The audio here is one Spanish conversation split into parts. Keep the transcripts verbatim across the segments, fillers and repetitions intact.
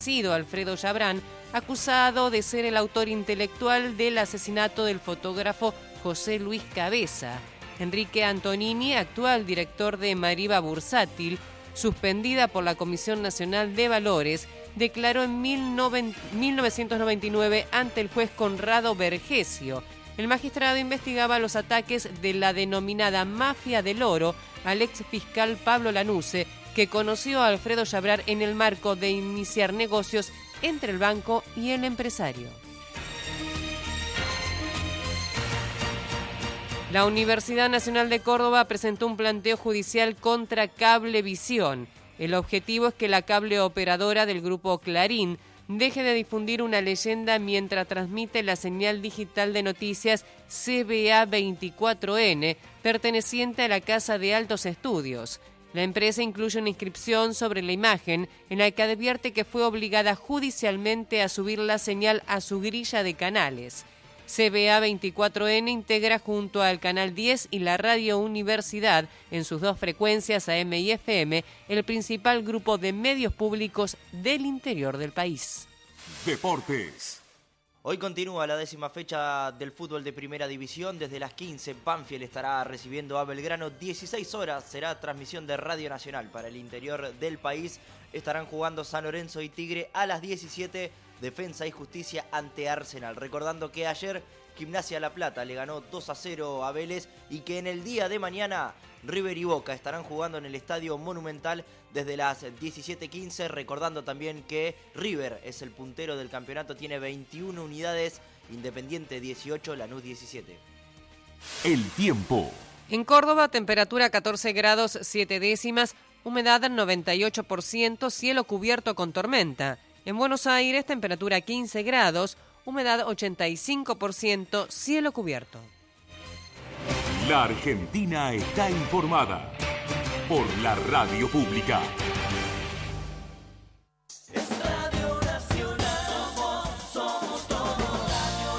sido Alfredo Yabrán, acusado de ser el autor intelectual del asesinato del fotógrafo José Luis Cabeza. Enrique Antonini, actual director de Mariva Bursátil, suspendida por la Comisión Nacional de Valores, declaró en mil novecientos noventa y nueve ante el juez Conrado Vergesio. El magistrado investigaba los ataques de la denominada Mafia del Oro al ex fiscal Pablo Lanuse, que conoció a Alfredo Yabrán en el marco de iniciar negocios entre el banco y el empresario. La Universidad Nacional de Córdoba presentó un planteo judicial contra Cablevisión. El objetivo es que la cable operadora del grupo Clarín deje de difundir una leyenda mientras transmite la señal digital de noticias C B A veinticuatro N, perteneciente a la Casa de Altos Estudios. La empresa incluye una inscripción sobre la imagen en la que advierte que fue obligada judicialmente a subir la señal a su grilla de canales. C B A veinticuatro N integra junto al Canal diez y la Radio Universidad, en sus dos frecuencias A M y F M, el principal grupo de medios públicos del interior del país. Deportes. Hoy continúa la décima fecha del fútbol de Primera División. Desde las quince, Banfield estará recibiendo a Belgrano. dieciséis horas será transmisión de Radio Nacional para el interior del país. Estarán jugando San Lorenzo y Tigre a las diecisiete. Defensa y Justicia ante Arsenal. Recordando que ayer Gimnasia La Plata le ganó dos a cero a Vélez y que en el día de mañana River y Boca estarán jugando en el Estadio Monumental desde las diecisiete quince. Recordando también que River es el puntero del campeonato, tiene veintiuna unidades, Independiente dieciocho, Lanús diecisiete. El tiempo. En Córdoba, temperatura catorce grados siete décimas, humedad noventa y ocho por ciento, cielo cubierto con tormenta. En Buenos Aires, temperatura quince grados, humedad ochenta y cinco por ciento, cielo cubierto. La Argentina está informada por la radio pública. Es Radio Nacional, somos, somos todo Radio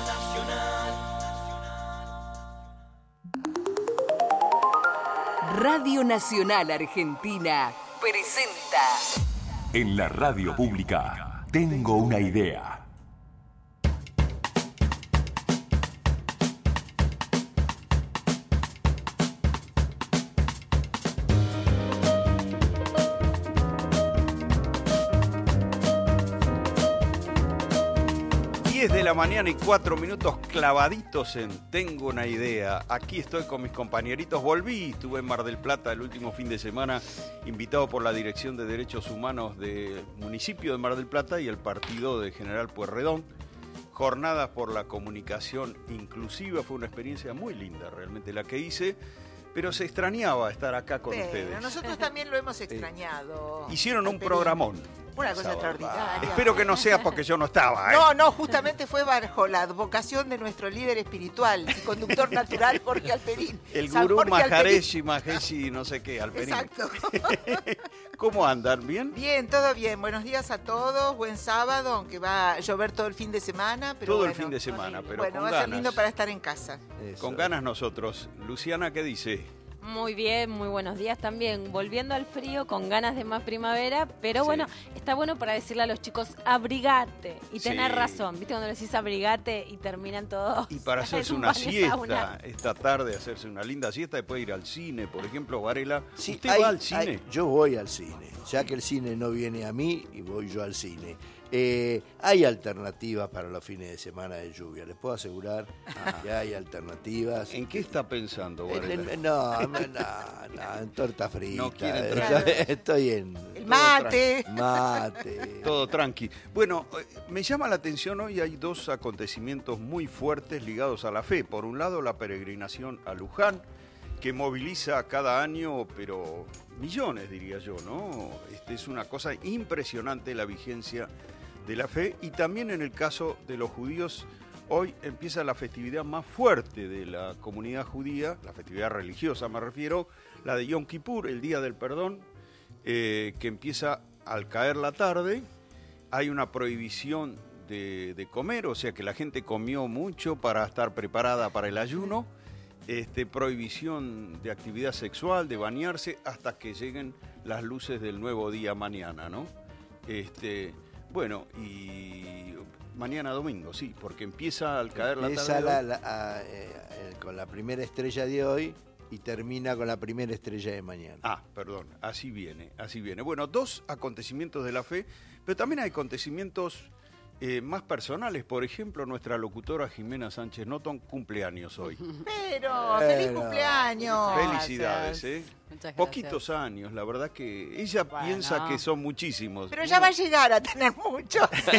Nacional. Radio Nacional Argentina presenta. En la radio pública. Tengo una idea. diez de la mañana y cuatro minutos clavaditos en Tengo una idea. Aquí estoy con mis compañeritos. Volví, estuve en Mar del Plata el último fin de semana, invitado por la Dirección de Derechos Humanos del municipio de Mar del Plata y el partido de General Pueyrredón. Jornadas por la comunicación inclusiva, fue una experiencia muy linda realmente la que hice, pero se extrañaba estar acá con pero ustedes. Nosotros también lo hemos extrañado. Eh, hicieron un programón. Una cosa extraordinaria. Espero que no sea porque yo no estaba. ¿eh? No, no, justamente fue bajo la advocación de nuestro líder espiritual y conductor natural, Jorge Alperín. El San gurú Jorge Mahareshi, Maheshi, no sé qué, Alperín. Exacto. ¿Cómo andan? ¿Bien? Bien, todo bien. Buenos días a todos. Buen sábado, aunque va a llover todo el fin de semana. Pero todo bueno, el fin de semana, pero bueno, con va ganas. a ser lindo para estar en casa. Eso. Con ganas nosotros. Luciana, ¿qué dice? Muy bien, muy buenos días también. Volviendo al frío, con ganas de más primavera, pero sí. bueno, está bueno para decirle a los chicos, abrigate. Y tener sí. razón, ¿viste? Cuando le decís abrigate y terminan todos. Y para hacerse una siesta, esta tarde, hacerse una linda siesta, después ir al cine, por ejemplo, Varela. Sí, ¿Usted hay, va al cine? Hay, yo voy al cine, ya que el cine no viene a mí y voy yo al cine. Eh, hay alternativas para los fines de semana de lluvia, les puedo asegurar Ajá. que hay alternativas. ¿En qué está pensando, Varela? No, no, no, no, en torta frita. No quiere entrar. Estoy en... El mate. Mate. Todo tranqui. Bueno, me llama la atención, hoy hay dos acontecimientos muy fuertes ligados a la fe. Por un lado, la peregrinación a Luján, que moviliza cada año, pero millones, diría yo, ¿no? Este, es una cosa impresionante la vigencia de la fe, y también en el caso de los judíos, hoy empieza la festividad más fuerte de la comunidad judía, la festividad religiosa me refiero, la de Yom Kippur, el Día del Perdón, eh, que empieza al caer la tarde. Hay una prohibición de, de comer, o sea que la gente comió mucho para estar preparada para el ayuno, este, prohibición de actividad sexual, de bañarse, hasta que lleguen las luces del nuevo día mañana, ¿no? Este... Bueno, y mañana domingo, sí, porque empieza al caer la Empieza tarde. la- la- a- eh, eh, con la primera estrella de hoy y termina con la primera estrella de mañana. Ah, perdón, así viene, así viene. Bueno, dos acontecimientos de la fe, pero también hay acontecimientos eh, más personales. Por ejemplo, nuestra locutora Jimena Sánchez Notton cumple años hoy. Pero, feliz Pero- cumpleaños. Felicidades, ¿eh? Muchas gracias. Poquitos años, la verdad que ella Bueno. piensa que son muchísimos. Pero ya va a llegar a tener mucho.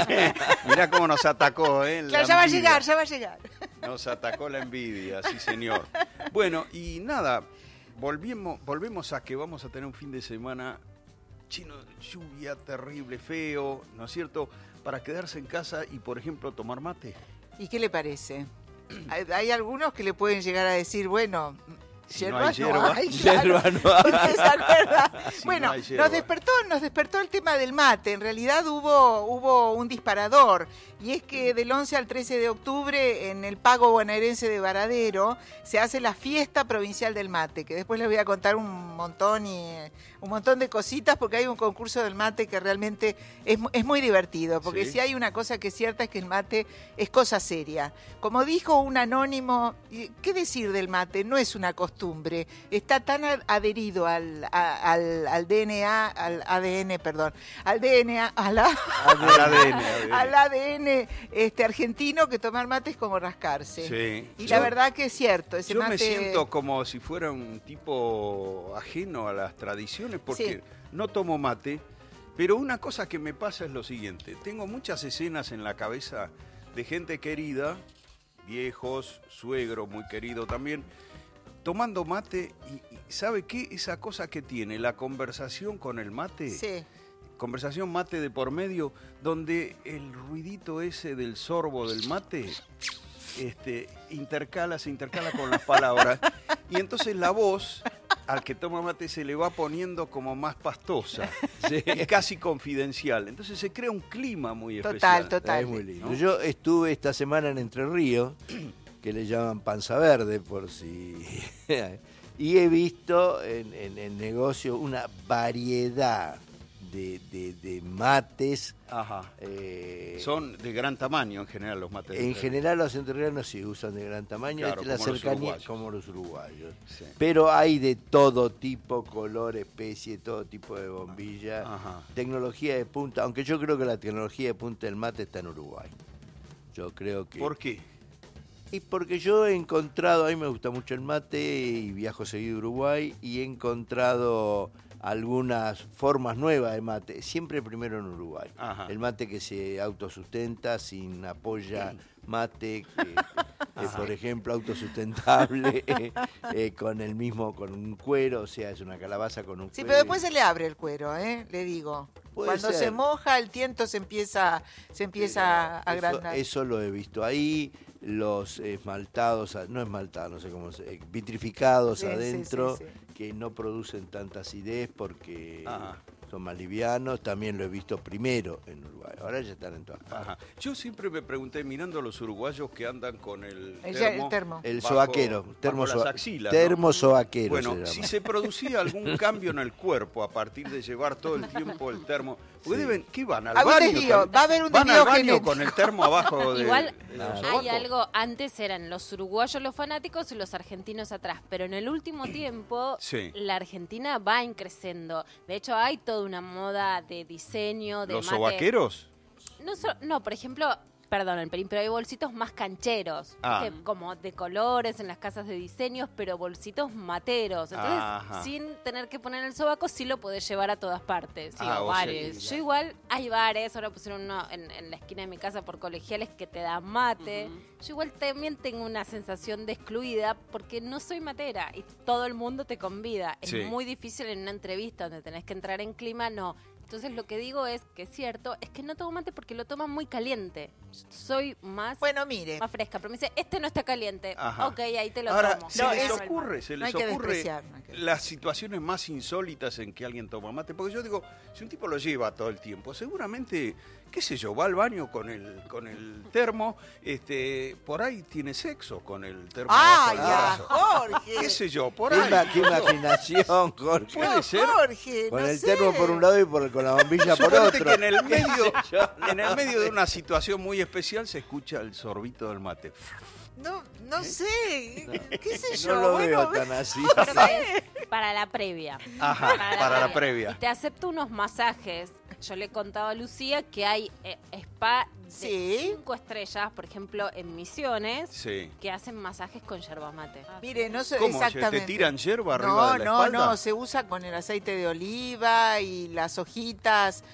Mirá cómo nos atacó, ¿eh? La Claro, ya va a envidia. llegar, ya va a llegar. Nos atacó la envidia, sí señor. Bueno, y nada, volvemos, volvemos a que vamos a tener un fin de semana chino, lluvia terrible, feo, ¿no es cierto? Para quedarse en casa y, por ejemplo, tomar mate. ¿Y qué le parece? Hay, hay algunos que le pueden llegar a decir, bueno, Si yerba no hay yerba, hay, claro. yerba no hay. ¿Usted se acuerda? Si Bueno, no hay yerba. nos despertó, nos despertó el tema del mate. En realidad hubo, hubo un disparador. Y es que del once al trece de octubre en el Pago Bonaerense de Varadero se hace la fiesta provincial del mate, que después les voy a contar un montón y un montón de cositas porque hay un concurso del mate que realmente es, mu- es muy divertido, porque Sí. si hay una cosa que es cierta es que el mate es cosa seria. Como dijo un anónimo, y- ¿qué decir del mate? No es una costumbre, está tan a- adherido al, a- al, al D N A, al A D N, perdón, al D N A, a la- Al A D N, A D N. al A D N este, argentino que tomar mate es como rascarse. Sí. Y Yo- la verdad que es cierto, ese Yo mate... me siento como si fuera un tipo ajeno a las tradiciones porque Sí. no tomo mate, pero una cosa que me pasa es lo siguiente. Tengo muchas escenas en la cabeza de gente querida, viejos, suegro muy querido también, tomando mate y, y ¿sabe qué? Esa cosa que tiene la conversación con el mate. Sí. Conversación mate de por medio, donde el ruidito ese del sorbo del mate este, intercala, se intercala con las palabras. Y entonces la voz al que toma mate se le va poniendo como más pastosa y casi confidencial. Entonces se crea un clima muy Total, especial. total. Es muy lindo. ¿no? Yo estuve esta semana en Entre Ríos, que le llaman Panza Verde, por si... y he visto en, en el negocio una variedad de, de- de mates. Ajá. eh, Son de gran tamaño en general los mates. en general los entrerrianos sí usan de gran tamaño, Claro, es la como los cercanía uruguayos. como los uruguayos. Sí. Pero hay de todo tipo, color, especie, todo tipo de bombilla, Ajá. tecnología de punta, aunque yo creo que la tecnología de punta del mate está en Uruguay. Yo creo que... ¿Por qué? Y porque yo he encontrado, a mí me gusta mucho el mate y viajo seguido a Uruguay y he encontrado algunas formas nuevas de mate, siempre primero en Uruguay. Ajá. El mate que se autosustenta sin apoya mate, que, que, por ejemplo autosustentable, eh, eh, con el mismo, con un cuero, o sea, es una calabaza con un Sí, cuero. pero después se le abre el cuero, ¿eh? Le digo. Puede Cuando ser. se moja, el tiento se empieza, se empieza a Eso, agrandar. eso lo he visto ahí, los esmaltados, no esmaltados, no sé cómo se, vitrificados Sí, sí, adentro, sí, que no producen tanta acidez porque Ajá. son más livianos, también lo he visto primero en Uruguay, ahora ya están en todas partes. Ajá. Yo siempre me pregunté, mirando a los uruguayos que andan con el El, termo, el termo. El bajo- sobaquero, bajo termo, las soa- axilas, ¿no? termo sobaquero Bueno, se llama. si se producía algún cambio en el cuerpo a partir de llevar todo el tiempo el termo, porque Sí. deben, ¿qué van al Hago un baño? desvío, también? va a haber un ¿Van desvío al baño genético. con el termo abajo de, Igual de los hay sobacos? algo, antes eran los uruguayos los fanáticos y los argentinos atrás, pero en el último tiempo Sí. la Argentina va creciendo. De hecho, hay toda una moda de diseño, de ¿Los mates. sobaqueros? No, so- no, por ejemplo, perdón, el pelín, pero hay bolsitos más cancheros, Ah. ¿viste? Como de colores en las casas de diseños, pero bolsitos materos. Entonces, Ajá. sin tener que poner el sobaco, sí lo podés llevar a todas partes. Ah, o o sea, bares. Yo igual, hay bares, ahora pusieron uno en, en la esquina de mi casa por colegiales que te dan mate. Yo igual también tengo una sensación de excluida porque no soy matera y todo el mundo te convida. Sí. Es muy difícil en una entrevista donde tenés que entrar en clima, no. Entonces lo que digo es que es cierto, es que no tomo mate porque lo toman muy caliente. Yo soy más, Bueno, mire, más fresca, pero me dice, este no está caliente. Ajá. Ok, ahí te lo Ahora, tomo. ¿se No, les es- ocurre, se no hay les que ocurre despreciar, no hay que las situaciones más insólitas en que alguien toma mate? Porque yo digo, si un tipo lo lleva todo el tiempo, seguramente qué sé yo, va al baño con el, con el termo, este, por ahí tiene sexo con el termo. ¡Ay, bajo el ya, brazo. Jorge! ¿Qué sé yo, por Qué, ahí? ima- qué imaginación, Jorge. Puede ser. Jorge, Con no el sé. termo por un lado y por, con la bombilla por Suponete otro. que en el medio, yo? en el medio de una situación muy especial se escucha el sorbito del mate. No, no sé, qué sé yo. No lo bueno, veo tan así. Creo que es para la previa. Ajá, para la previa. Y te acepto unos masajes. Yo le he contado a Lucía que hay eh, spa de Sí. cinco estrellas, por ejemplo, en Misiones, Sí. que hacen masajes con yerba mate. Mire, no sé ¿Cómo? exactamente. ¿Te tiran yerba arriba No, de la no, espalda? no, se usa con el aceite de oliva y las hojitas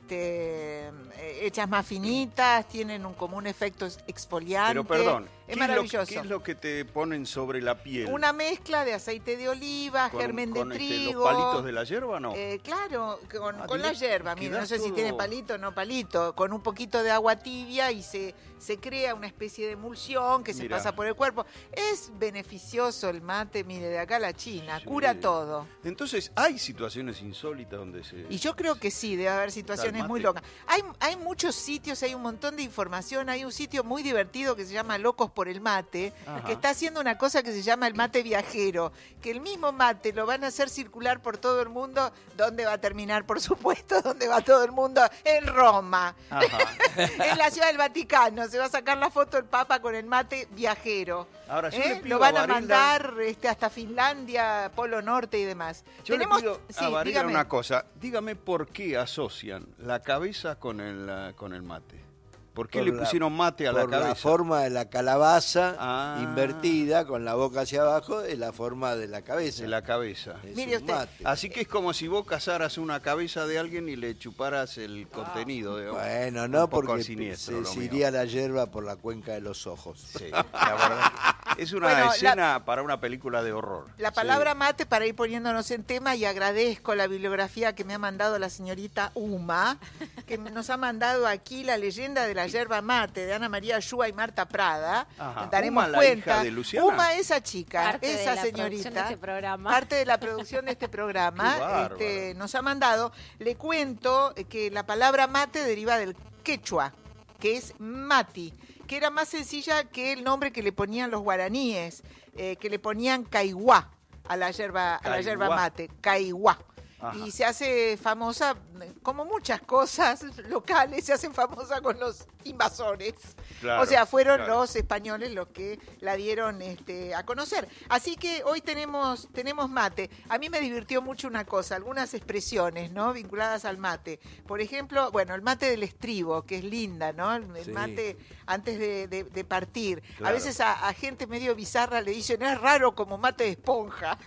este, eh, hechas más finitas, tienen un, como un efecto exfoliante. Pero perdón, es ¿qué es, lo, maravilloso. qué es lo que te ponen sobre la piel? Una mezcla de aceite de oliva, Con- germen de con, este, trigo. ¿Los palitos de la yerba no? Eh, claro, con, Ah, con la direct- yerba, mire, queda no sé si todo- tiene palito o no palito, con un poquito de agua tibia y se, se crea una especie de emulsión que se Mira. pasa por el cuerpo. Es beneficioso el mate, mire, de acá a la China, Sí. cura todo. Entonces, hay situaciones insólitas donde se... Y yo creo que sí, debe haber situaciones mate. muy locas. Hay, hay muchos sitios, hay un montón de información, hay un sitio muy divertido que se llama Locos por el Mate, Ajá. que está haciendo una cosa que se llama el mate viajero, que el mismo mate lo van a hacer circular por todo el mundo. ¿Dónde va a terminar, por supuesto? ¿Dónde va todo el mundo? En Roma, Ajá. en la ciudad del Vaticano. Se va a sacar la foto el Papa con el mate viajero. Ahora, yo ¿Eh? le pido Lo van a a Varela- mandar este, hasta Finlandia, Polo Norte y demás. Yo Tenemos, le pido sí, a Varela dígame. una cosa. Dígame por qué asocian la cabeza con el, ah, con el mate. ¿Por qué Por le la- pusieron mate a la Por cabeza? la forma de la calabaza Ah. invertida, con la boca hacia abajo, es la forma de la cabeza. De la cabeza. Es Mire un usted. mate. Así que es como si vos cazaras una cabeza de alguien y le chuparas el contenido. digamos. Bueno, Un no, poco porque siniestro se, lo se mío. iría la hierba por la cuenca de los ojos. Sí, la verdad. Es una Bueno, la- escena para una película de horror. La palabra mate, para ir poniéndonos en tema, y agradezco la bibliografía que me ha mandado la señorita Uma, que nos ha mandado aquí la leyenda de la yerba mate de Ana María Shua y Marta Prada. Ajá. Nos daremos Uma, la cuenta. hija de Luciana. Uma, esa chica, Parte de esa la producción de señorita, este programa. parte de la producción de este Qué programa, bárbaro. este, nos ha mandado. Le cuento eh, que la palabra mate deriva del quechua, que es mati, que era más sencilla que el nombre que le ponían los guaraníes, eh, que le ponían caiguá a la yerba, a la yerba Caiguá. mate, caiguá. Ajá. Y se hace famosa, eh, como muchas cosas locales, se hacen famosas con los invasores. Claro, o sea, fueron claro. los españoles los que la dieron este, a conocer. Así que hoy tenemos, tenemos mate. A mí me divirtió mucho una cosa, algunas expresiones, ¿no? Vinculadas al mate. Por ejemplo, bueno, el mate del estribo, que es linda, ¿no? El, el Sí. mate antes de, de- de partir. A Claro. veces a, a gente medio bizarra le dicen, es raro como mate de esponja.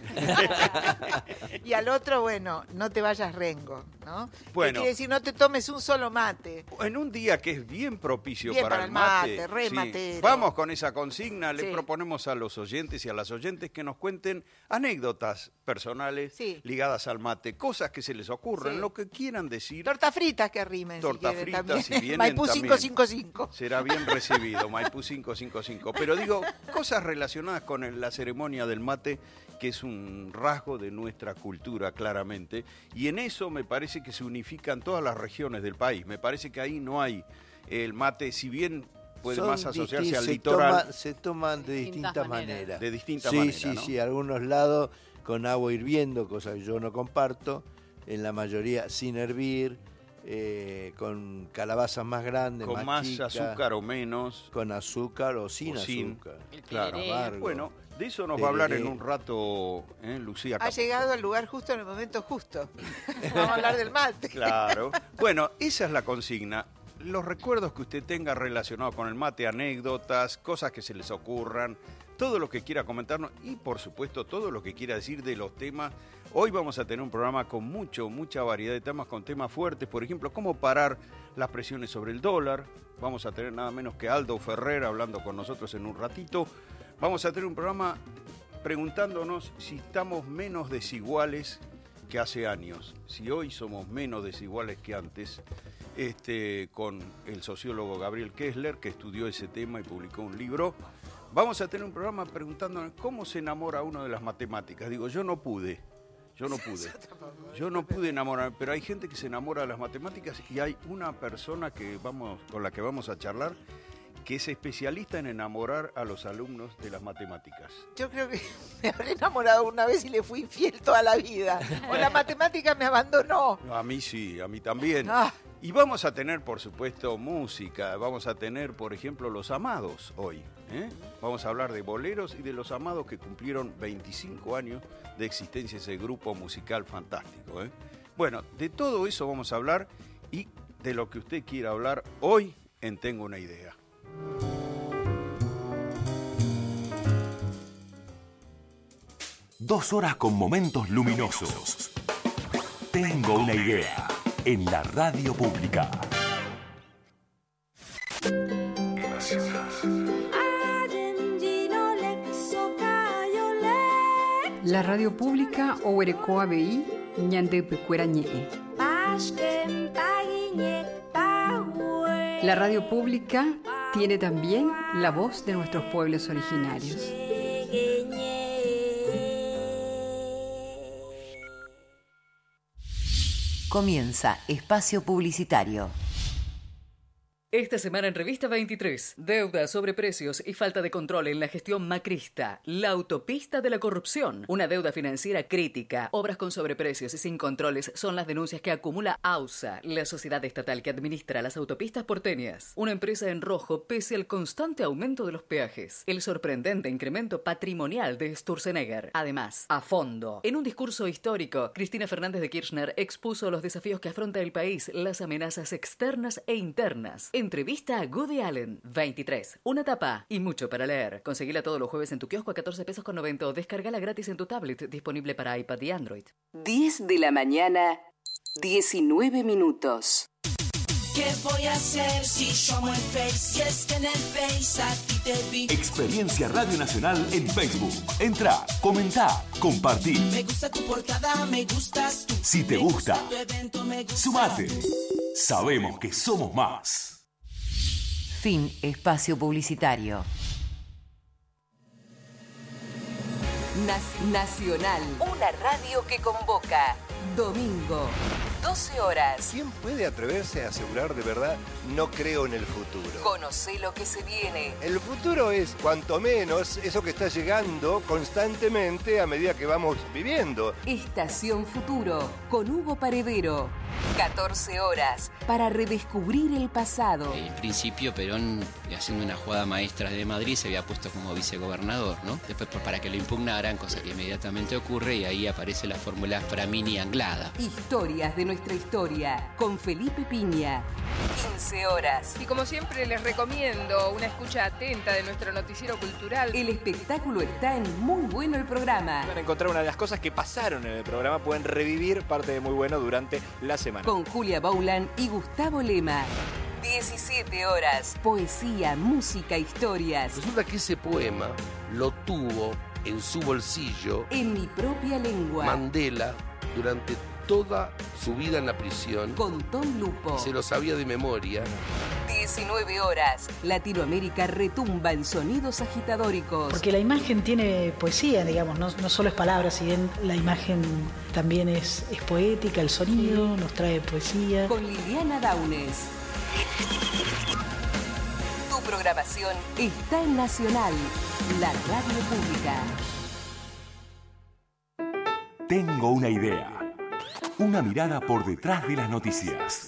Y al otro, bueno, no te vayas rengo, ¿no? Que Bueno. quiere decir, no te tomes un solo mate. En un día que es bien propicio Bien para, para el el mate, mate, re matero. vamos con esa consigna. Le Sí. proponemos a los oyentes y a las oyentes que nos cuenten anécdotas personales Sí. ligadas al mate, cosas que se les ocurran, Sí. lo que quieran decir. Tortas fritas que rimen, Tortas si quieren fritas, también. si vienen, Maipú también. cinco cinco cinco. Será bien recibido, Maipú cinco cinco cinco. Pero digo, cosas relacionadas con el- la ceremonia del mate, que es un rasgo de nuestra cultura, claramente. Y en eso me parece que se unifican todas las regiones del país. Me parece que ahí no hay el mate, si bien puede Son más asociarse distin- al se litoral, toma- se toman de Distintas distintas maneras. maneras. de distintas Sí, maneras. sí, ¿no? sí. Algunos lados con agua hirviendo, cosa que yo no comparto. En la mayoría sin hervir, eh, con calabazas más grandes, Con más, más chicas, azúcar o menos. con azúcar o sin O sin. azúcar. El Claro. tereré. Amargo. Bueno, de eso nos va a hablar en Tereré. un rato, ¿eh, Lucía? Ha Capo. llegado al lugar justo en el momento justo. Vamos a hablar del mate. Claro. Bueno, esa es la consigna. Los recuerdos que usted tenga relacionados con el mate, anécdotas, cosas que se les ocurran, todo lo que quiera comentarnos y, por supuesto, todo lo que quiera decir de los temas. Hoy vamos a tener un programa con mucho, mucha variedad de temas, con temas fuertes. Por ejemplo, cómo parar las presiones sobre el dólar. Vamos a tener nada menos que Aldo Ferrer hablando con nosotros en un ratito. Vamos a tener un programa preguntándonos si estamos menos desiguales que hace años, si hoy somos menos desiguales que antes, este, con el sociólogo Gabriel Kessler, que estudió ese tema y publicó un libro. Vamos a tener un programa preguntándonos cómo se enamora uno de las matemáticas. Digo, yo no pude, yo no pude. Yo no pude enamorar, pero hay gente que se enamora de las matemáticas y hay una persona que vamos, con la que vamos a charlar que es especialista en enamorar a los alumnos de las matemáticas. Yo creo que me habré enamorado una vez y le fui infiel toda la vida. O la matemática me abandonó. A mí sí, a mí también. Ah. Y vamos a tener, por supuesto, música. Vamos a tener, por ejemplo, Los Amados hoy. ¿eh? Vamos a hablar de boleros y de Los Amados que cumplieron veinticinco años de existencia ese grupo musical fantástico. ¿eh? Bueno, de todo eso vamos a hablar y de lo que usted quiera hablar hoy en Tengo una Idea. Dos horas con momentos luminosos. Tengo una idea en la radio pública. La radio pública Owerekoa Bei, Ñande Pecuera Ñee. La radio pública tiene también la voz de nuestros pueblos originarios. Comienza Espacio Publicitario. Esta semana en Revista veintitrés, deuda, sobreprecios y falta de control en la gestión macrista. La autopista de la corrupción. Una deuda financiera crítica. Obras con sobreprecios y sin controles son las denuncias que acumula AUSA, la sociedad estatal que administra las autopistas porteñas. Una empresa en rojo pese al constante aumento de los peajes. El sorprendente incremento patrimonial de Sturzenegger. Además, a fondo. En un discurso histórico, Cristina Fernández de Kirchner expuso los desafíos que afronta el país, las amenazas externas e internas. Entrevista a Woody Allen. veintitrés. Una tapa y mucho para leer. Conseguila todos los jueves en tu kiosco a catorce pesos con noventa o descargala gratis en tu tablet, disponible para iPad y Android. diez de la mañana, diecinueve minutos. ¿Qué voy a hacer si yo amo el Face? Si es que en el Face a ti te vi. Experiencia Radio Nacional en Facebook. Entra, comenta, compartí. Me gusta tu portada, me gustas tú. Si te Me gusta, tu evento, me gusta sumate. tú. Sabemos que somos más. Fin espacio publicitario. Nas- Nacional. Una radio que convoca. Domingo, doce horas. ¿Quién puede atreverse a asegurar de verdad no creo en el futuro? Conoce lo que se viene. El futuro es, cuanto menos, eso que está llegando constantemente a medida que vamos viviendo. Estación Futuro, con Hugo Paredero. catorce horas, para redescubrir el pasado. En principio, Perón, haciendo una jugada maestra de Madrid, se había puesto como vicegobernador, ¿no? Después, para que lo impugnaran, cosa que inmediatamente ocurre, y ahí aparece la fórmula Framini Anglada. Historias de nuestra historia, con Felipe Piña. quince horas. Y como siempre les recomiendo una escucha atenta de nuestro noticiero cultural. El espectáculo está en Muy Bueno el Programa. Van a encontrar una de las cosas que pasaron en el programa, pueden revivir parte de Muy Bueno durante la semana. Con Julia Baulan y Gustavo Lema. diecisiete horas. Poesía, música, historias. Resulta que ese poema lo tuvo en su bolsillo En mi propia lengua. Mandela durante toda su vida en la prisión. Con Tom Lupo. Se lo sabía de memoria. diecinueve horas. Latinoamérica retumba en sonidos agitadóricos. Porque la imagen tiene poesía, digamos, no, no solo es palabras, si bien la imagen también es, es poética, el sonido nos trae poesía. Con Liliana Daunes. Tu programación está en Nacional, la radio pública. Tengo una idea. Una mirada por detrás de las noticias.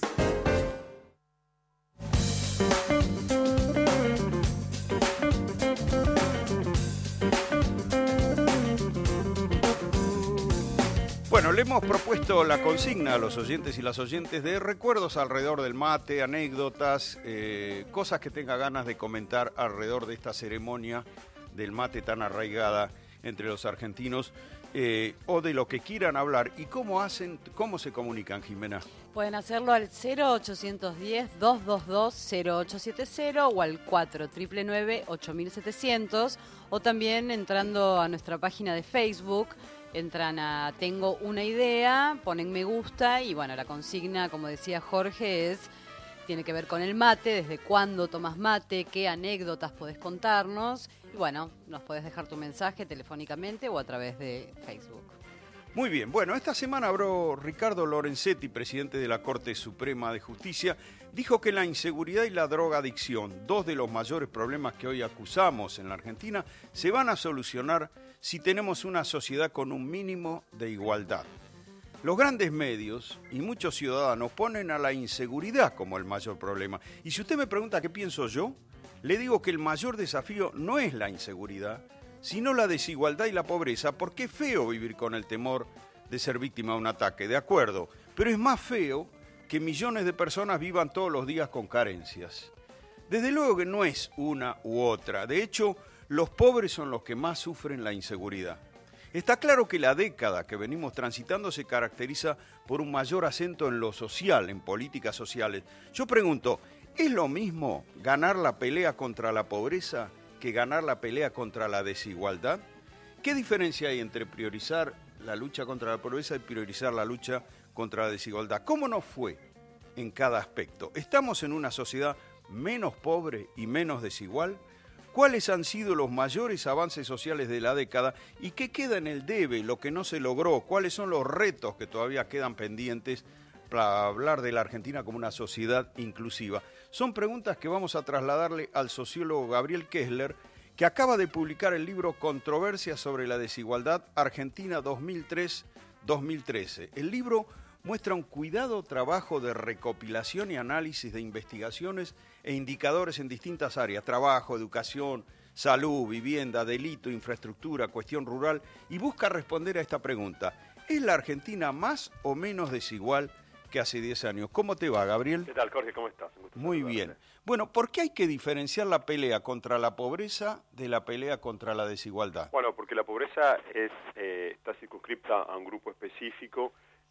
Bueno, le hemos propuesto la consigna a los oyentes y las oyentes de recuerdos alrededor del mate, anécdotas, eh, cosas que tenga ganas de comentar alrededor de esta ceremonia del mate tan arraigada entre los argentinos, eh, o de lo que quieran hablar. ¿Y cómo hacen, cómo se comunican, Jimena? Pueden hacerlo al cero ochocientos diez, doscientos veintidós, cero ocho siete cero o al cuatro nueve nueve, ocho mil setecientos, o también entrando a nuestra página de Facebook. Entran a Tengo una Idea, ponen me gusta y bueno, la consigna, como decía Jorge, es tiene que ver con el mate, desde cuándo tomas mate, qué anécdotas podés contarnos y bueno, nos podés dejar tu mensaje telefónicamente o a través de Facebook. Muy bien, bueno, esta semana habló Ricardo Lorenzetti, presidente de la Corte Suprema de Justicia, dijo que la inseguridad y la drogadicción, dos de los mayores problemas que hoy acusamos en la Argentina, se van a solucionar si tenemos una sociedad con un mínimo de igualdad. Los grandes medios y muchos ciudadanos ponen a la inseguridad como el mayor problema. Y si usted me pregunta qué pienso yo, le digo que el mayor desafío no es la inseguridad, sino la desigualdad y la pobreza, porque es feo vivir con el temor de ser víctima de un ataque, de acuerdo, pero es más feo que millones de personas vivan todos los días con carencias. Desde luego que no es una u otra, de hecho, los pobres son los que más sufren la inseguridad. Está claro que la década que venimos transitando se caracteriza por un mayor acento en lo social, en políticas sociales. Yo pregunto, ¿es lo mismo ganar la pelea contra la pobreza que ganar la pelea contra la desigualdad? ¿Qué diferencia hay entre priorizar la lucha contra la pobreza y priorizar la lucha contra la desigualdad? ¿Cómo nos fue en cada aspecto? ¿Estamos en una sociedad menos pobre y menos desigual? ¿Cuáles han sido los mayores avances sociales de la década y qué queda en el debe, lo que no se logró? ¿Cuáles son los retos que todavía quedan pendientes para hablar de la Argentina como una sociedad inclusiva? Son preguntas que vamos a trasladarle al sociólogo Gabriel Kessler, que acaba de publicar el libro Controversias sobre la desigualdad Argentina dos mil tres dos mil trece. El libro muestra un cuidado trabajo de recopilación y análisis de investigaciones e indicadores en distintas áreas: trabajo, educación, salud, vivienda, delito, infraestructura, cuestión rural, y busca responder a esta pregunta: ¿es la Argentina más o menos desigual que hace diez años? ¿Cómo te va, Gabriel? ¿Qué tal, Jorge? ¿Cómo estás? Muy bien. Bueno, ¿por qué hay que diferenciar la pelea contra la pobreza de la pelea contra la desigualdad? Bueno, porque la pobreza es eh, está circunscripta a un grupo específico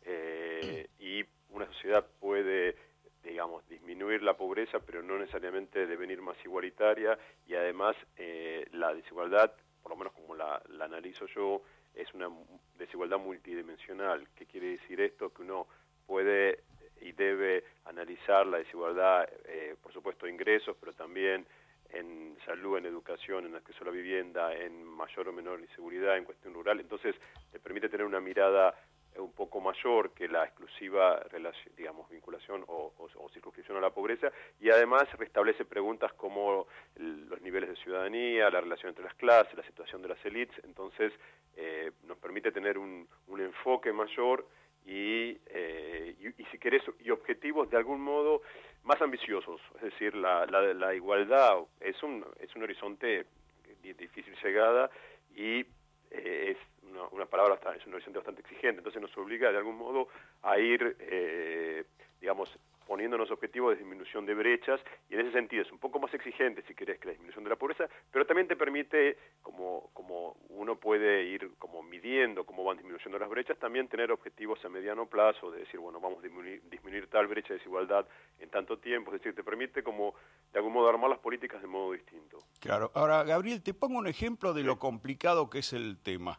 eh, y una sociedad puede, digamos, disminuir la pobreza, pero no necesariamente devenir más igualitaria, y además eh, la desigualdad, por lo menos como la, la analizo yo, es una desigualdad multidimensional. ¿Qué quiere decir esto? Que uno puede y debe analizar la desigualdad, eh, por supuesto, de ingresos, pero también en salud, en educación, en acceso a la vivienda, en mayor o menor inseguridad, en cuestión rural. Entonces, te permite tener una mirada un poco mayor que la exclusiva relación, digamos, vinculación o, o, o circunscripción a la pobreza, y además restablece preguntas como el, los niveles de ciudadanía, la relación entre las clases, la situación de las élites. Entonces, eh, nos permite tener un, un enfoque mayor y, eh, y, y si querés, y objetivos de algún modo más ambiciosos. Es decir, la, la, la igualdad es un, es un horizonte de difícil llegada y eh, es una, una palabra, es un horizonte bastante exigente, entonces nos obliga de algún modo a ir, eh, digamos, poniéndonos objetivos de disminución de brechas, y en ese sentido es un poco más exigente, si querés, que la disminución de la pobreza, pero también te permite, como, como uno puede ir como midiendo cómo van disminuyendo las brechas, también tener objetivos a mediano plazo, de decir, bueno, vamos a disminuir, disminuir tal brecha de desigualdad en tanto tiempo, es decir, te permite como, de algún modo, armar las políticas de modo distinto. Claro. Ahora, Gabriel, te pongo un ejemplo de lo complicado que es el tema.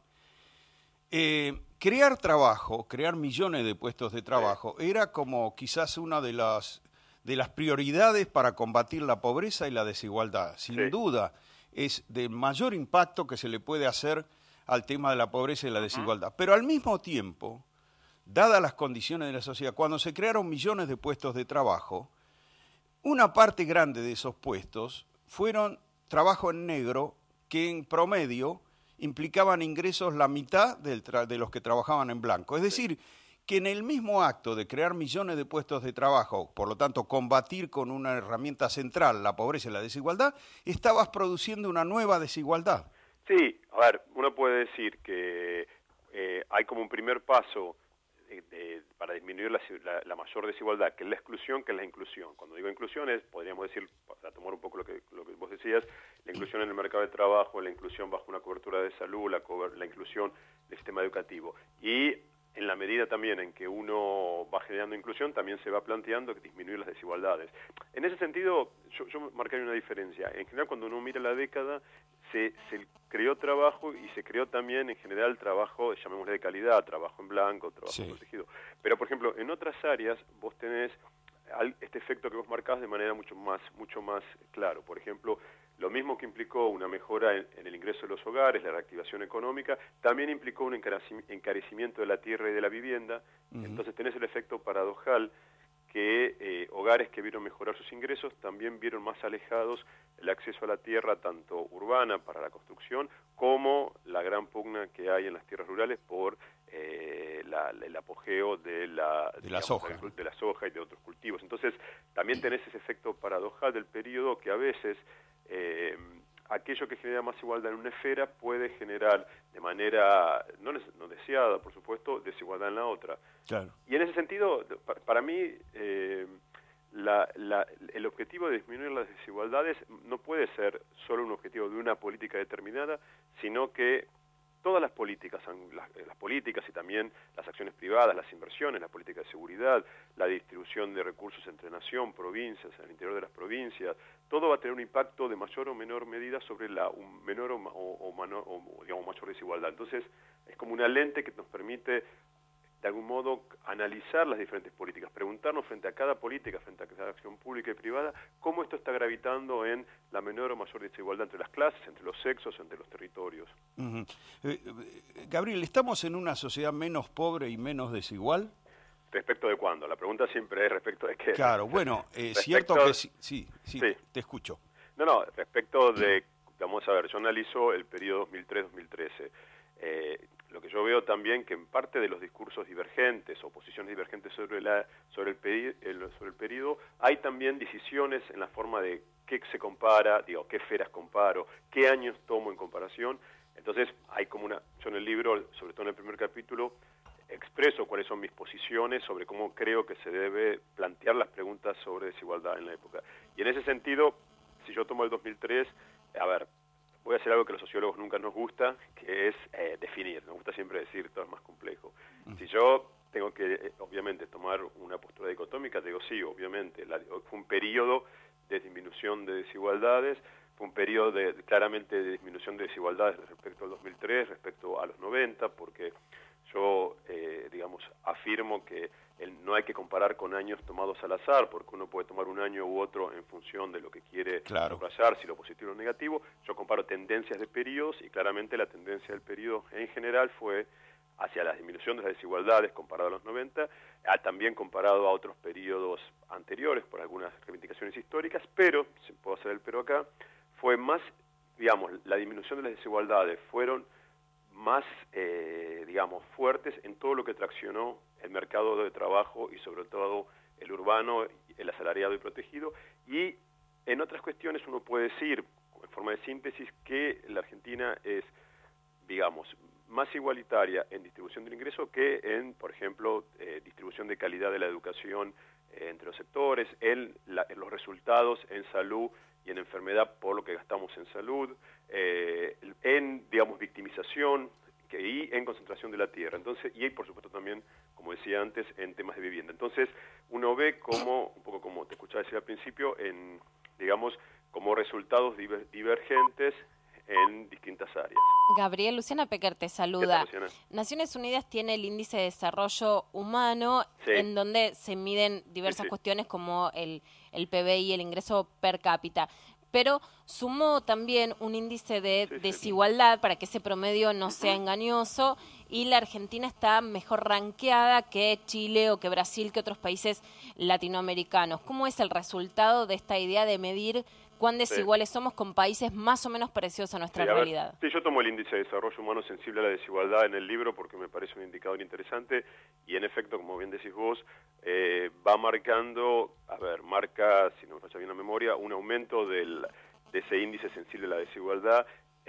Eh, crear trabajo, crear millones de puestos de trabajo, sí, era como quizás una de las, de las prioridades para combatir la pobreza y la desigualdad. Sin sí. duda, es de mayor impacto que se le puede hacer al tema de la pobreza y la desigualdad. Uh-huh. Pero al mismo tiempo, dadas las condiciones de la sociedad, cuando se crearon millones de puestos de trabajo, una parte grande de esos puestos fueron trabajo en negro, que en promedio implicaban ingresos la mitad del tra- de los que trabajaban en blanco. Es decir, que en el mismo acto de crear millones de puestos de trabajo, por lo tanto combatir con una herramienta central la pobreza y la desigualdad, estabas produciendo una nueva desigualdad. Sí, a ver, uno puede decir que eh, hay como un primer paso de, de, para disminuir la, la, la mayor desigualdad, que es la exclusión, que es la inclusión. Cuando digo inclusión es, podríamos decir, para tomar un poco lo que, lo que vos decías, la inclusión en el mercado de trabajo, la inclusión bajo una cobertura de salud, la, cober, la inclusión del sistema educativo. Y en la medida también en que uno va generando inclusión, también se va planteando disminuir las desigualdades. En ese sentido, yo, yo marcaría una diferencia. En general, cuando uno mira la década, se, se creó trabajo y se creó también, en general, trabajo, llamémosle de calidad, trabajo en blanco, trabajo sí. protegido. Pero, por ejemplo, en otras áreas, vos tenés este efecto que vos marcás de manera mucho más, mucho más claro. Por ejemplo, lo mismo que implicó una mejora en, en el ingreso de los hogares, la reactivación económica, también implicó un encarecimiento de la tierra y de la vivienda. Uh-huh. Entonces tenés el efecto paradojal que eh, hogares que vieron mejorar sus ingresos también vieron más alejados el acceso a la tierra, tanto urbana para la construcción, como la gran pugna que hay en las tierras rurales por eh, la, el apogeo de la, de, la digamos, soja. de la soja y de otros cultivos. Entonces, también tenés ese efecto paradojal del periodo que a veces eh, aquello que genera más igualdad en una esfera puede generar de manera no, no deseada, por supuesto, desigualdad en la otra. Claro. Y en ese sentido, para mí, eh, la, la, el objetivo de disminuir las desigualdades no puede ser solo un objetivo de una política determinada, sino que todas las políticas, las, las políticas y también las acciones privadas, las inversiones, la política de seguridad, la distribución de recursos entre nación, provincias, al interior de las provincias, todo va a tener un impacto de mayor o menor medida sobre la un menor o, o, o, menor, o digamos, mayor desigualdad. Entonces, es como una lente que nos permite de algún modo analizar las diferentes políticas, preguntarnos frente a cada política, frente a cada acción pública y privada, cómo esto está gravitando en la menor o mayor desigualdad entre las clases, entre los sexos, entre los territorios. Uh-huh. eh, Gabriel, ¿estamos en una sociedad menos pobre y menos desigual? ¿Respecto de cuándo? La pregunta siempre es respecto de qué. Claro, bueno, es eh, cierto que sí, sí, sí, sí, te escucho. No, no, respecto de, vamos a ver, yo analizo el periodo dos mil tres dos mil trece. Eh, lo que yo veo también que en parte de los discursos divergentes o posiciones divergentes sobre la sobre el, peri, el sobre el periodo hay también decisiones en la forma de qué se compara, digo, qué esferas comparo, qué años tomo en comparación. Entonces hay como una, yo en el libro, sobre todo en el primer capítulo, expreso cuáles son mis posiciones sobre cómo creo que se debe plantear las preguntas sobre desigualdad en la época. Y en ese sentido, si yo tomo el dos mil tres, a ver, voy a hacer algo que a los sociólogos nunca nos gusta, que es eh, definir. Nos gusta siempre decir todo es más complejo. Uh-huh. Si yo tengo que, eh, obviamente, tomar una postura dicotómica, te digo sí, obviamente. La, fue un periodo de disminución de desigualdades, fue un periodo de, claramente de disminución de desigualdades respecto al dos mil tres, respecto a los noventa, porque yo, eh, digamos, afirmo que el, no hay que comparar con años tomados al azar, porque uno puede tomar un año u otro en función de lo que quiere claro. subrayar, si lo positivo o lo negativo. Yo comparo tendencias de periodos y claramente la tendencia del periodo en general fue hacia la disminución de las desigualdades comparado a los noventa, a, también comparado a otros periodos anteriores por algunas reivindicaciones históricas, pero, si puedo hacer el pero acá, fue más, digamos, la disminución de las desigualdades fueron más, eh, digamos, fuertes en todo lo que traccionó el mercado de trabajo y sobre todo el urbano, el asalariado y protegido, y en otras cuestiones uno puede decir, en forma de síntesis, que la Argentina es, digamos, más igualitaria en distribución del ingreso que en, por ejemplo, eh, distribución de calidad de la educación eh, entre los sectores, en, la, en los resultados en salud y en enfermedad por lo que gastamos en salud, eh, en, digamos, victimización que, y en concentración de la tierra. Entonces, y por supuesto también, como decía antes, en temas de vivienda. Entonces, uno ve como, un poco como te escuchaba decir al principio, en, digamos, como resultados diver, divergentes en distintas áreas. Gabriel, Luciana Pecker te saluda. ¿Qué tal, Luciana? Naciones Unidas tiene el índice de desarrollo humano, sí. en donde se miden diversas sí, sí. cuestiones como el, el P B I, el ingreso per cápita. Pero sumó también un índice de sí, desigualdad sí. para que ese promedio no uh-huh. sea engañoso, y la Argentina está mejor rankeada que Chile o que Brasil, que otros países latinoamericanos. ¿Cómo es el resultado de esta idea de medir cuán desiguales sí. somos con países más o menos parecidos a nuestra sí, a realidad? Ver, sí, yo tomo el índice de desarrollo humano sensible a la desigualdad en el libro porque me parece un indicador interesante y en efecto, como bien decís vos, eh, va marcando, a ver, marca, si no me falla bien la memoria, un aumento del, de ese índice sensible a la desigualdad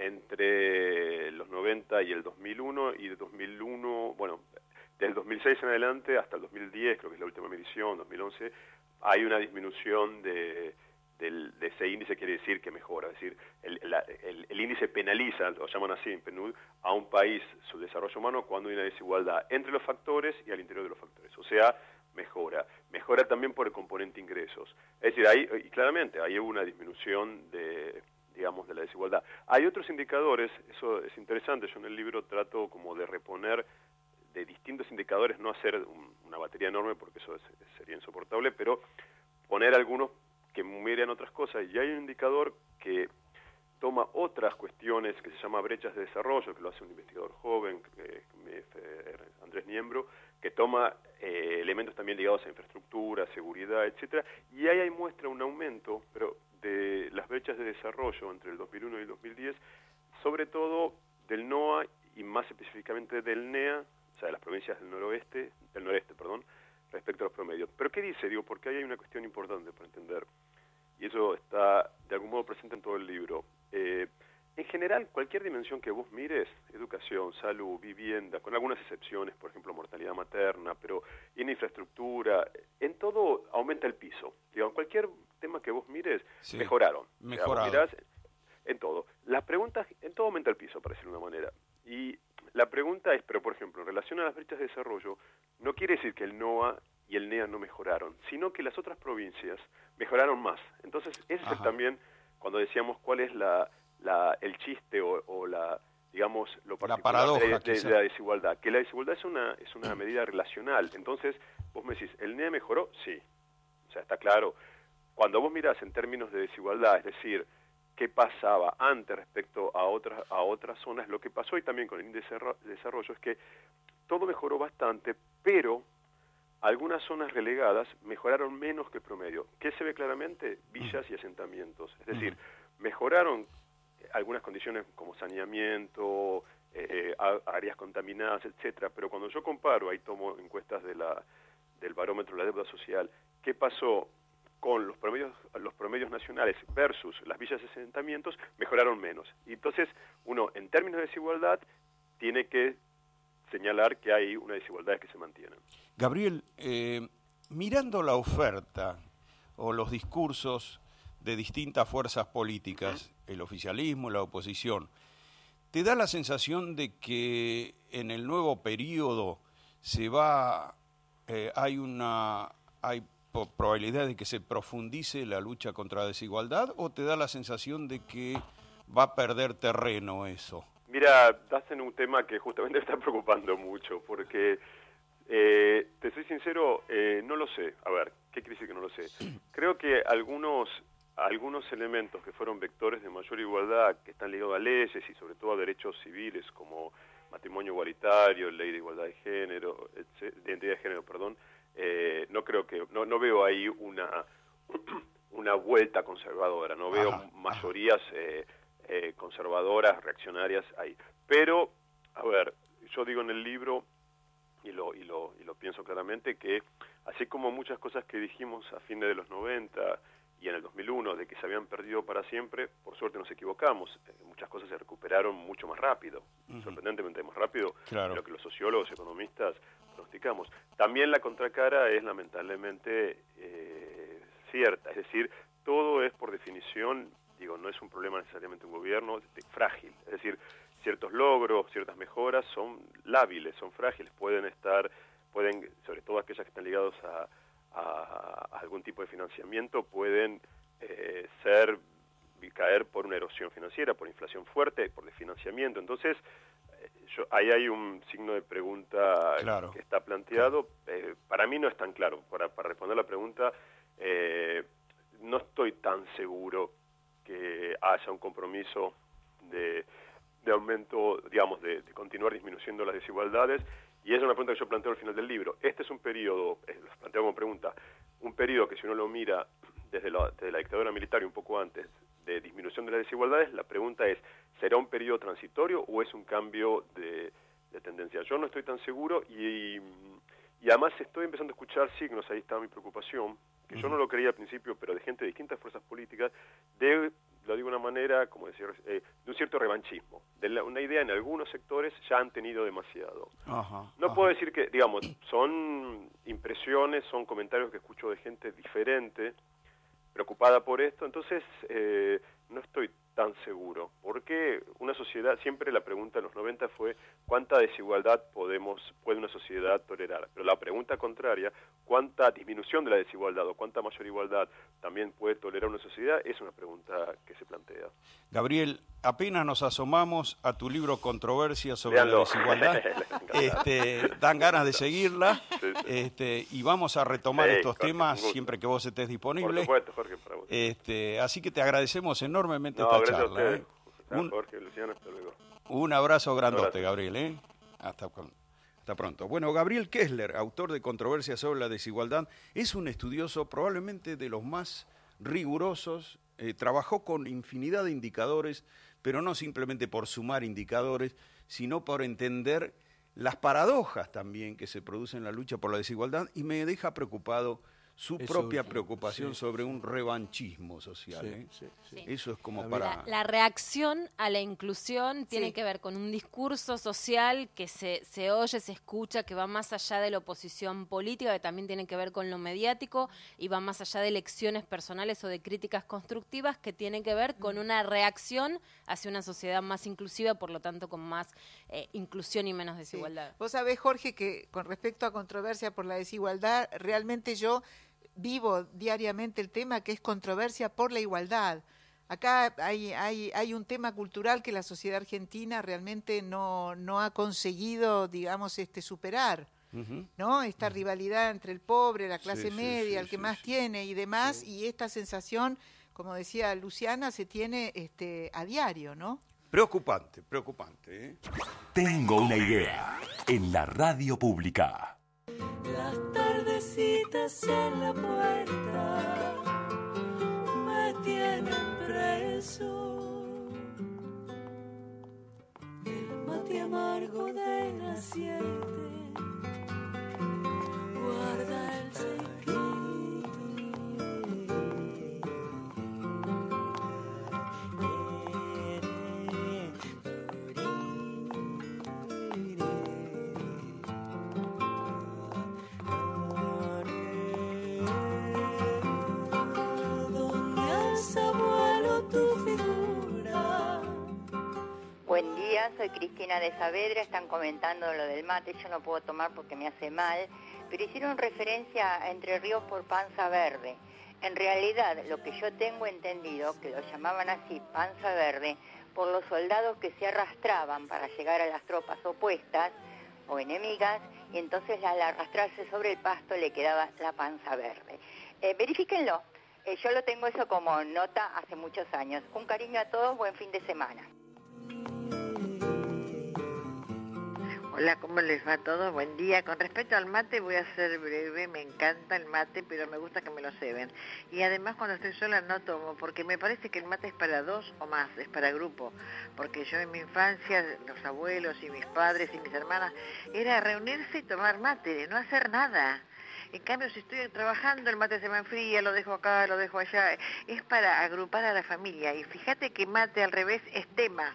entre los noventa y el dos mil uno, y de dos mil uno, bueno, del dos mil seis en adelante hasta el dos mil diez, creo que es la última medición, dos mil once, hay una disminución de... Del, de ese índice, quiere decir que mejora, es decir, el, la, el, el índice penaliza, lo llaman así en PNUD, a un país su desarrollo humano cuando hay una desigualdad entre los factores y al interior de los factores, o sea, mejora. Mejora también por el componente ingresos, es decir, ahí, y claramente, hay una disminución de, digamos, de la desigualdad. Hay otros indicadores, eso es interesante, yo en el libro trato como de reponer de distintos indicadores, no hacer un, una batería enorme porque eso es, sería insoportable, pero poner algunos que miren otras cosas, y hay un indicador que toma otras cuestiones que se llama brechas de desarrollo, que lo hace un investigador joven, eh, Andrés Niembro, que toma eh, elementos también ligados a infraestructura, seguridad, etcétera, y ahí, ahí muestra un aumento, pero de las brechas de desarrollo entre el dos mil uno y el dos mil diez, sobre todo del NOA y más específicamente del NEA, o sea, de las provincias del noroeste, del noreste, perdón, respecto a los promedios. ¿Pero qué dice? Digo, porque ahí hay una cuestión importante para entender, y eso está de algún modo presente en todo el libro. Eh, en general, cualquier dimensión que vos mires, educación, salud, vivienda, con algunas excepciones, por ejemplo, mortalidad materna, pero en infraestructura, en todo aumenta el piso. Digamos, cualquier tema que vos mires, sí, mejoraron. Mejorado. Digamos, mirás, en todo. Las preguntas, en todo aumenta el piso, para decirlo de una manera. Y la pregunta es, pero por ejemplo, en relación a las brechas de desarrollo, no quiere decir que el NOA y el NEA no mejoraron, sino que las otras provincias mejoraron más. Entonces, ese es también cuando decíamos cuál es la, la el chiste o, o la, digamos, lo particular la paradoja, de, de, quizá. de la desigualdad. Que la desigualdad es una, es una medida relacional. Entonces, vos me decís, ¿el NEA mejoró? Sí. O sea, está claro. Cuando vos mirás en términos de desigualdad, es decir, qué pasaba antes respecto a otras a otras zonas, lo que pasó y también con el índice de desarrollo es que todo mejoró bastante, pero algunas zonas relegadas mejoraron menos que el promedio. ¿Qué se ve claramente? Villas y asentamientos. Es decir, mejoraron algunas condiciones como saneamiento, eh, áreas contaminadas, etcétera. Pero cuando yo comparo, ahí tomo encuestas de la del barómetro de la deuda social, ¿qué pasó con los promedios los promedios nacionales versus las villas y asentamientos? Mejoraron menos. Y entonces, uno, en términos de desigualdad, tiene que señalar que hay una desigualdad que se mantiene. Gabriel, eh, mirando la oferta o los discursos de distintas fuerzas políticas, el oficialismo, la oposición, ¿te da la sensación de que en el nuevo periodo se va, eh, hay una, hay probabilidad de que se profundice la lucha contra la desigualdad, o te da la sensación de que va a perder terreno eso? Mira, das en un tema que justamente me está preocupando mucho, porque eh, te soy sincero, eh, no lo sé. A ver, ¿qué quiere decir que no lo sé? Creo que algunos algunos elementos que fueron vectores de mayor igualdad, que están ligados a leyes y sobre todo a derechos civiles como matrimonio igualitario, ley de igualdad de género, de identidad de género, perdón, eh, no creo que, no, no veo ahí una una vuelta conservadora, no veo ajá, mayorías eh, eh, conservadoras, reaccionarias ahí. Pero, a ver, yo digo en el libro, y lo, y lo, y lo pienso claramente, que así como muchas cosas que dijimos a fines de los noventa y en el dos mil uno, de que se habían perdido para siempre, por suerte nos equivocamos. Eh, muchas cosas se recuperaron mucho más rápido, uh-huh. sorprendentemente más rápido claro. de lo que los sociólogos y economistas pronosticamos. También la contracara es lamentablemente eh, cierta, es decir, todo es por definición, digo, no es un problema necesariamente un gobierno, es frágil, es decir, ciertos logros, ciertas mejoras son lábiles, son frágiles, pueden estar, pueden, sobre todo aquellas que están ligados a A, a algún tipo de financiamiento, pueden eh, ser caer por una erosión financiera, por inflación fuerte, por desfinanciamiento. Entonces, eh, yo, ahí hay un signo de pregunta claro. que está planteado. Eh, para mí no es tan claro. Para, para responder la pregunta, eh, no estoy tan seguro que haya un compromiso de, de aumento, digamos, de, de continuar disminuyendo las desigualdades. Y esa es una pregunta que yo planteo al final del libro. Este es un periodo, eh, lo planteo como pregunta, un periodo que si uno lo mira desde la, desde la dictadura militar y un poco antes, de disminución de las desigualdades, la pregunta es, ¿será un periodo transitorio o es un cambio de, de tendencia? Yo no estoy tan seguro y, y además estoy empezando a escuchar signos, ahí está mi preocupación, que uh-huh. yo no lo creía al principio, pero de gente de distintas fuerzas políticas, de, lo digo de una manera, como decir, eh, de un cierto revanchismo, de la, una idea en algunos sectores ya han tenido demasiado. Ajá, no ajá. puedo decir que, digamos, son impresiones, son comentarios que escucho de gente diferente, preocupada por esto, entonces eh, no estoy tan seguro, porque una sociedad, siempre la pregunta en los noventa fue ¿cuánta desigualdad podemos puede una sociedad tolerar? Pero la pregunta contraria, ¿cuánta disminución de la desigualdad o cuánta mayor igualdad también puede tolerar una sociedad? Es una pregunta que se plantea. Gabriel, apenas nos asomamos a tu libro Controversia sobre Leandro. la desigualdad, este, dan ganas de seguirla, sí, sí. Este, y vamos a retomar sí, estos temas siempre que vos estés disponible. Por supuesto, Jorge. Jorge, para vos. Este, así que te agradecemos enormemente No, esta gracias a charla. ustedes. ¿eh? Chao, Un, Jorge, Luciano, hasta luego. un abrazo grandote, Un abrazo. Gabriel. ¿eh? Hasta, hasta pronto. Bueno, Gabriel Kessler, autor de Controversias sobre la desigualdad, es un estudioso probablemente de los más rigurosos. Eh, trabajó con infinidad de indicadores, pero no simplemente por sumar indicadores, sino por entender las paradojas también que se producen en la lucha por la desigualdad, y me deja preocupado su Eso, propia sí, preocupación sí, sobre un revanchismo social. Sí, ¿eh? sí, sí. Eso es como La- para... La, la reacción a la inclusión tiene Sí. que ver con un discurso social que se, se oye, se escucha, que va más allá de la oposición política, que también tiene que ver con lo mediático y va más allá de elecciones personales o de críticas constructivas, que tiene que ver con una reacción hacia una sociedad más inclusiva, por lo tanto con más eh, inclusión y menos desigualdad. Vos sabés, Jorge, que con respecto a controversia por la desigualdad, realmente yo vivo diariamente el tema que es controversia por la igualdad. Acá hay, hay, hay un tema cultural que la sociedad argentina realmente no, no ha conseguido, digamos, este, superar, Ujú. ¿no? Esta rivalidad entre el pobre, la clase Sí, sí, media, sí, el que sí, más sí. tiene y demás, y esta sensación, como decía Luciana, se tiene este, a diario, ¿no? Preocupante, preocupante. ¿eh? Tengo una idea. En la radio pública. Las tardecitas en la puerta me tienen preso. El mate amargo de las siete guarda el donde has abuelo tu figura. Buen día, soy Cristina de Saavedra, están comentando lo del mate, yo no puedo tomar porque me hace mal, pero hicieron referencia a Entre Ríos por panza verde. En realidad, lo que yo tengo entendido, que lo llamaban así, panza verde, por los soldados que se arrastraban para llegar a las tropas opuestas o enemigas, y entonces al arrastrarse sobre el pasto le quedaba la panza verde. Eh, verifíquenlo, eh, yo lo tengo eso como nota hace muchos años. Un cariño a todos, buen fin de semana. Hola, ¿cómo les va a todos? Buen día. Con respecto al mate voy a ser breve, me encanta el mate, pero me gusta que me lo ceben. Y además cuando estoy sola no tomo, porque me parece que el mate es para dos o más, es para grupo. Porque yo en mi infancia, los abuelos y mis padres y mis hermanas, era reunirse y tomar mate, no hacer nada. En cambio, si estoy trabajando, el mate se me enfría, lo dejo acá, lo dejo allá. Es para agrupar a la familia. Y fíjate que mate al revés es tema.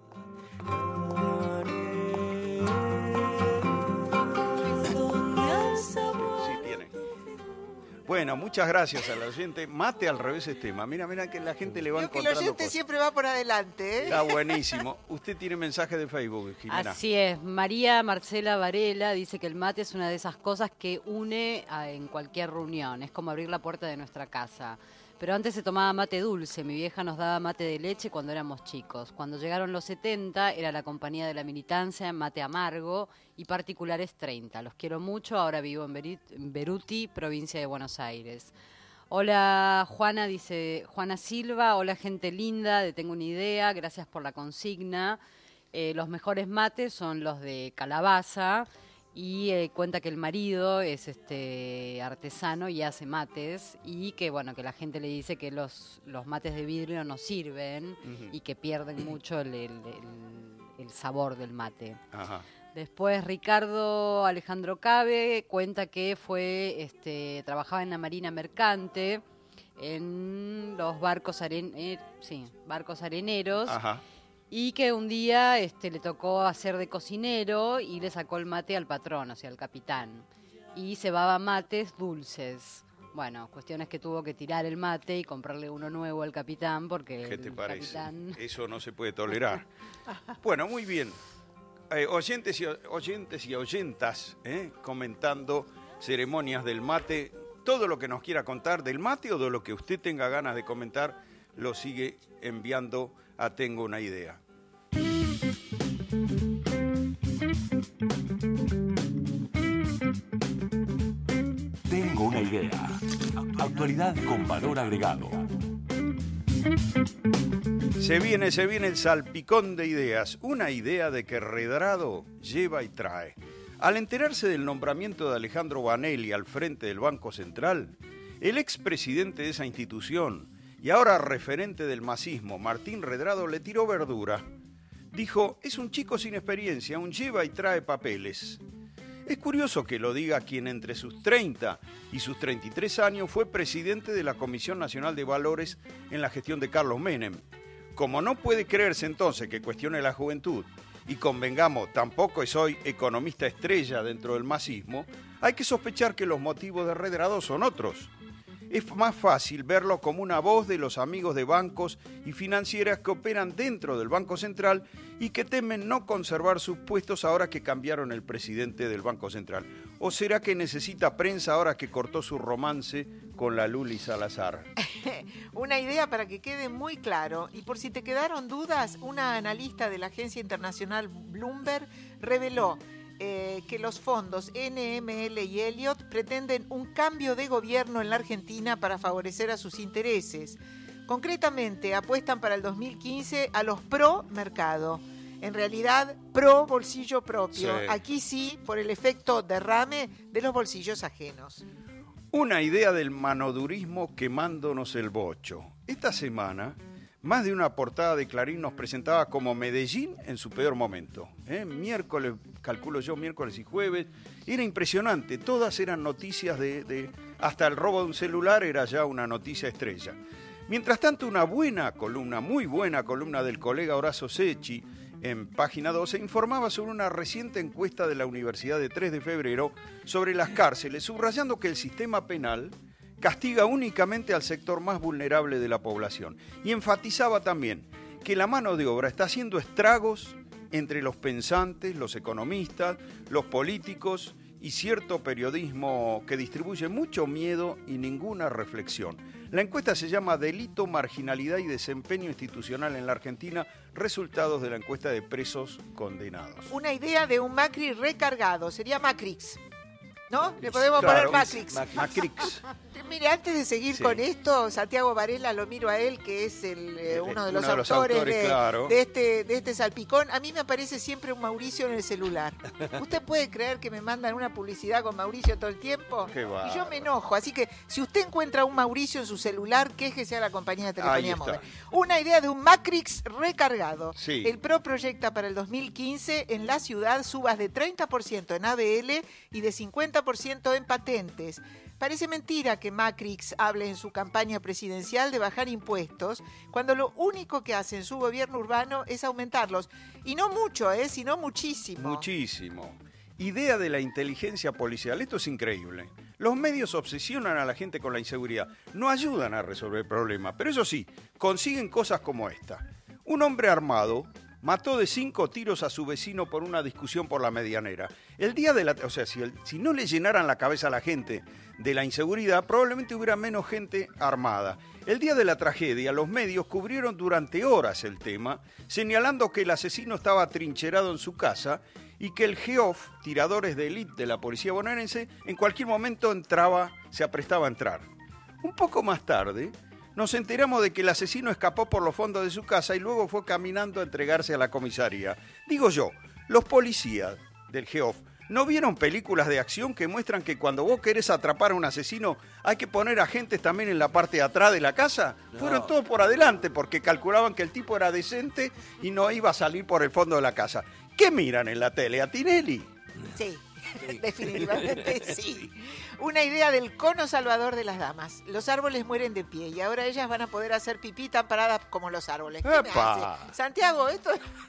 Sí tiene. Bueno, muchas gracias al oyente. Mate al revés es tema. Mira, mira que la gente le va Creo que el encontrando oyente cosas. siempre va por adelante, ¿eh? Está buenísimo. Usted tiene mensaje de Facebook, Jimena. Así es, María Marcela Varela dice que el mate es una de esas cosas que une a- en cualquier reunión, es como abrir la puerta de nuestra casa. Pero antes se tomaba mate dulce, mi vieja nos daba mate de leche cuando éramos chicos. Cuando llegaron los setenta era la compañía de la militancia, mate amargo y particulares treinta. Los quiero mucho, ahora vivo en Beri- en Beruti, provincia de Buenos Aires. Hola Juana, dice Juana Silva, hola gente linda, de Tengo una idea, gracias por la consigna. Eh, los mejores mates son los de calabaza y eh, cuenta que el marido es este artesano y hace mates y que bueno que la gente le dice que los, los mates de vidrio no sirven Ujú. y que pierden mucho el, el- el- el sabor del mate. Ajá. Después Ricardo Alejandro Cabe cuenta que fue este trabajaba en la Marina Mercante en los barcos aren eh, sí, barcos areneros Ajá. y que un día este le tocó hacer de cocinero y le sacó el mate al patrón, o sea, al capitán. Y cebaba mates dulces. Bueno, cuestiones que tuvo que tirar el mate y comprarle uno nuevo al capitán porque ¿Qué el te parece? capitán Eso no se puede tolerar. Bueno, muy bien. Eh, oyentes, y, oyentes y oyentas ¿eh? comentando ceremonias del mate. Todo lo que nos quiera contar del mate o de lo que usted tenga ganas de comentar, lo sigue enviando a Tengo una idea. Tengo una idea. actualidad con valor agregado. Se viene, se viene el salpicón de ideas. Una idea de que Redrado lleva y trae. Al enterarse del nombramiento de Alejandro Banelli al frente del Banco Central, el expresidente de esa institución y ahora referente del masismo, Martín Redrado, le tiró verdura. Dijo, es un chico sin experiencia, un lleva y trae papeles. Es curioso que lo diga quien entre sus treinta y sus treinta y tres años fue presidente de la Comisión Nacional de Valores en la gestión de Carlos Menem. Como no puede creerse entonces que cuestione la juventud, y convengamos, tampoco es hoy economista estrella dentro del masismo, hay que sospechar que los motivos de Redrado son otros. Es más fácil verlo como una voz de los amigos de bancos y financieras que operan dentro del Banco Central y que temen no conservar sus puestos ahora que cambiaron el presidente del Banco Central. ¿O será que necesita prensa ahora que cortó su romance con la Luli Salazar? Una idea para que quede muy claro. Y por si te quedaron dudas, una analista de la agencia internacional Bloomberg reveló Eh, que los fondos N M L y Elliott pretenden un cambio de gobierno en la Argentina para favorecer a sus intereses. Concretamente, apuestan para el dos mil quince a los pro mercado. En realidad, pro bolsillo propio. Sí. Aquí sí, por el efecto derrame de los bolsillos ajenos. Una idea del manodurismo quemándonos el bocho. Esta semana, más de una portada de Clarín nos presentaba como Medellín en su peor momento. ¿eh? Miércoles, calculo yo, miércoles y jueves. Era impresionante, todas eran noticias de, de... Hasta el robo de un celular era ya una noticia estrella. Mientras tanto, una buena columna, muy buena columna del colega Horacio Secchi, en Página doce, informaba sobre una reciente encuesta de la Universidad de tres de febrero sobre las cárceles, subrayando que el sistema penal castiga únicamente al sector más vulnerable de la población. Y enfatizaba también que la mano de obra está haciendo estragos entre los pensantes, los economistas, los políticos y cierto periodismo que distribuye mucho miedo y ninguna reflexión. La encuesta se llama Delito, Marginalidad y Desempeño Institucional en la Argentina, resultados de la encuesta de presos condenados. Una idea de un Macri recargado, sería Macrix. ¿No? Le podemos Claro, poner Macrix. Macrix. Mire, antes de seguir Sí. con esto, Santiago Varela, lo miro a él, que es el, eh, uno de los Uno de los autores, autores, de, claro. de este, de este salpicón. A mí me aparece siempre un Mauricio en el celular. ¿Usted puede creer que me mandan una publicidad con Mauricio todo el tiempo? Qué Y yo bárbaro. me enojo. Así que si usted encuentra un Mauricio en su celular, quéjese a la compañía de Ahí telefonía está. móvil. Una idea de un Macrix recargado. Sí. El PRO proyecta para el dos mil quince en la ciudad subas de treinta por ciento en A B L y de cincuenta por ciento en patentes. Parece mentira que Macrix hable en su campaña presidencial de bajar impuestos, cuando lo único que hace en su gobierno urbano es aumentarlos. Y no mucho, ¿eh? sino muchísimo. Muchísimo. Idea de la inteligencia policial. Esto es increíble. Los medios obsesionan a la gente con la inseguridad. No ayudan a resolver el problema. Pero eso sí, consiguen cosas como esta. Un hombre armado mató de cinco tiros a su vecino por una discusión por la medianera. El día de la... O sea, si, el, si no le llenaran la cabeza a la gente de la inseguridad, probablemente hubiera menos gente armada. El día de la tragedia, los medios cubrieron durante horas el tema, señalando que el asesino estaba atrincherado en su casa y que el G E O F, tiradores de élite de la policía bonaerense, en cualquier momento entraba, se aprestaba a entrar. Un poco más tarde, nos enteramos de que el asesino escapó por los fondos de su casa y luego fue caminando a entregarse a la comisaría. Digo yo, los policías del G E O F ¿no vieron películas de acción que muestran que cuando vos querés atrapar a un asesino hay que poner agentes también en la parte de atrás de la casa? No. Fueron todos por adelante porque calculaban que el tipo era decente y no iba a salir por el fondo de la casa. ¿Qué miran en la tele? ¿A Tinelli? Sí, definitivamente sí. Una idea del cono salvador de las damas. Los árboles mueren de pie y ahora ellas van a poder hacer pipí tan paradas como los árboles. ¿Qué me ¡Epa! hace? Santiago, esto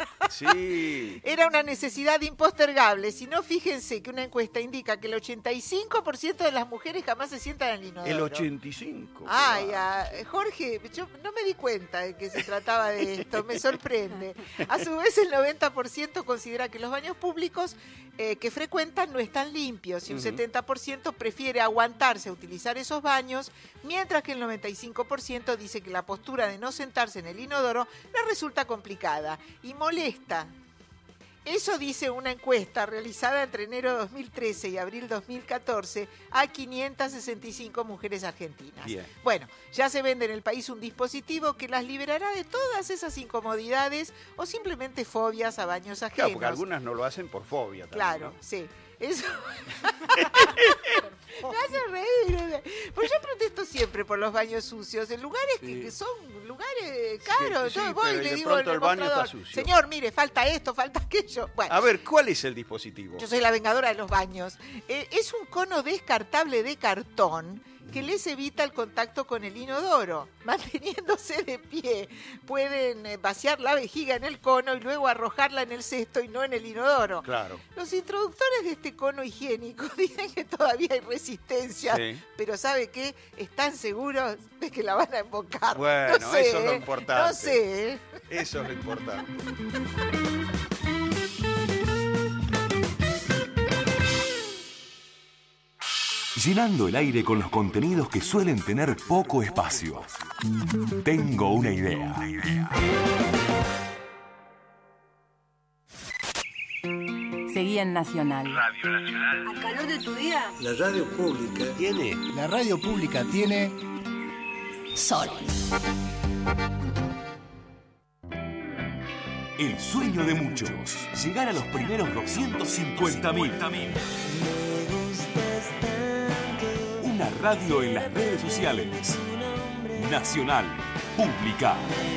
Sí. era una necesidad impostergable. Si no, fíjense que una encuesta indica que el ochenta y cinco por ciento de las mujeres jamás se sientan en el inodoro. El ochenta y cinco. Ay, ah, Jorge, yo no me di cuenta de que se trataba de esto, me sorprende. A su vez, el noventa por ciento considera que los baños públicos eh, que frecuentan no están limpios y un Ujú. setenta por ciento prefiere aguantarse a utilizar esos baños, mientras que el noventa y cinco por ciento dice que la postura de no sentarse en el inodoro le resulta complicada y molesta. Eso dice una encuesta realizada entre enero de dos mil trece y abril dos mil catorce a quinientas sesenta y cinco mujeres argentinas. Bien. Bueno, ya se vende en el país un dispositivo que las liberará de todas esas incomodidades o simplemente fobias a baños ajenos. Claro, porque algunas no lo hacen por fobia también. Claro, ¿no? sí. Eso me hace reír. Pues yo protesto siempre por los baños sucios, en lugares Sí. que, que son lugares caros. Sí, sí, yo voy y pero le de digo pronto al el baño está mostrador, sucio. señor, mire, falta esto, falta aquello. Bueno, A ver, ¿cuál es el dispositivo? yo soy la vengadora de los baños. Eh, es un cono descartable de cartón que les evita el contacto con el inodoro. Manteniéndose de pie, pueden eh, vaciar la vejiga en el cono y luego arrojarla en el cesto y no en el inodoro. Claro. Los introductores de este cono higiénico dicen que todavía hay resistencia, Sí. pero ¿sabe qué? Están seguros de que la van a embocar. Bueno, No sé, eso es lo ¿eh? importante. No sé. ¿eh? Eso es lo importante. Llenando el aire con los contenidos que suelen tener poco espacio. Tengo una idea. Seguí en Nacional. Radio Nacional. ¿Al calor de tu día? La radio pública tiene. La radio pública tiene. Sol. El sueño de muchos. Llegar a los primeros doscientos cincuenta mil. Una radio en las redes sociales. Nacional. Pública.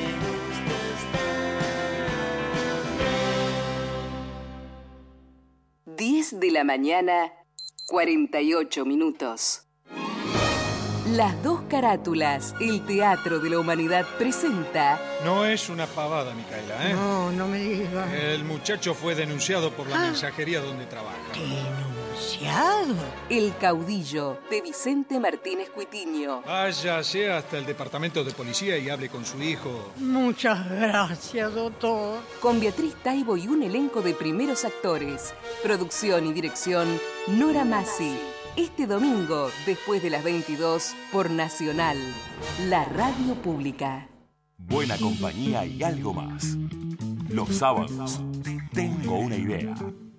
diez de la mañana, cuarenta y ocho minutos. Las dos carátulas, el Teatro de la Humanidad presenta... No es una pavada, Micaela, ¿eh? No, no me digas. El muchacho fue denunciado por la Ah. mensajería donde trabaja. ¿Denunciado? El Caudillo, de Vicente Martínez Cuitiño. Váyase hasta el departamento de policía y hable con su hijo. Muchas gracias, doctor. Con Beatriz Taibo y un elenco de primeros actores. Producción y dirección, Nora Massi. Este domingo, después de las veintidós, por Nacional, la radio pública. Buena compañía y algo más. Los sábados. Tengo una idea.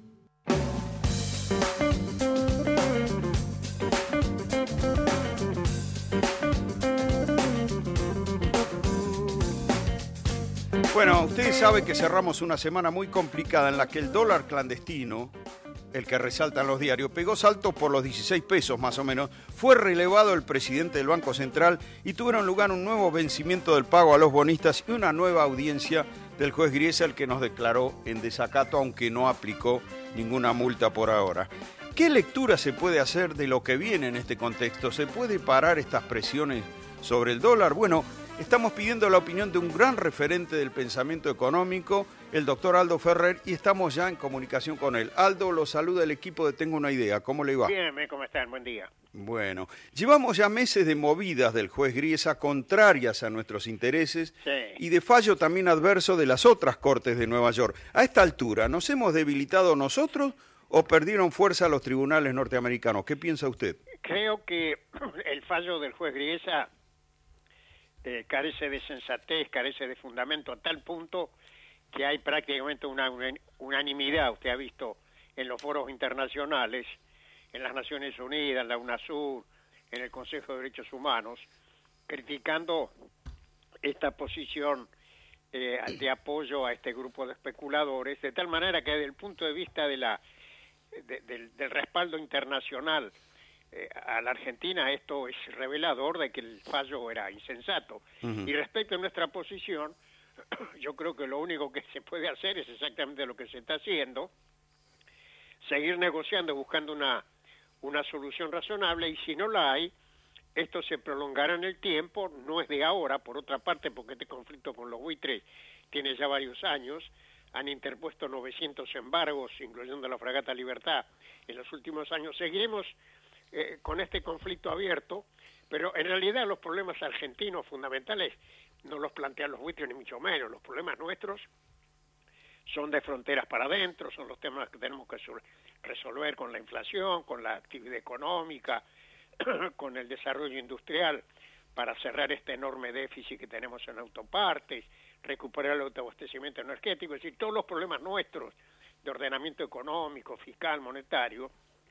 Bueno, ustedes saben que cerramos una semana muy complicada en la que el dólar clandestino, el que resaltan los diarios, pegó saltos por los dieciséis pesos más o menos, fue relevado el presidente del Banco Central y tuvieron lugar un nuevo vencimiento del pago a los bonistas y una nueva audiencia del juez Griesa, el que nos declaró en desacato, aunque no aplicó ninguna multa por ahora. ¿Qué lectura se puede hacer de lo que viene en este contexto? ¿Se puede parar estas presiones sobre el dólar? Bueno, estamos pidiendo la opinión de un gran referente del pensamiento económico, el doctor Aldo Ferrer, y estamos ya en comunicación con él. Aldo, lo saluda el equipo de Tengo una Idea. ¿Cómo le va? Bien, ¿cómo están? Buen día. Bueno, llevamos ya meses de movidas del juez Griesa contrarias a nuestros intereses Sí. y de fallo también adverso de las otras cortes de Nueva York. A esta altura, ¿nos hemos debilitado nosotros o perdieron fuerza los tribunales norteamericanos? ¿Qué piensa usted? Creo que el fallo del juez Griesa eh, carece de sensatez, carece de fundamento a tal punto que hay prácticamente una, una unanimidad, usted ha visto en los foros internacionales, en las Naciones Unidas, en la UNASUR, en el Consejo de Derechos Humanos, criticando esta posición eh, de apoyo a este grupo de especuladores, de tal manera que desde el punto de vista de la, de, del, del respaldo internacional eh, a la Argentina, esto es revelador de que el fallo era insensato. Ujú. Y respecto a nuestra posición, yo creo que lo único que se puede hacer es exactamente lo que se está haciendo, seguir negociando, buscando una, una solución razonable, y si no la hay, esto se prolongará en el tiempo, no es de ahora, por otra parte, porque este conflicto con los buitres tiene ya varios años, han interpuesto novecientos embargos, incluyendo la fragata Libertad, en los últimos años. Seguiremos eh, con este conflicto abierto, pero en realidad los problemas argentinos fundamentales no los plantean los buitres ni mucho menos. Los problemas nuestros son de fronteras para adentro, son los temas que tenemos que resolver con la inflación, con la actividad económica, con el desarrollo industrial para cerrar este enorme déficit que tenemos en autopartes, recuperar el autoabastecimiento energético, es decir, todos los problemas nuestros de ordenamiento económico, fiscal, monetario,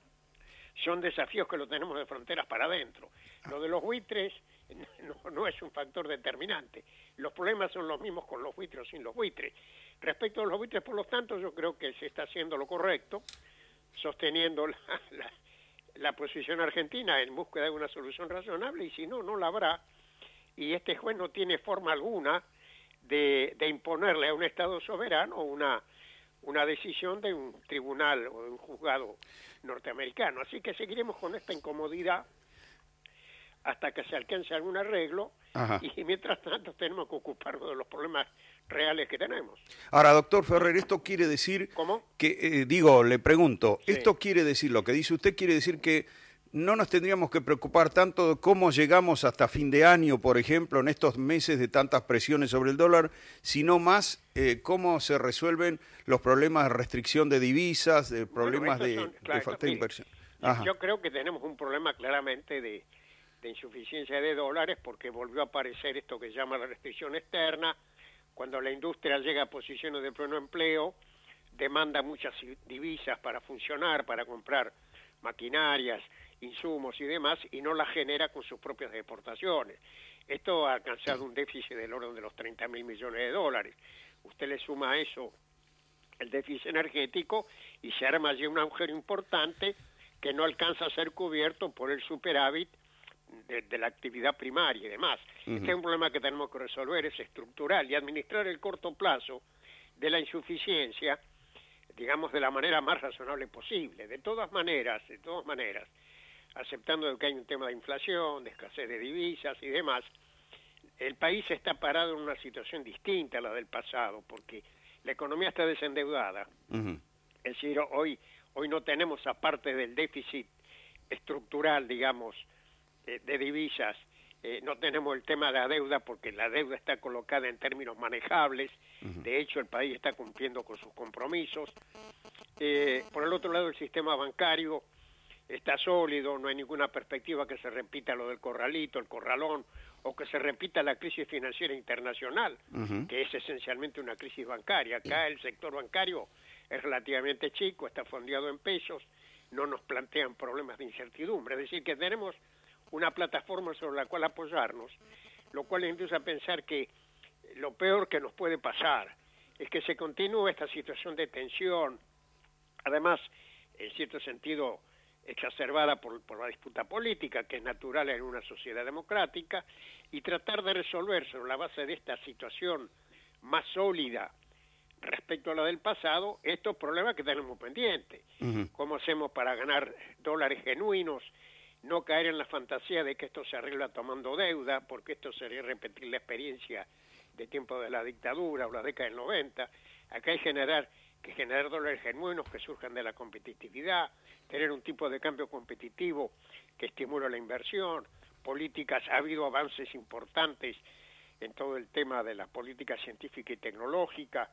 son desafíos que lo tenemos de fronteras para adentro. Lo de los buitres no, no es un factor determinante. Los problemas son los mismos con los buitres o sin los buitres. Respecto a los buitres, por lo tanto, yo creo que se está haciendo lo correcto, sosteniendo la, la, la posición argentina en búsqueda de una solución razonable, y si no, no la habrá. Y este juez no tiene forma alguna de, de imponerle a un Estado soberano una, una decisión de un tribunal o de un juzgado norteamericano. Así que seguiremos con esta incomodidad hasta que se alcance algún arreglo. Ajá. Y mientras tanto tenemos que ocuparnos de los problemas reales que tenemos. Ahora, doctor Ferrer, esto quiere decir... ¿Cómo? Que, eh, digo, le pregunto, Sí. esto quiere decir, lo que dice usted quiere decir que no nos tendríamos que preocupar tanto de cómo llegamos hasta fin de año, por ejemplo, en estos meses de tantas presiones sobre el dólar, sino más eh, cómo se resuelven los problemas de restricción de divisas, de problemas Bueno, de, son, claro, de falta de mire, inversión. yo- Ajá. Yo creo que tenemos un problema claramente de, de insuficiencia de dólares, porque volvió a aparecer esto que se llama la restricción externa. Cuando la industria llega a posiciones de pleno empleo, demanda muchas divisas para funcionar, para comprar maquinarias, insumos y demás, y no las genera con sus propias exportaciones. Esto ha alcanzado un déficit del orden de los treinta mil millones de dólares. Usted le suma a eso el déficit energético y se arma allí un agujero importante que no alcanza a ser cubierto por el superávit de, de la actividad primaria y demás. Ujú. Este es un problema que tenemos que resolver, es estructural, y administrar el corto plazo de la insuficiencia, digamos, de la manera más razonable posible. De todas maneras, de todas maneras, aceptando que hay un tema de inflación, de escasez de divisas y demás, el país está parado en una situación distinta a la del pasado, porque la economía está desendeudada. Ujú. Es decir, hoy, hoy no tenemos, aparte del déficit estructural, digamos, eh, de divisas, eh, no tenemos el tema de la deuda, porque la deuda está colocada en términos manejables. Ujú. De hecho, el país está cumpliendo con sus compromisos. Eh, por el otro lado, el sistema bancario está sólido, no hay ninguna perspectiva que se repita lo del corralito, el corralón, o que se repita la crisis financiera internacional, Ujú. que es esencialmente una crisis bancaria. Acá el sector bancario es relativamente chico, está fondeado en pesos, no nos plantean problemas de incertidumbre, es decir, que tenemos una plataforma sobre la cual apoyarnos, lo cual induce a pensar que lo peor que nos puede pasar es que se continúe esta situación de tensión, además, en cierto sentido, exacerbada por, por la disputa política, que es natural en una sociedad democrática, y tratar de resolver sobre la base de esta situación más sólida respecto a la del pasado, estos problemas que tenemos pendientes. Ujú. ¿Cómo hacemos para ganar dólares genuinos? No caer en la fantasía de que esto se arregla tomando deuda, porque esto sería repetir la experiencia de tiempo de la dictadura o la década del noventa. Acá hay generar, que generar dólares genuinos que surjan de la competitividad, tener un tipo de cambio competitivo que estimule la inversión, políticas, ha habido avances importantes en todo el tema de la política científica y tecnológica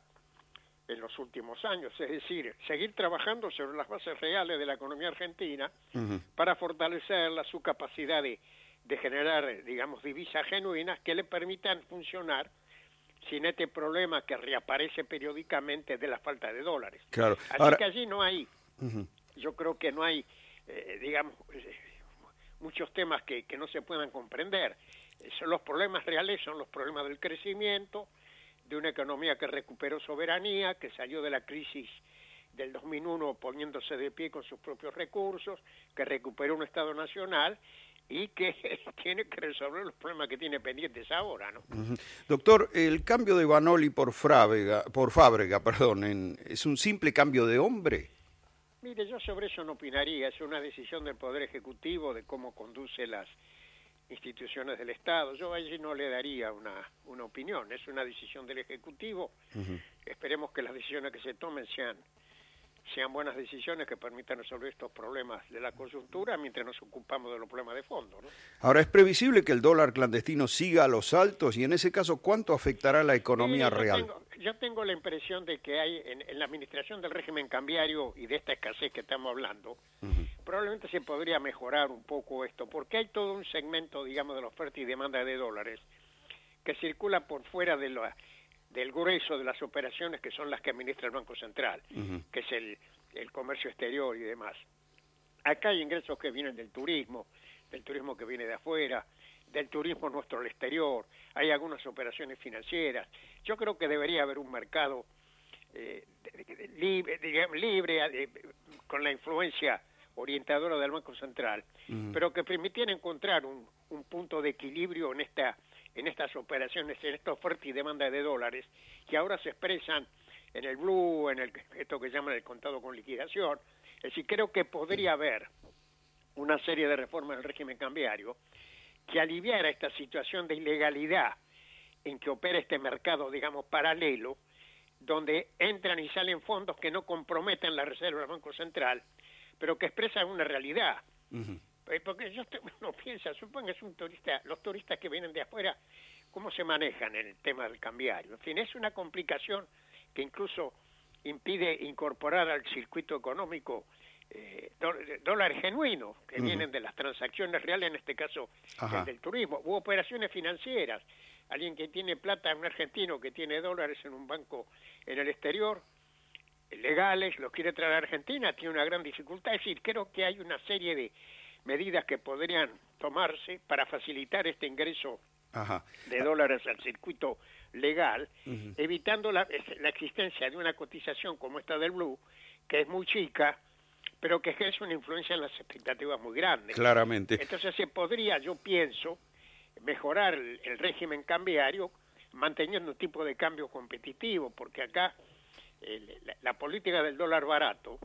en los últimos años, es decir, seguir trabajando sobre las bases reales de la economía argentina Ujú. para fortalecerla, su capacidad de, de generar, digamos, divisas genuinas que le permitan funcionar sin este problema que reaparece periódicamente de la falta de dólares. Claro. Así Ahora- que allí no hay, Ujú. yo creo que no hay, eh, digamos, eh, muchos temas que, que no se puedan comprender. Eh, son los problemas reales, son los problemas del crecimiento, de una economía que recuperó soberanía, que salió de la crisis del dos mil uno poniéndose de pie con sus propios recursos, que recuperó un Estado nacional y que tiene que resolver los problemas que tiene pendientes ahora, ¿no? Ujú. Doctor, el cambio de Vanoli por Fábrega, por Fábrega, perdón, en- ¿es un simple cambio de hombre? Mire, yo sobre eso no opinaría, es una decisión del Poder Ejecutivo de cómo conduce las instituciones del Estado. Yo allí no le daría una, una opinión, es una decisión del Ejecutivo. Ujú. Esperemos que las decisiones que se tomen sean, sean buenas decisiones que permitan resolver estos problemas de la coyuntura mientras nos ocupamos de los problemas de fondo, ¿no? Ahora, ¿es previsible que el dólar clandestino siga a los altos? Y en ese caso, ¿cuánto afectará la economía Mire, yo real? Tengo, yo tengo la impresión de que hay en, en la administración del régimen cambiario y de esta escasez que estamos hablando, Ujú. probablemente se podría mejorar un poco esto, porque hay todo un segmento, digamos, de la oferta y demanda de dólares que circula por fuera de la, del grueso de las operaciones que son las que administra el Banco Central, Ujú. que es el, el comercio exterior y demás. Acá hay ingresos que vienen del turismo, del turismo que viene de afuera, del turismo nuestro al exterior, hay algunas operaciones financieras. Yo creo que debería haber un mercado eh, de- de- de- libre, digamos, libre eh, con la influencia orientadora del Banco Central, Ujú. pero que permitiera encontrar un, un punto de equilibrio en esta en estas operaciones, en esta oferta y demanda de dólares, que ahora se expresan en el blue, en el esto que llaman el contado con liquidación. Es decir, creo que podría haber una serie de reformas del régimen cambiario que aliviara esta situación de ilegalidad en que opera este mercado, digamos, paralelo, donde entran y salen fondos que no comprometen la reserva del Banco Central, pero que expresan una realidad. Ujú. Eh, Porque yo estoy- uno piensa, supongo que es un turista, los turistas que vienen de afuera, ¿cómo se manejan en el tema del cambiario? En fin, es una complicación que incluso impide incorporar al circuito económico eh, dó- dólares genuinos que Ujú. vienen de las transacciones reales, en este caso Ajá. el del turismo, u operaciones financieras. Alguien que tiene plata, un argentino que tiene dólares en un banco en el exterior, legales, los quiere traer a Argentina, tiene una gran dificultad. Es decir, creo que hay una serie de medidas que podrían tomarse para facilitar este ingreso Ajá. de dólares al circuito legal, Ujú. evitando la, la existencia de una cotización como esta del Blue, que es muy chica, pero que ejerce una influencia en las expectativas muy grandes. Claramente. Entonces se podría, yo pienso, mejorar el, el régimen cambiario manteniendo un tipo de cambio competitivo, porque acá el- la, la política del dólar barato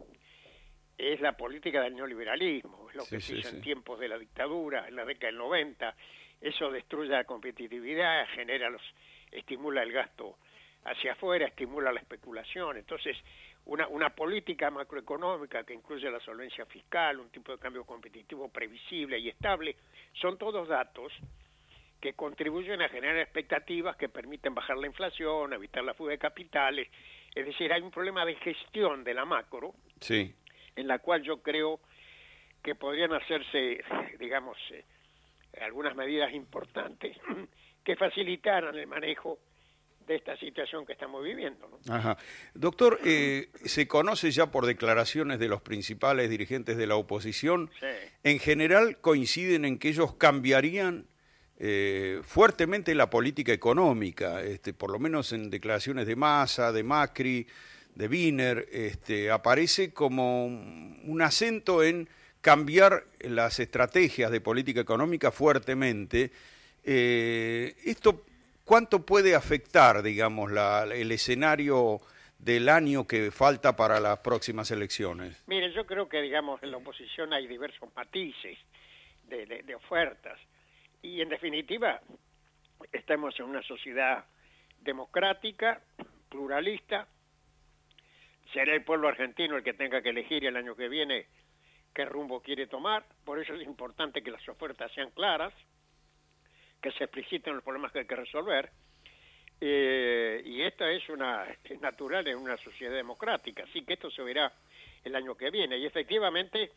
es la política del neoliberalismo, es lo Sí, que sí, se hizo sí. en tiempos de la dictadura, en la década del noventa. Eso destruye la competitividad, genera los, estimula el gasto hacia afuera, estimula la especulación. Entonces, una, una política macroeconómica que incluye la solvencia fiscal, un tipo de cambio competitivo previsible y estable, son todos datos que contribuyen a generar expectativas que permiten bajar la inflación, evitar la fuga de capitales. Es decir, hay un problema de gestión de la macro, Sí. en la cual yo creo que podrían hacerse, digamos, eh, algunas medidas importantes que facilitaran el manejo de esta situación que estamos viviendo, ¿no? Ajá. Doctor, eh, se conoce ya por declaraciones de los principales dirigentes de la oposición, Sí. en general coinciden en que ellos cambiarían eh, fuertemente la política económica, este, por lo menos en declaraciones de Massa, de Macri, de Wiener, este, aparece como un un acento en cambiar las estrategias de política económica fuertemente. Eh, ¿Esto cuánto puede afectar, digamos, la, el escenario del año que falta para las próximas elecciones? Mire, yo creo que, digamos, en la oposición hay diversos matices de, de- de ofertas. Y, en definitiva, estamos en una sociedad democrática, pluralista. Será el pueblo argentino el que tenga que elegir el año que viene qué rumbo quiere tomar. Por eso es importante que las ofertas sean claras, que se expliciten los problemas que hay que resolver. Eh, y esta es una es natural en una sociedad democrática, así que esto se verá el año que viene. Y efectivamente,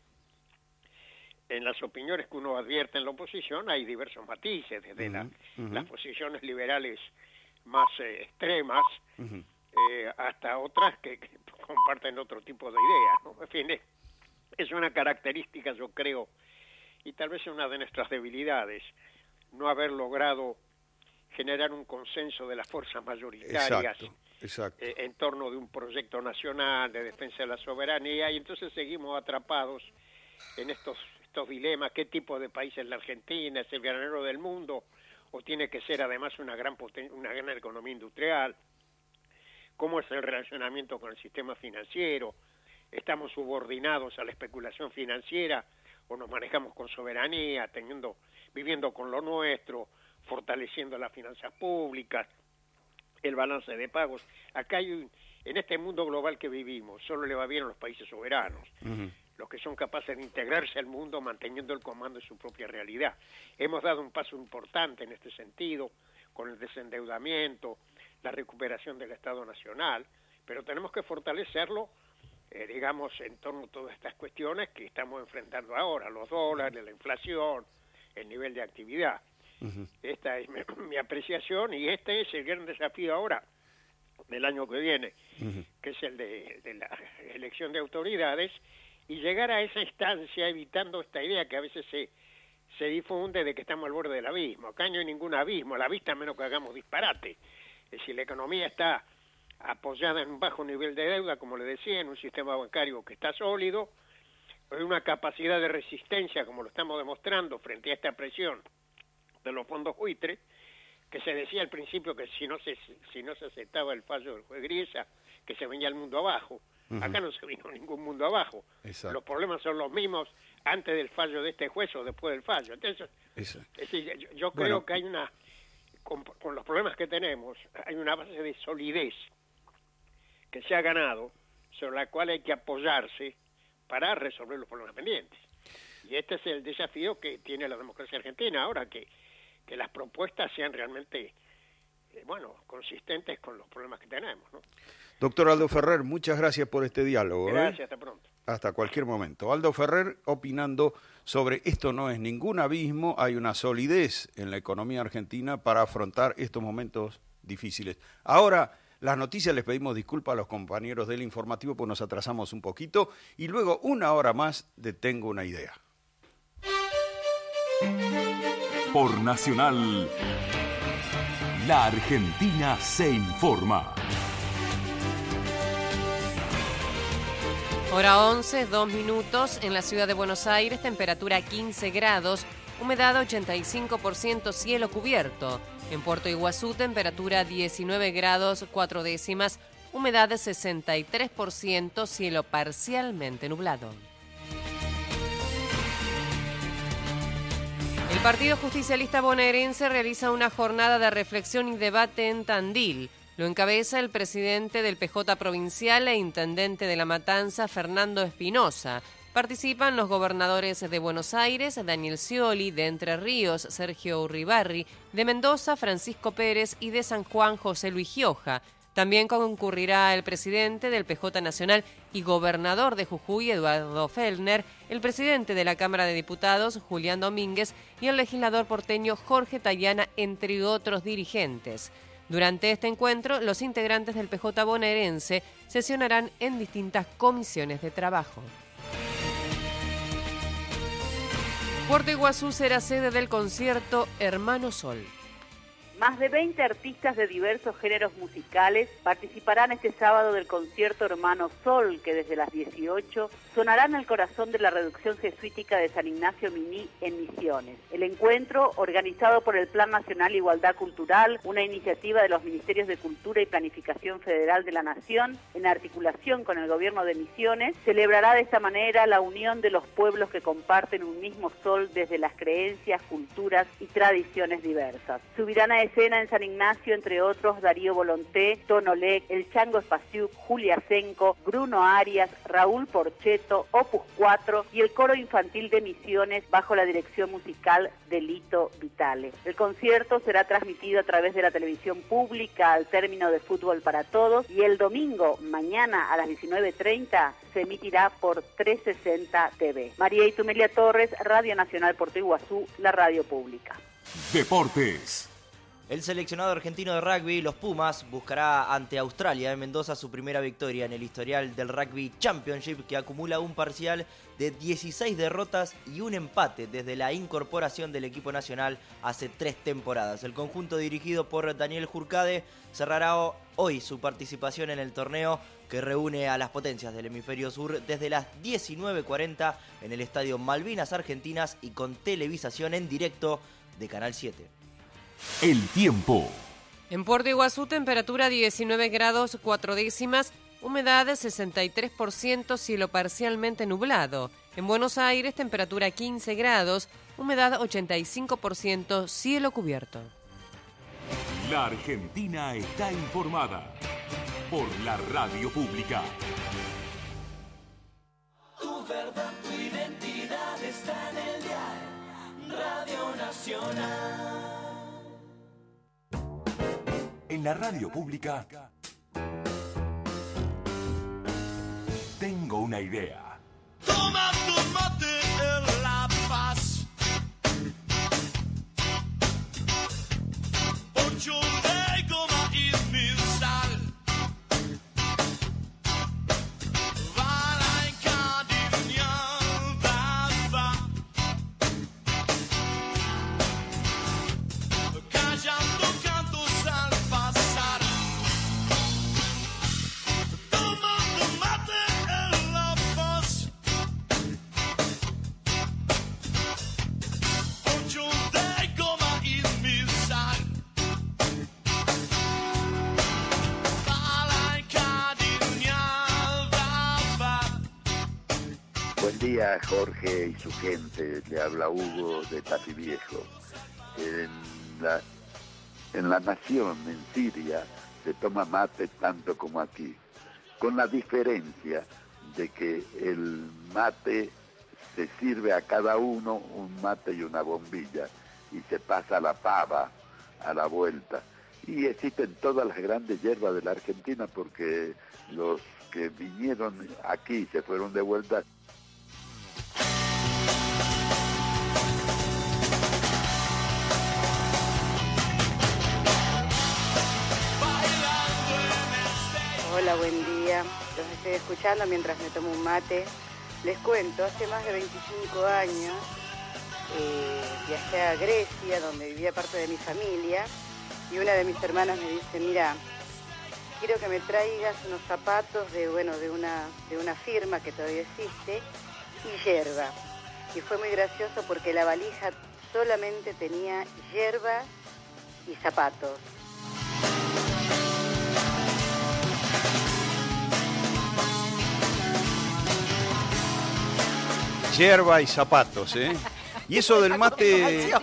en las opiniones que uno advierte en la oposición hay diversos matices, desde la- ujú. las posiciones liberales más eh, extremas Ujú. eh, hasta otras que, que comparten otro tipo de ideas, ¿no? En fin, es, es una característica, yo creo, y tal vez una de nuestras debilidades, no haber logrado generar un consenso de las fuerzas mayoritarias Exacto, exacto. eh, en torno de un proyecto nacional de defensa de la soberanía, y entonces seguimos atrapados en estos estos dilemas. ¿Qué tipo de país es la Argentina? ¿Es el granero del mundo o tiene que ser además una gran poten- una gran economía industrial? ¿Cómo es el relacionamiento con el sistema financiero? ¿Estamos subordinados a la especulación financiera o nos manejamos con soberanía, teniendo viviendo con lo nuestro, fortaleciendo las finanzas públicas, el balance de pagos? Acá hay un, en este mundo global que vivimos, solo le va bien a los países soberanos, Ujú. los que son capaces de integrarse al mundo manteniendo el comando de su propia realidad. Hemos dado un paso importante en este sentido, con el desendeudamiento, la recuperación del Estado Nacional, pero tenemos que fortalecerlo, eh, digamos, en torno a todas estas cuestiones que estamos enfrentando ahora, los dólares, la inflación, el nivel de actividad. Ujú. Esta es mi, mi apreciación, y este es el gran desafío ahora del año que viene, Ujú. que es el de, de la elección de autoridades, y llegar a esa instancia evitando esta idea que a veces se, se difunde de que estamos al borde del abismo. Acá no hay ningún abismo, a la vista, a menos que hagamos disparate. Es decir, la economía está apoyada en un bajo nivel de deuda, como le decía, en un sistema bancario que está sólido, hay una capacidad de resistencia, como lo estamos demostrando, frente a esta presión de los fondos buitres, que se decía al principio que si no se si no se aceptaba el fallo del juez Griesa, que se venía el mundo abajo. Ujú. Acá no se vino ningún mundo abajo. Exacto. Los problemas son los mismos antes del fallo de este juez o después del fallo. Entonces, Exacto. es decir, yo, yo Bueno. creo que hay una, con, con los problemas que tenemos, hay una base de solidez que se ha ganado, sobre la cual hay que apoyarse para resolver los problemas pendientes. Y este es el desafío que tiene la democracia argentina ahora, que, que las propuestas sean realmente, eh, bueno, consistentes con los problemas que tenemos, ¿no? Doctor Aldo Ferrer, muchas gracias por este diálogo. ¿eh? Gracias, hasta pronto. Hasta cualquier momento. Aldo Ferrer opinando sobre esto no es ningún abismo, hay una solidez en la economía argentina para afrontar estos momentos difíciles. Ahora, las noticias, les pedimos disculpas a los compañeros del informativo porque nos atrasamos un poquito y luego una hora más de Tengo una idea. Por Nacional, la Argentina se informa. Hora once, dos minutos, en la ciudad de Buenos Aires, temperatura quince grados, humedad ochenta y cinco por ciento, cielo cubierto. En Puerto Iguazú, temperatura diecinueve grados, cuatro décimas, humedad sesenta y tres por ciento, cielo parcialmente nublado. El Partido Justicialista Bonaerense realiza una jornada de reflexión y debate en Tandil. Lo encabeza el presidente del P J provincial e intendente de La Matanza, Fernando Espinosa. Participan los gobernadores de Buenos Aires, Daniel Scioli, de Entre Ríos, Sergio Uribarri, de Mendoza, Francisco Pérez y de San Juan, José Luis Gioja. También concurrirá el presidente del P J Nacional y gobernador de Jujuy, Eduardo Fellner, el presidente de la Cámara de Diputados, Julián Domínguez, y el legislador porteño Jorge Tayana, entre otros dirigentes. Durante este encuentro, los integrantes del P J bonaerense sesionarán en distintas comisiones de trabajo. Puerto Iguazú será sede del concierto Hermano Sol. Más de veinte artistas de diversos géneros musicales participarán este sábado del concierto Hermano Sol, que desde las dieciocho sonará en el corazón de la reducción jesuítica de San Ignacio Miní en Misiones. El encuentro, organizado por el Plan Nacional Igualdad Cultural, una iniciativa de los Ministerios de Cultura y Planificación Federal de la Nación, en articulación con el Gobierno de Misiones, celebrará de esta manera la unión de los pueblos que comparten un mismo sol desde las creencias, culturas y tradiciones diversas. Subirán a escena en San Ignacio, entre otros, Darío Volonté, Tono Lec, El Chango Espaciuc, Julia Senco, Bruno Arias, Raúl Porcheto, Opus cuatro y el coro infantil de Misiones bajo la dirección musical de Lito Vitale. El concierto será transmitido a través de la televisión pública al término de Fútbol para Todos y el domingo, mañana a las diecinueve treinta, se emitirá por trescientos sesenta T V. María Itumelia Torres, Radio Nacional Puerto Iguazú, la radio pública. Deportes. El seleccionado argentino de rugby, los Pumas, buscará ante Australia en Mendoza su primera victoria en el historial del Rugby Championship, que acumula un parcial de dieciséis derrotas y un empate desde la incorporación del equipo nacional hace tres temporadas. El conjunto dirigido por Daniel Jurcade cerrará hoy su participación en el torneo que reúne a las potencias del hemisferio sur desde las diecinueve cuarenta en el estadio Malvinas Argentinas y con televisación en directo de Canal siete. El tiempo. En Puerto Iguazú, temperatura diecinueve grados, cuatro décimas, humedad sesenta y tres por ciento, cielo parcialmente nublado. En Buenos Aires, temperatura quince grados, humedad ochenta y cinco por ciento, cielo cubierto. La Argentina está informada por la radio pública. Tu verdad, tu identidad está en el dial Radio Nacional. En la radio pública, tengo una idea. Toma tu mate en La Paz. Ocho de goma y mil sal. día, Jorge y su gente. Le habla Hugo de Tafí Viejo. En la, en la nación, en Siria, se toma mate tanto como aquí, con la diferencia de que el mate se sirve a cada uno un mate y una bombilla y se pasa la pava a la vuelta. Y existen todas las grandes hierbas de la Argentina porque los que vinieron aquí se fueron de vuelta. Hola, buen día. Los estoy escuchando mientras me tomo un mate. Les cuento, hace más de veinticinco años eh, viajé a Grecia, donde vivía parte de mi familia, y una de mis hermanas me dice, mira, quiero que me traigas unos zapatos de, bueno, de una, de una firma que todavía existe, y yerba. Y fue muy gracioso porque la valija solamente tenía yerba y zapatos. Yerba y zapatos, ¿eh? Y eso del mate,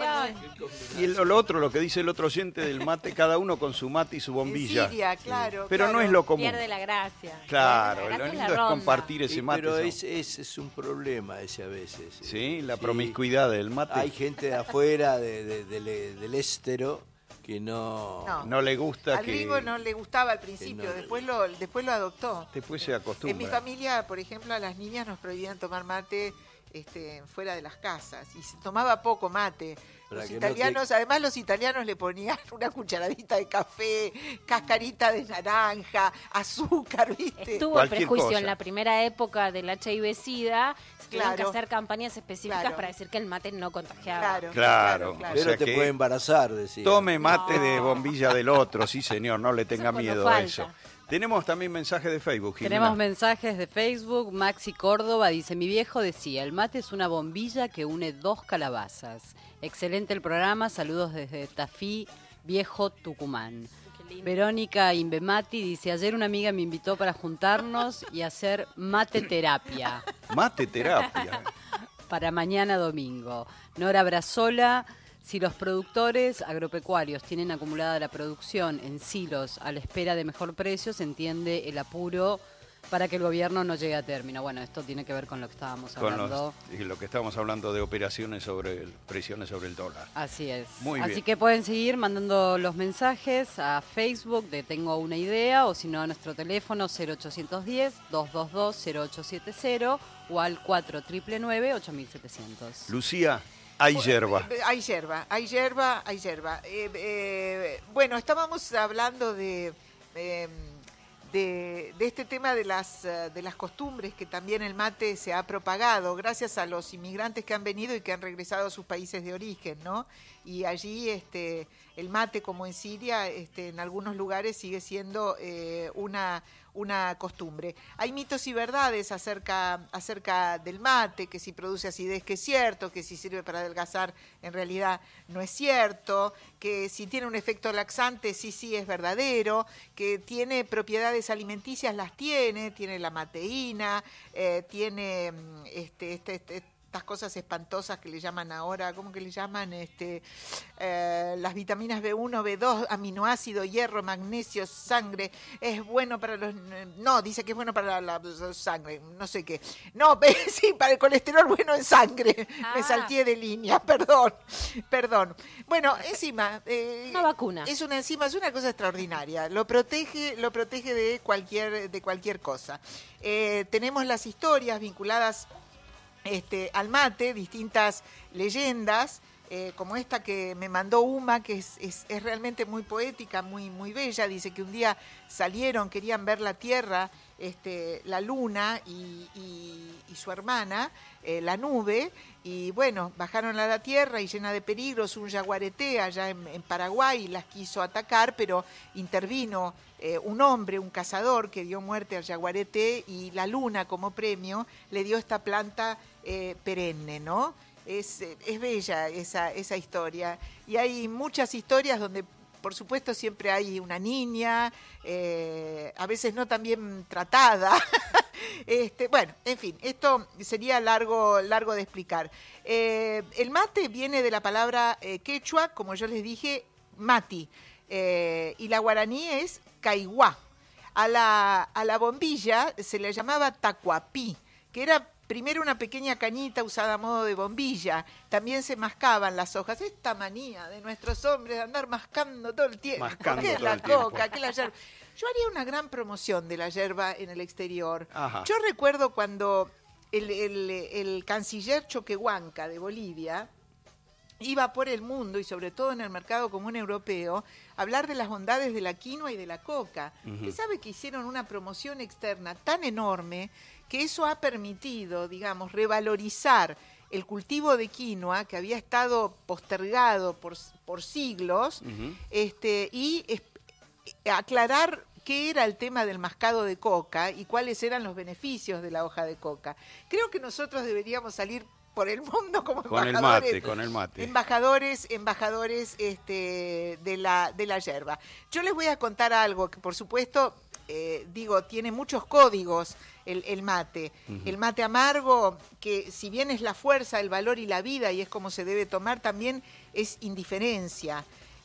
y el- lo otro, lo que dice el otro oyente del mate, cada uno con su mate y su bombilla. En Siria, claro. Pero claro. no es lo común. Pierde la gracia. Claro, Pierde la lo gracia lindo la es ronda. compartir ese Sí, mate. pero ¿no? es, es, es un problema ese a veces. Sí, la promiscuidad del mate. Hay gente de afuera de, de- del, del estero que no... No. No le gusta Al que gringo no le gustaba al principio, no- después lo después lo adoptó. después se acostumbra. En mi familia, por ejemplo, a las niñas nos prohibían tomar mate este, fuera de las casas y se tomaba poco mate. Para Los que no italianos, además los italianos le ponían una cucharadita de café, cascarita de naranja, azúcar, ¿viste? Estuvo el Cualquier prejuicio cosa. en la primera época del H I V-Sida, se tuvieron que Claro. hacer campañas específicas Claro. para decir que el mate no contagiaba. Claro, Claro, claro. o Pero sea te que puede embarazar, decía. tome mate No. de bombilla del otro, sí señor, no le tenga cuando miedo a falta. eso. Tenemos también mensajes de Facebook, Jimena. Tenemos mensajes de Facebook. Maxi Córdoba dice, mi viejo decía, el mate es una bombilla que une dos calabazas. Excelente el programa, saludos desde Tafí, Viejo, Tucumán. Qué lindo. Verónica Imbemati dice, ayer una amiga me invitó para juntarnos y hacer mate terapia Mate terapia. para mañana domingo. Nora Brazola, si los productores agropecuarios tienen acumulada la producción en silos a la espera de mejor precio, se entiende el apuro para que el gobierno no llegue a término. Bueno, esto tiene que ver con lo que estábamos Con hablando. los, y lo que estamos hablando de operaciones sobre el, presiones sobre el dólar. Así es. Muy Así bien. que pueden seguir mandando los mensajes a Facebook de Tengo una idea o si no a nuestro teléfono cero ochocientos diez, doscientos veintidós, cero ocho siete cero o al cuatro nueve nueve, ocho mil setecientos. Lucía, hay yerba. Eh, Hay yerba, hay yerba, hay yerba. Eh, eh, bueno, estábamos hablando de, eh, de, de este tema de las, eh, de las costumbres que también el mate se ha propagado gracias a los inmigrantes que han venido y que han regresado a sus países de origen, ¿no? Y allí este, el mate, como en Siria, este, en algunos lugares sigue siendo eh, una... una costumbre. Hay mitos y verdades acerca, acerca del mate, que si produce acidez, que es cierto, que si sirve para adelgazar, en realidad no es cierto, que si tiene un efecto laxante, sí, sí es verdadero, que tiene propiedades alimenticias, las tiene, tiene la mateína, eh, tiene mm, este, este, este estas cosas espantosas que le llaman ahora, ¿cómo que le llaman? Este, eh, las vitaminas B uno, B dos, aminoácido, hierro, magnesio, sangre, es bueno para los... No, dice que es bueno para la, la sangre, no sé qué. No, sí, para el colesterol bueno en sangre. Ah. Me salté de línea, perdón, perdón. Bueno, encima... Eh, Una vacuna. Es una enzima, es una cosa extraordinaria. Lo protege, lo protege de cualquier, de cualquier cosa. Eh, tenemos las historias vinculadas Este, al mate, distintas leyendas, eh, como esta que me mandó Uma, que es, es, es realmente muy poética, muy, muy bella. Dice que un día salieron, querían ver la Tierra, este, la Luna y, y, y su hermana, eh, la nube, y bueno, bajaron a la Tierra y llena de peligros, un yaguareté allá en, en Paraguay las quiso atacar, pero intervino eh, un hombre, un cazador, que dio muerte al yaguareté, y la Luna, como premio, le dio esta planta eh, perenne, ¿no? Es, es bella esa, esa historia. Y hay muchas historias donde, por supuesto, siempre hay una niña, eh, a veces no tan bien tratada. este, bueno, en fin, esto sería largo, largo de explicar. Eh, el mate viene de la palabra eh, quechua, como yo les dije, mati, eh, y la guaraní es caiguá. A la, a la bombilla se le llamaba tacuapí, que era primero una pequeña cañita usada a modo de bombilla. También se mascaban las hojas. Esta manía de nuestros hombres de andar mascando todo el tiempo. Mascando ¿Qué es todo la el tiempo. coca? ¿Qué es la yerba? Yo haría una gran promoción de la yerba en el exterior. Ajá. Yo recuerdo cuando el, el, el canciller Choquehuanca de Bolivia iba por el mundo y sobre todo en el mercado común europeo a hablar de las bondades de la quinoa y de la coca. Ujú. Usted sabe que hicieron una promoción externa tan enorme que eso ha permitido, digamos, revalorizar el cultivo de quinoa que había estado postergado por, por siglos, Ujú. este, y es- aclarar qué era el tema del mascado de coca y cuáles eran los beneficios de la hoja de coca. Creo que nosotros deberíamos salir por el mundo como Con el embajadores, mate, con el mate. embajadores, embajadores este, de la de la yerba. Yo les voy a contar algo que, por supuesto, eh, digo, tiene muchos códigos el, el mate. Ujú. El mate amargo, que si bien es la fuerza, el valor y la vida, y es como se debe tomar, también es indiferencia.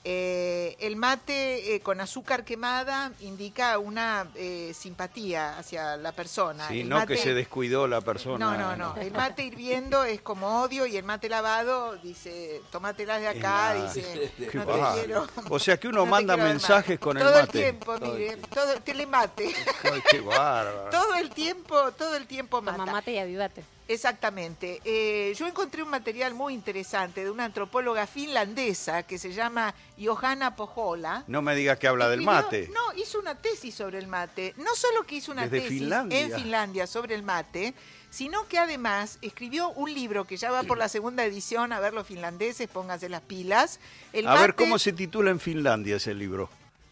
Eh, el mate eh, con azúcar quemada indica una eh, simpatía hacia la persona. Sí, El no mate- que se descuidó la persona. no, no, no. El mate hirviendo es como odio y el mate lavado dice, tómatelas de acá, Es dice, Qué no te bárbaro. quiero. O sea que uno no te manda quiero ver mensajes más. con el todo mate. el tiempo, Todo el mire, todo telemate. Ay, qué bárbaro. todo el tiempo, todo el tiempo mata. Toma mate y avivate. Exactamente. Eh, yo encontré un material muy interesante de una antropóloga finlandesa que se llama Johanna Pohola. No me digas que habla del Escribió- mate. No, hizo una tesis sobre el mate. No solo que hizo una Desde tesis Finlandia. en Finlandia sobre el mate, sino que además escribió un libro que ya va por la segunda edición. A ver, los finlandeses, pónganse las pilas. El A ver mate- cómo se titula en Finlandia ese libro.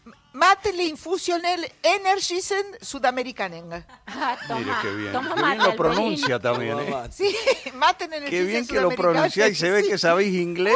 Mate le infusionel energisen sudamericanen. Mire qué bien. toma Qué bien mate, lo Alperín. pronuncia también, ¿eh? Sí, maten Qué energisen bien que lo sudamericanen. pronunciáis. Se ve Sí. que sabéis inglés.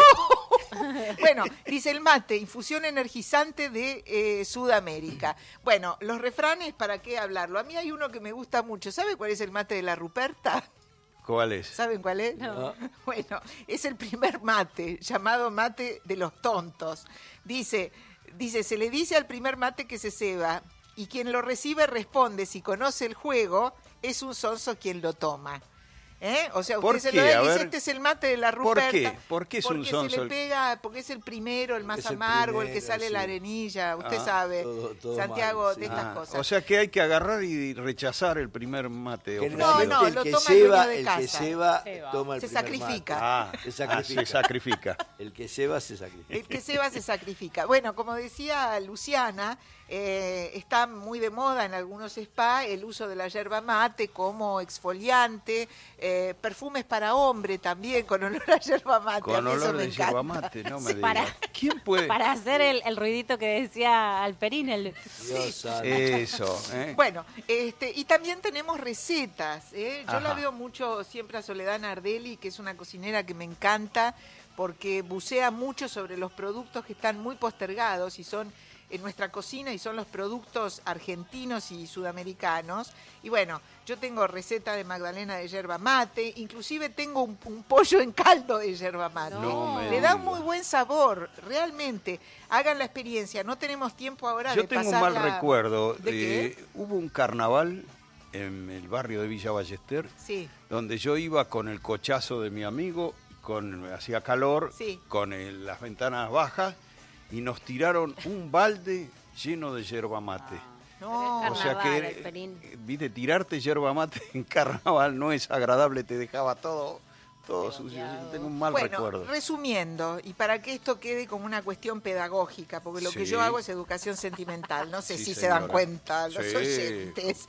Bueno, dice el mate, infusión energizante de eh, Sudamérica. Bueno, los refranes, ¿para qué hablarlo? A mí hay uno que me gusta mucho. ¿Sabe cuál es el mate de la Ruperta? ¿Cuál es? ¿Saben cuál es? No. Bueno, es el primer mate, llamado mate de los tontos. Dice, dice, se le dice al primer mate que se ceba, y quien lo recibe responde, si conoce el juego, es un sonso quien lo toma. ¿Eh? O sea, ¿Por usted se qué? lo da y A dice, ver. este es el mate de la ¿Por Ruperta. qué? ¿Por qué es un Porque sonso se le el- pega, porque es el primero, el más Es el amargo, el que primero, sale la sí. arenilla, usted Ah, sabe, todo- todo Santiago, mal, sí. de estas Ah, cosas. o sea que hay que agarrar y rechazar el primer mate. Generalmente no, el lo que toma el dueño ceba, de el casa. que ceba, Ceba. toma el Se primer sacrifica. mate. Ah, se ah, sacrifica. se sacrifica. El que ceba se sacrifica. El que se va se sacrifica. Bueno, como decía Luciana, eh, está muy de moda en algunos spas el uso de la yerba mate como exfoliante, eh, perfumes para hombre también con olor a yerba mate. A Con mí eso olor me de encanta. yerba mate, no me Sí, digas. para- ¿Quién puede? Para hacer el, el ruidito que decía Alperín. El... Dios santo. Eso, ¿eh? Bueno, este, y también tenemos recetas. ¿eh? Yo la Ajá. veo mucho siempre a Soledad Nardelli, que es una cocinera que me encanta, porque bucea mucho sobre los productos que están muy postergados y son en nuestra cocina y son los productos argentinos y sudamericanos. Y bueno, yo tengo receta de magdalena de yerba mate, inclusive tengo un, un pollo en caldo de yerba mate. No me Le da un digas. muy buen sabor, realmente. Hagan la experiencia, no tenemos tiempo ahora Yo de tengo un pasarla- mal recuerdo. ¿De qué? Eh, hubo un carnaval en el barrio de Villa Ballester, Sí. donde yo iba con el cochazo de mi amigo, con hacía calor, Sí. con el- las ventanas bajas, y nos tiraron un balde lleno de yerba mate. No. O sea Carnaval, que, Alperín. eh, viste, tirarte yerba mate en carnaval no es agradable, te dejaba todo, todo sucio. Yo tengo un mal Bueno, recuerdo. resumiendo, y para que esto quede como una cuestión pedagógica, porque lo que Sí. yo hago es educación sentimental, no sé Sí, si se señora. dan cuenta los Sí. oyentes.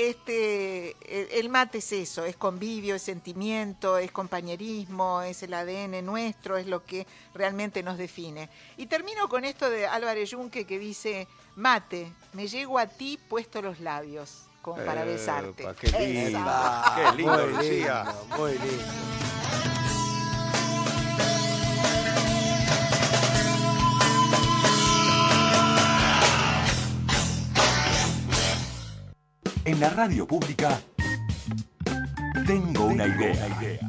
Este, el, el mate es eso, es convivio, es sentimiento, es compañerismo, es el A D N nuestro, es lo que realmente nos define. Y termino con esto de Álvarez Yunque que dice, mate, me llego a ti puesto los labios, como para Epa, besarte. qué lindo, Esa. qué lindo, Muy Lucía. lindo, muy lindo. En la radio pública, tengo una idea.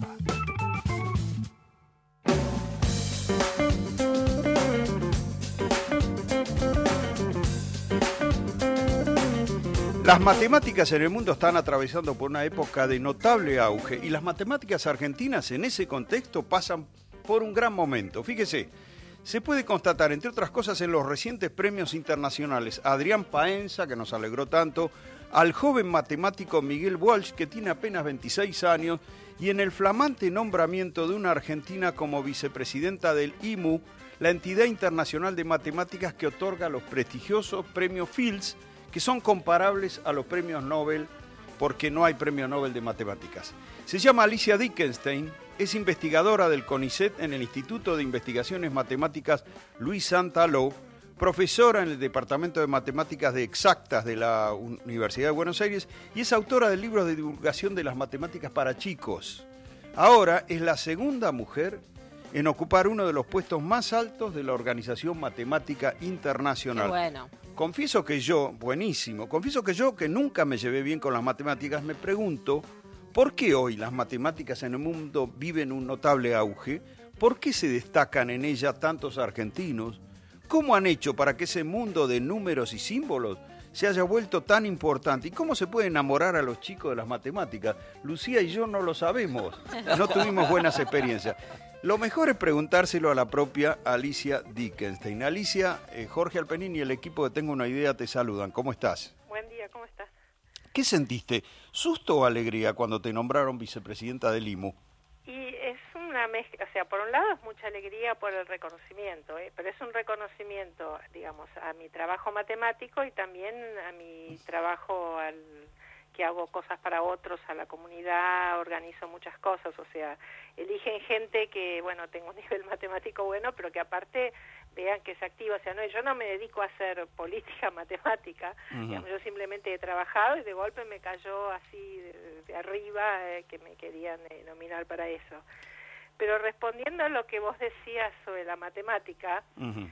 Las matemáticas en el mundo están atravesando por una época de notable auge y las matemáticas argentinas en ese contexto pasan por un gran momento. Fíjese, se puede constatar, entre otras cosas, en los recientes premios internacionales a Adrián Paenza, que nos alegró tanto, al joven matemático Miguel Walsh, que tiene apenas veintiséis años, y en el flamante nombramiento de una argentina como vicepresidenta del I M U, la entidad internacional de matemáticas que otorga los prestigiosos premios Fields, que son comparables a los premios Nobel, porque no hay premio Nobel de matemáticas. Se llama Alicia Dickenstein, es investigadora del CONICET en el Instituto de Investigaciones Matemáticas Luis Santa Ló, profesora en el Departamento de Matemáticas de Exactas de la Universidad de Buenos Aires y es autora de libros de divulgación de las matemáticas para chicos. Ahora es la segunda mujer en ocupar uno de los puestos más altos de la Organización Matemática Internacional. Qué bueno. Confieso que yo, buenísimo, confieso que yo, que nunca me llevé bien con las matemáticas, me pregunto, ¿por qué hoy las matemáticas en el mundo viven un notable auge? ¿Por qué se destacan en ella tantos argentinos? ¿Cómo han hecho para que ese mundo de números y símbolos se haya vuelto tan importante? ¿Y cómo se puede enamorar a los chicos de las matemáticas? Lucía y yo no lo sabemos, no tuvimos buenas experiencias. Lo mejor es preguntárselo a la propia Alicia Dickenstein. Alicia, eh, Jorge Alpenín y el equipo de Tengo una Idea te saludan. ¿Cómo estás? Buen día, ¿cómo estás? ¿Qué sentiste? ¿Susto o alegría cuando te nombraron vicepresidenta del I M U? Y es una mezcla, o sea, por un lado es mucha alegría por el reconocimiento, ¿eh? Pero es un reconocimiento, digamos, a mi trabajo matemático y también a mi trabajo al que hago cosas para otros, a la comunidad, organizo muchas cosas, o sea, eligen gente que, bueno, tengo un nivel matemático bueno, pero que aparte vean que es activa, o sea, no, yo no me dedico a hacer política matemática, uh-huh. digamos, yo simplemente he trabajado y de golpe me cayó así de, de arriba eh, que me querían eh, nominar para eso. Pero respondiendo a lo que vos decías sobre la matemática, uh-huh.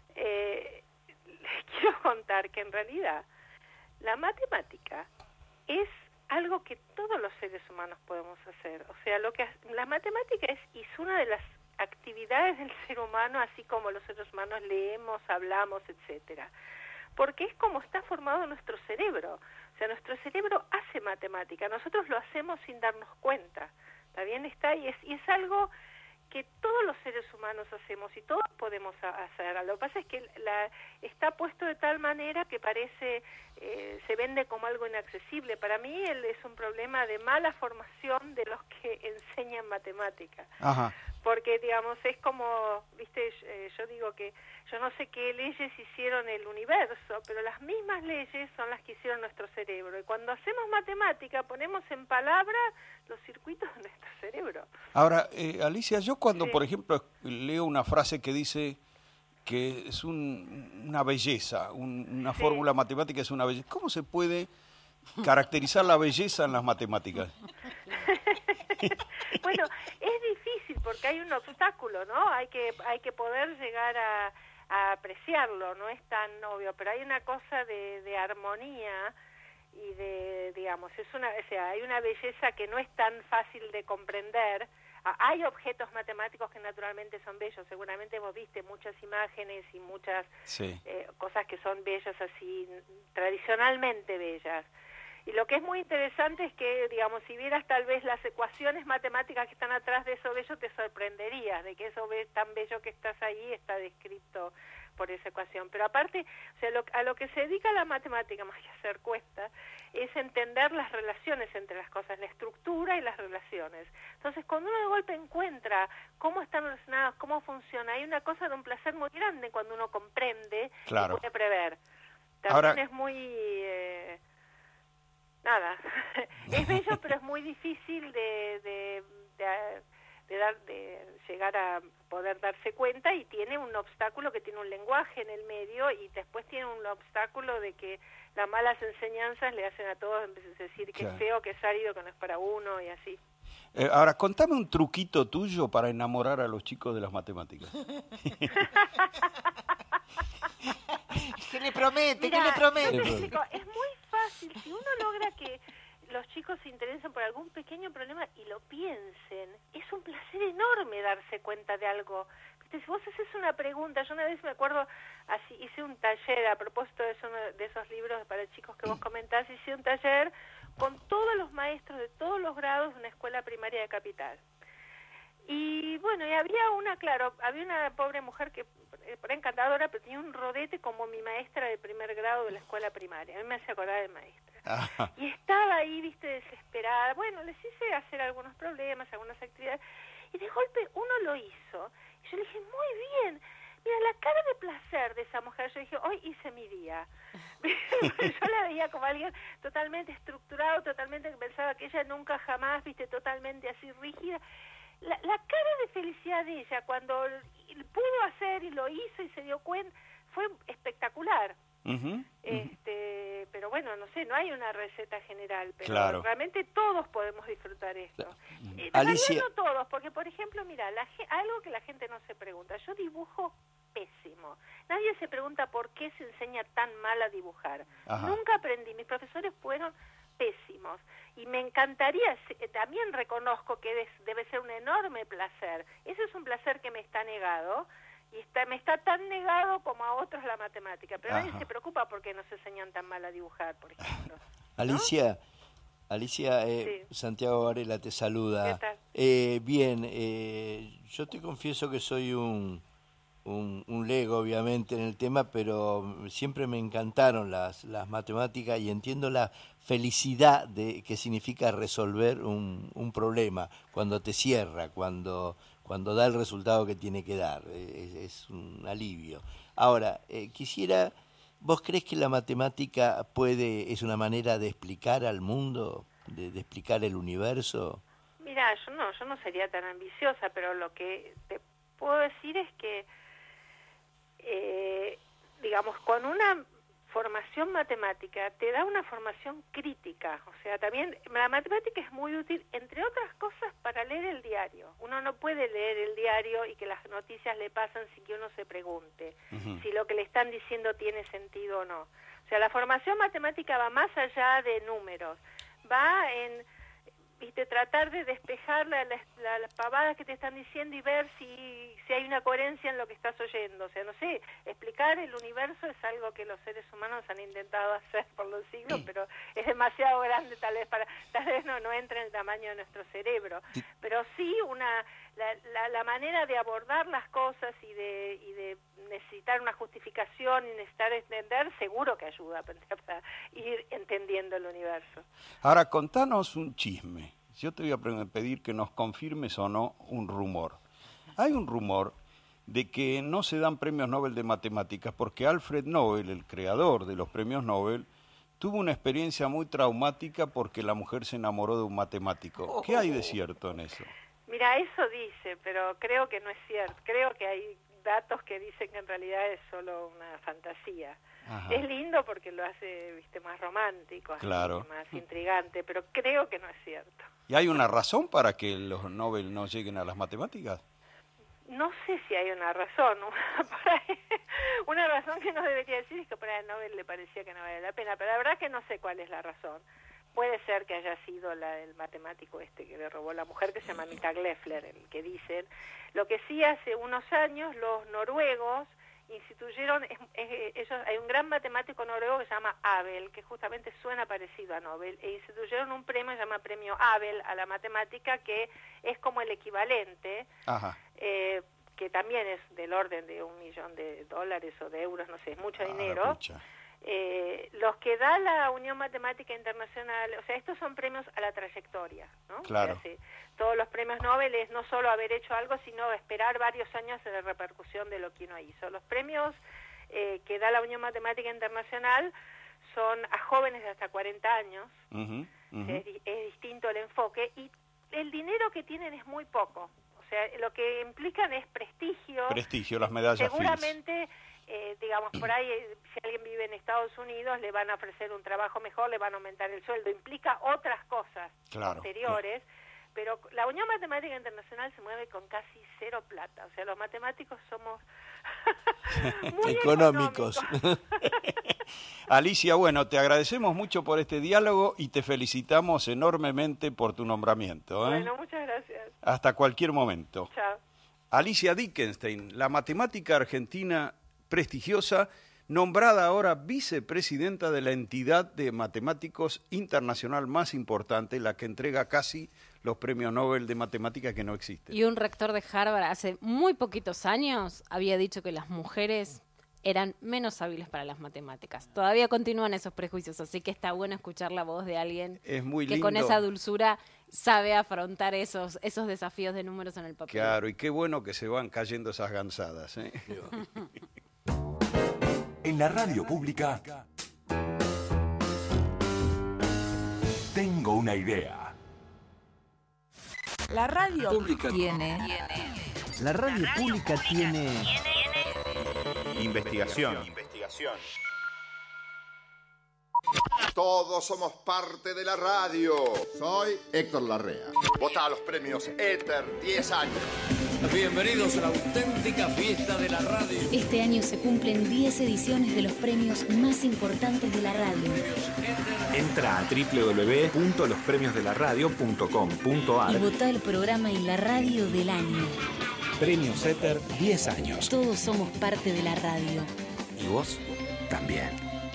eh, les quiero contar que en realidad la matemática es algo que todos los seres humanos podemos hacer. O sea, lo que la matemática es, es una de las actividades del ser humano, así como los seres humanos leemos, hablamos, etcétera. Porque es como está formado nuestro cerebro. O sea, nuestro cerebro hace matemática. Nosotros lo hacemos sin darnos cuenta. ¿Está bien? Está y es, y es algo que todos los seres humanos hacemos y todos podemos hacer. Lo que pasa es que la, está puesto de tal manera que parece, eh, se vende como algo inaccesible. Para mí él es un problema de mala formación de los que enseñan matemática. Ajá. Porque, digamos, es como, viste, eh, yo digo que yo no sé qué leyes hicieron el universo, pero las mismas leyes son las que hicieron nuestro cerebro. Y cuando hacemos matemática, ponemos en palabras los circuitos de nuestro cerebro. Ahora, eh, Alicia, yo cuando, Sí. por ejemplo, leo una frase que dice que es un, una belleza, un, una Sí. fórmula matemática es una belleza, ¿cómo se puede caracterizar la belleza en las matemáticas? Bueno, es difícil porque hay un obstáculo, ¿no? Hay que hay que poder llegar a, a apreciarlo, no es tan obvio, pero hay una cosa de, de armonía y de, digamos, es una, o sea, hay una belleza que no es tan fácil de comprender. Ah, hay objetos matemáticos que naturalmente son bellos, seguramente vos viste muchas imágenes y muchas Sí. eh, cosas que son bellas así, tradicionalmente bellas. Y lo que es muy interesante es que, digamos, si vieras tal vez las ecuaciones matemáticas que están atrás de eso bello, te sorprenderías de que eso be- tan bello que estás ahí está descrito por esa ecuación. Pero aparte, o sea, lo, a lo que se dedica la matemática, más que hacer cuesta, es entender las relaciones entre las cosas, la estructura y las relaciones. Entonces, cuando uno de golpe encuentra cómo están relacionadas, cómo funciona, hay una cosa de un placer muy grande cuando uno comprende Claro. y puede prever. También Ahora- es muy... Eh, nada, es bello, pero es muy difícil de, de, de, de, dar, de llegar a poder darse cuenta, y tiene un obstáculo que tiene un lenguaje en el medio, y después tiene un obstáculo de que las malas enseñanzas le hacen a todos decir que Claro. es feo, que es árido, que no es para uno, y así. Eh, ahora, contame un truquito tuyo para enamorar a los chicos de las matemáticas. ¿Qué le promete? Mirá, ¿Qué le promete? yo te explico, es muy fácil difícil. Si uno logra que los chicos se interesen por algún pequeño problema y lo piensen, es un placer enorme darse cuenta de algo. Viste, si vos haces una pregunta, yo una vez me acuerdo, así hice un taller a propósito de, eso, de esos libros para chicos que vos comentás, hice un taller con todos los maestros de todos los grados de una escuela primaria de Capital. Y bueno, y había una, claro, había una pobre mujer que era encantadora, pero tenía un rodete como mi maestra de primer grado de la escuela primaria. A mí me hace acordar de maestra. Ah, Y estaba ahí, viste, desesperada. Bueno, les hice hacer algunos problemas, algunas actividades. Y de golpe uno lo hizo. Y yo le dije, muy bien. Mira, la cara de placer de esa mujer. Yo dije, hoy hice mi día. Yo la veía como alguien totalmente estructurado, totalmente que pensaba que ella nunca jamás, viste, totalmente así rígida. La, la cara de felicidad de ella cuando pudo hacer y lo hizo y se dio cuenta fue espectacular. ujú, Este, pero bueno, no sé, no hay una receta general, pero Claro. realmente todos podemos disfrutar esto. Eh, en Alicia- realidad no todos, porque por ejemplo, mira, la, ge- algo que la gente no se pregunta, yo dibujo pésimo. Nadie se pregunta por qué se enseña tan mal a dibujar. Ajá. Nunca aprendí, mis profesores fueron pésimos y me encantaría, se- también reconozco que des- debe ser un enorme placer. Ese es un placer que me está negado. Y está, me está tan negado como a otros la matemática. Pero nadie Ajá. se preocupa porque nos enseñan tan mal a dibujar, por ejemplo. Alicia, Alicia, eh, Santiago Varela te saluda. ¿Qué tal? Eh, bien, eh, yo te confieso que soy un, un, un lego, obviamente, en el tema, pero siempre me encantaron las, las matemáticas y entiendo la felicidad de que significa resolver un, un problema, cuando te cierra, cuando, cuando da el resultado que tiene que dar. Es, es un alivio. Ahora, eh, quisiera... ¿Vos crees que la matemática puede es una manera de explicar al mundo, de, de explicar el universo? Mira, yo no, yo no sería tan ambiciosa, pero lo que te puedo decir es que, eh, digamos, con una formación matemática te da una formación crítica. O sea, también la matemática es muy útil, entre otras cosas, para leer el diario. Uno no puede leer el diario y que las noticias le pasan sin que uno se pregunte si lo que le están diciendo tiene sentido o no. O sea, la formación matemática va más allá de números, va en, viste, tratar de despejar la, la, la, las pavadas que te están diciendo y ver si, si hay una coherencia en lo que estás oyendo. O sea, no sé, explicar el universo es algo que los seres humanos han intentado hacer por los siglos, pero es demasiado grande tal vez para, tal vez no, no entra en el tamaño de nuestro cerebro. Pero sí una la, la, la manera de abordar las cosas y de, y de necesitar una justificación y necesitar entender, seguro que ayuda para ir entendiendo el universo. Ahora, contanos un chisme. Yo te voy a pre- pedir que nos confirmes o no un rumor. Hay un rumor de que no se dan premios Nobel de matemáticas porque Alfred Nobel, el creador de los premios Nobel, tuvo una experiencia muy traumática porque la mujer se enamoró de un matemático. ¿Qué hay de cierto en eso? Mira, eso dice, pero creo que no es cierto. Creo que hay datos que dicen que en realidad es solo una fantasía. Ajá. Es lindo porque lo hace, viste, más romántico, así, Claro. más intrigante, pero creo que no es cierto. ¿Y hay una razón para que los Nobel no lleguen a las matemáticas? No sé si hay una razón. Por ahí, una razón que no debería decir es que para el Nobel le parecía que no valía la pena, pero la verdad que no sé cuál es la razón. Puede ser que haya sido la del matemático este que le robó la mujer, que se llama Mita Gleffler, el que dicen. Lo que sí, hace unos años los noruegos instituyeron, es, es, ellos, hay un gran matemático noruego que se llama Abel, que justamente suena parecido a Nobel, e instituyeron un premio que se llama Premio Abel a la matemática, que es como el equivalente, Ajá. eh, que también es del orden de un millón de dólares o de euros, no sé, es mucho dinero. pucha. Eh, los que da la Unión Matemática Internacional, o sea, estos son premios a la trayectoria, ¿no? Claro. O sea, sí, todos los premios Nobel es no solo haber hecho algo, sino esperar varios años de repercusión de lo que uno hizo. Los premios eh, que da la Unión Matemática Internacional son a jóvenes de hasta cuarenta años, Ujú, o ujú. sea, es, di- es distinto el enfoque, y el dinero que tienen es muy poco. O sea, lo que implican es prestigio. Prestigio, las medallas Fields. Seguramente, eh, digamos, por ahí, eh, si alguien vive en Estados Unidos, le van a ofrecer un trabajo mejor, le van a aumentar el sueldo. Implica otras cosas Claro, posteriores, pero la Unión Matemática Internacional se mueve con casi cero plata, o sea, los matemáticos somos muy económicos. económicos. Alicia, bueno, te agradecemos mucho por este diálogo y te felicitamos enormemente por tu nombramiento. ¿eh? Bueno, muchas gracias. Hasta cualquier momento. Chao. Alicia Dickenstein, la matemática argentina prestigiosa, nombrada ahora vicepresidenta de la entidad de matemáticos internacional más importante, la que entrega casi los premios Nobel de matemática que no existen. Y un rector de Harvard hace muy poquitos años había dicho que las mujeres eran menos hábiles para las matemáticas. Todavía continúan esos prejuicios, así que está bueno escuchar la voz de alguien Es muy que lindo. con esa dulzura sabe afrontar esos, esos desafíos de números en el papel. Claro, y qué bueno que se van cayendo esas gansadas. ¿eh? En la radio pública tengo una idea. La radio Pública tiene. La radio pública tiene Investigación. Todos somos parte de la radio. Soy Héctor Larrea. Vota a los premios Éter diez años. Bienvenidos a la auténtica fiesta de la radio. Este año se cumplen diez ediciones de los premios más importantes de la radio. Entra a doble u doble u doble u punto los premios de la radio punto com punto a Y r. vota el programa y la radio del año. Premios Éter diez años. Todos somos parte de la radio. Y vos también.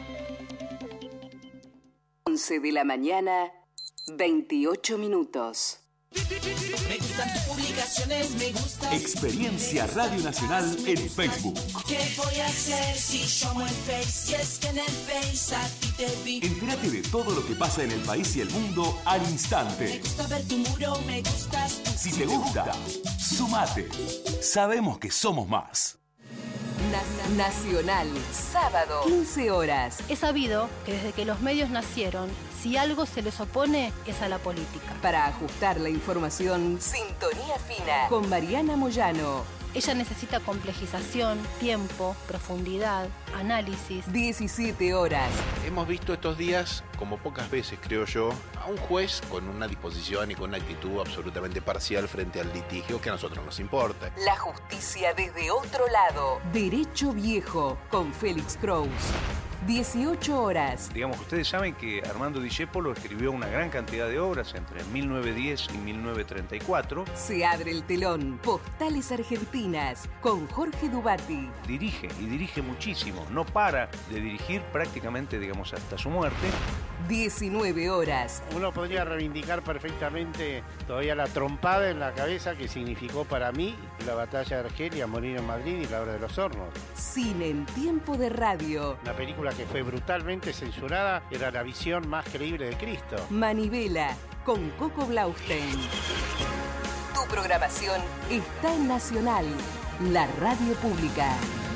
once de la mañana, veintiocho minutos. Me gustan tus publicaciones, me gusta. Experiencia Radio Nacional en Facebook. ¿Qué voy a hacer si llamo en Face? Si es que en el Face a ti te vi. Entérate de todo lo que pasa en el país y el mundo al Me instante. gusta ver tu muro, me gustas tú. Si te gusta, sumate. Sabemos que somos más. Na- Nacional, sábado, quince horas. Es sabido que desde que los medios nacieron, si algo se les opone es a la política. Para ajustar la información, sintonía fina con Mariana Moyano. Ella necesita complejización, tiempo, profundidad, análisis. diecisiete horas. Hemos visto estos días, como pocas veces creo yo, a un juez con una disposición y con una actitud absolutamente parcial frente al litigio que a nosotros nos importa. La justicia desde otro lado. Derecho Viejo con Félix Kraus. dieciocho horas. Digamos, ustedes saben que Armando Discépolo escribió una gran cantidad de obras entre mil novecientos diez y mil novecientos treinta y cuatro. Se abre el telón. Postales Argentinas con Jorge Dubati. Dirige y dirige muchísimo. No para de dirigir prácticamente, digamos, hasta su muerte. diecinueve horas. Uno podría reivindicar perfectamente todavía la trompada en la cabeza que significó para mí la batalla de Argelia, morir en Madrid y la hora de los hornos. Cine en tiempo de radio. Una película que fue brutalmente censurada era la visión más creíble de Cristo. Manivela con Coco Blaustein. Tu programación está en Nacional, la radio pública.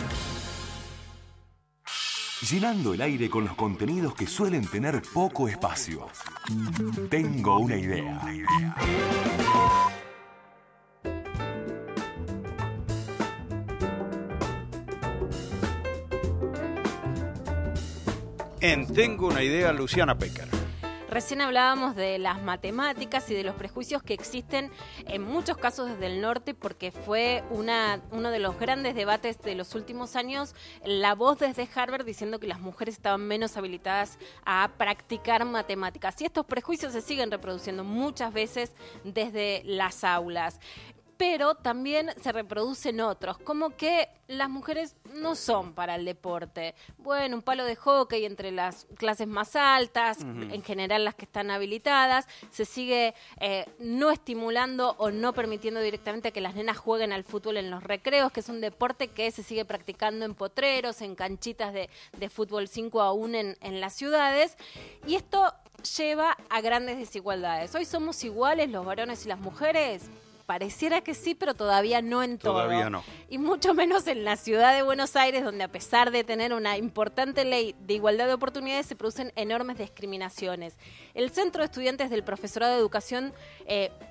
Llenando el aire con los contenidos que suelen tener poco espacio. Tengo una idea. En Tengo una idea, Luciana Pecker. Recién hablábamos de las matemáticas y de los prejuicios que existen en muchos casos desde el norte, porque fue una, uno de los grandes debates de los últimos años, la voz desde Harvard diciendo que las mujeres estaban menos habilitadas a practicar matemáticas. Y estos prejuicios se siguen reproduciendo muchas veces desde las aulas. Pero también se reproducen otros, como que las mujeres no son para el deporte. Bueno, un palo de hockey entre las clases más altas, uh-huh. en general las que están habilitadas, se sigue eh, no estimulando o no permitiendo directamente que las nenas jueguen al fútbol en los recreos, que es un deporte que se sigue practicando en potreros, en canchitas de, de fútbol cinco aún en, en las ciudades. Y esto lleva a grandes desigualdades. Hoy somos iguales los varones y las mujeres. Pareciera que sí, pero todavía no en todo. Todavía no. Y mucho menos en la ciudad de Buenos Aires, donde a pesar de tener una importante ley de igualdad de oportunidades, se producen enormes discriminaciones. El Centro de Estudiantes del Profesorado de Educación eh,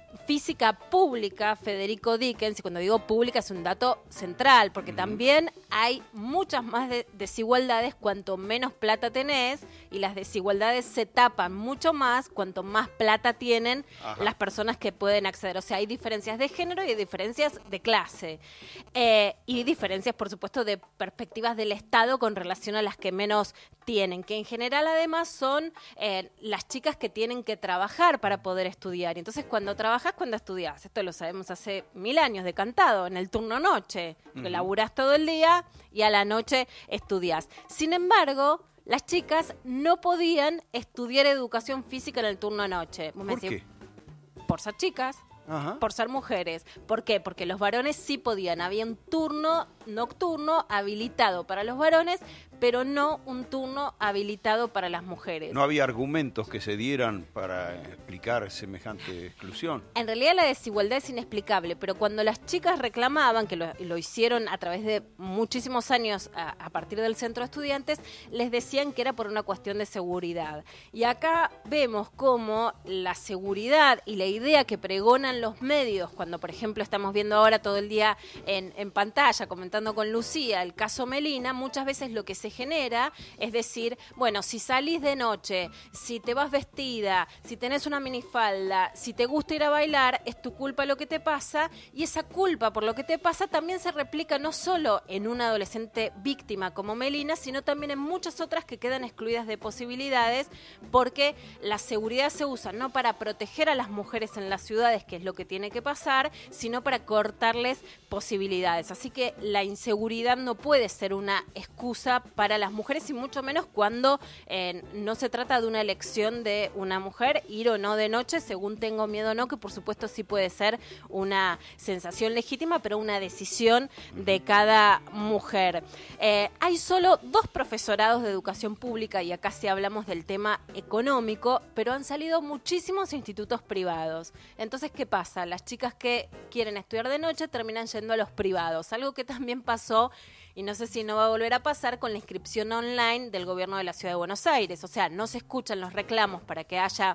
física pública, Federico Dickens, y cuando digo pública es un dato central, porque también hay muchas más de- desigualdades cuanto menos plata tenés, y las desigualdades se tapan mucho más cuanto más plata tienen Ajá. las personas que pueden acceder. O sea, hay diferencias de género y hay diferencias de clase. Eh, y diferencias, por supuesto, de perspectivas del Estado con relación a las que menos tienen, que en general además son eh, las chicas que tienen que trabajar para poder estudiar. Y entonces cuando trabajas, cuando estudias, esto lo sabemos hace mil años de cantado, en el turno noche, que Ujú. laburás todo el día y a la noche estudias. Sin embargo, las chicas no podían estudiar educación física en el turno noche. Vos me ¿Por decís, qué? por ser chicas. Ajá. Por ser mujeres. ¿Por qué? Porque los varones sí podían. Había un turno nocturno habilitado para los varones, pero no un turno habilitado para las mujeres. No había argumentos que se dieran para explicar semejante exclusión. En realidad la desigualdad es inexplicable, pero cuando las chicas reclamaban, que lo, lo hicieron a través de muchísimos años a, a partir del centro de estudiantes, les decían que era por una cuestión de seguridad. Y acá vemos cómo la seguridad y la idea que pregonan los medios, cuando por ejemplo estamos viendo ahora todo el día en, en pantalla, comentando con Lucía el caso Melina, muchas veces lo que se genera es decir, bueno, si salís de noche, si te vas vestida, si tenés una minifalda, si te gusta ir a bailar, es tu culpa lo que te pasa, y esa culpa por lo que te pasa también se replica no solo en una adolescente víctima como Melina, sino también en muchas otras que quedan excluidas de posibilidades, porque la seguridad se usa no para proteger a las mujeres en las ciudades, que es lo que tiene que pasar, sino para cortarles posibilidades. Así que la inseguridad no puede ser una excusa para las mujeres, y mucho menos cuando eh, no se trata de una elección de una mujer, ir o no de noche, según tengo miedo o no, que por supuesto sí puede ser una sensación legítima, pero una decisión de cada mujer. Eh, hay solo dos profesorados de educación pública, y acá sí hablamos del tema económico, pero han salido muchísimos institutos privados. Entonces, ¿qué pasa? Las chicas que quieren estudiar de noche terminan yendo a los privados, algo que también pasó, y no sé si no va a volver a pasar, con la inscripción online del gobierno de la Ciudad de Buenos Aires. O sea, no se escuchan los reclamos para que haya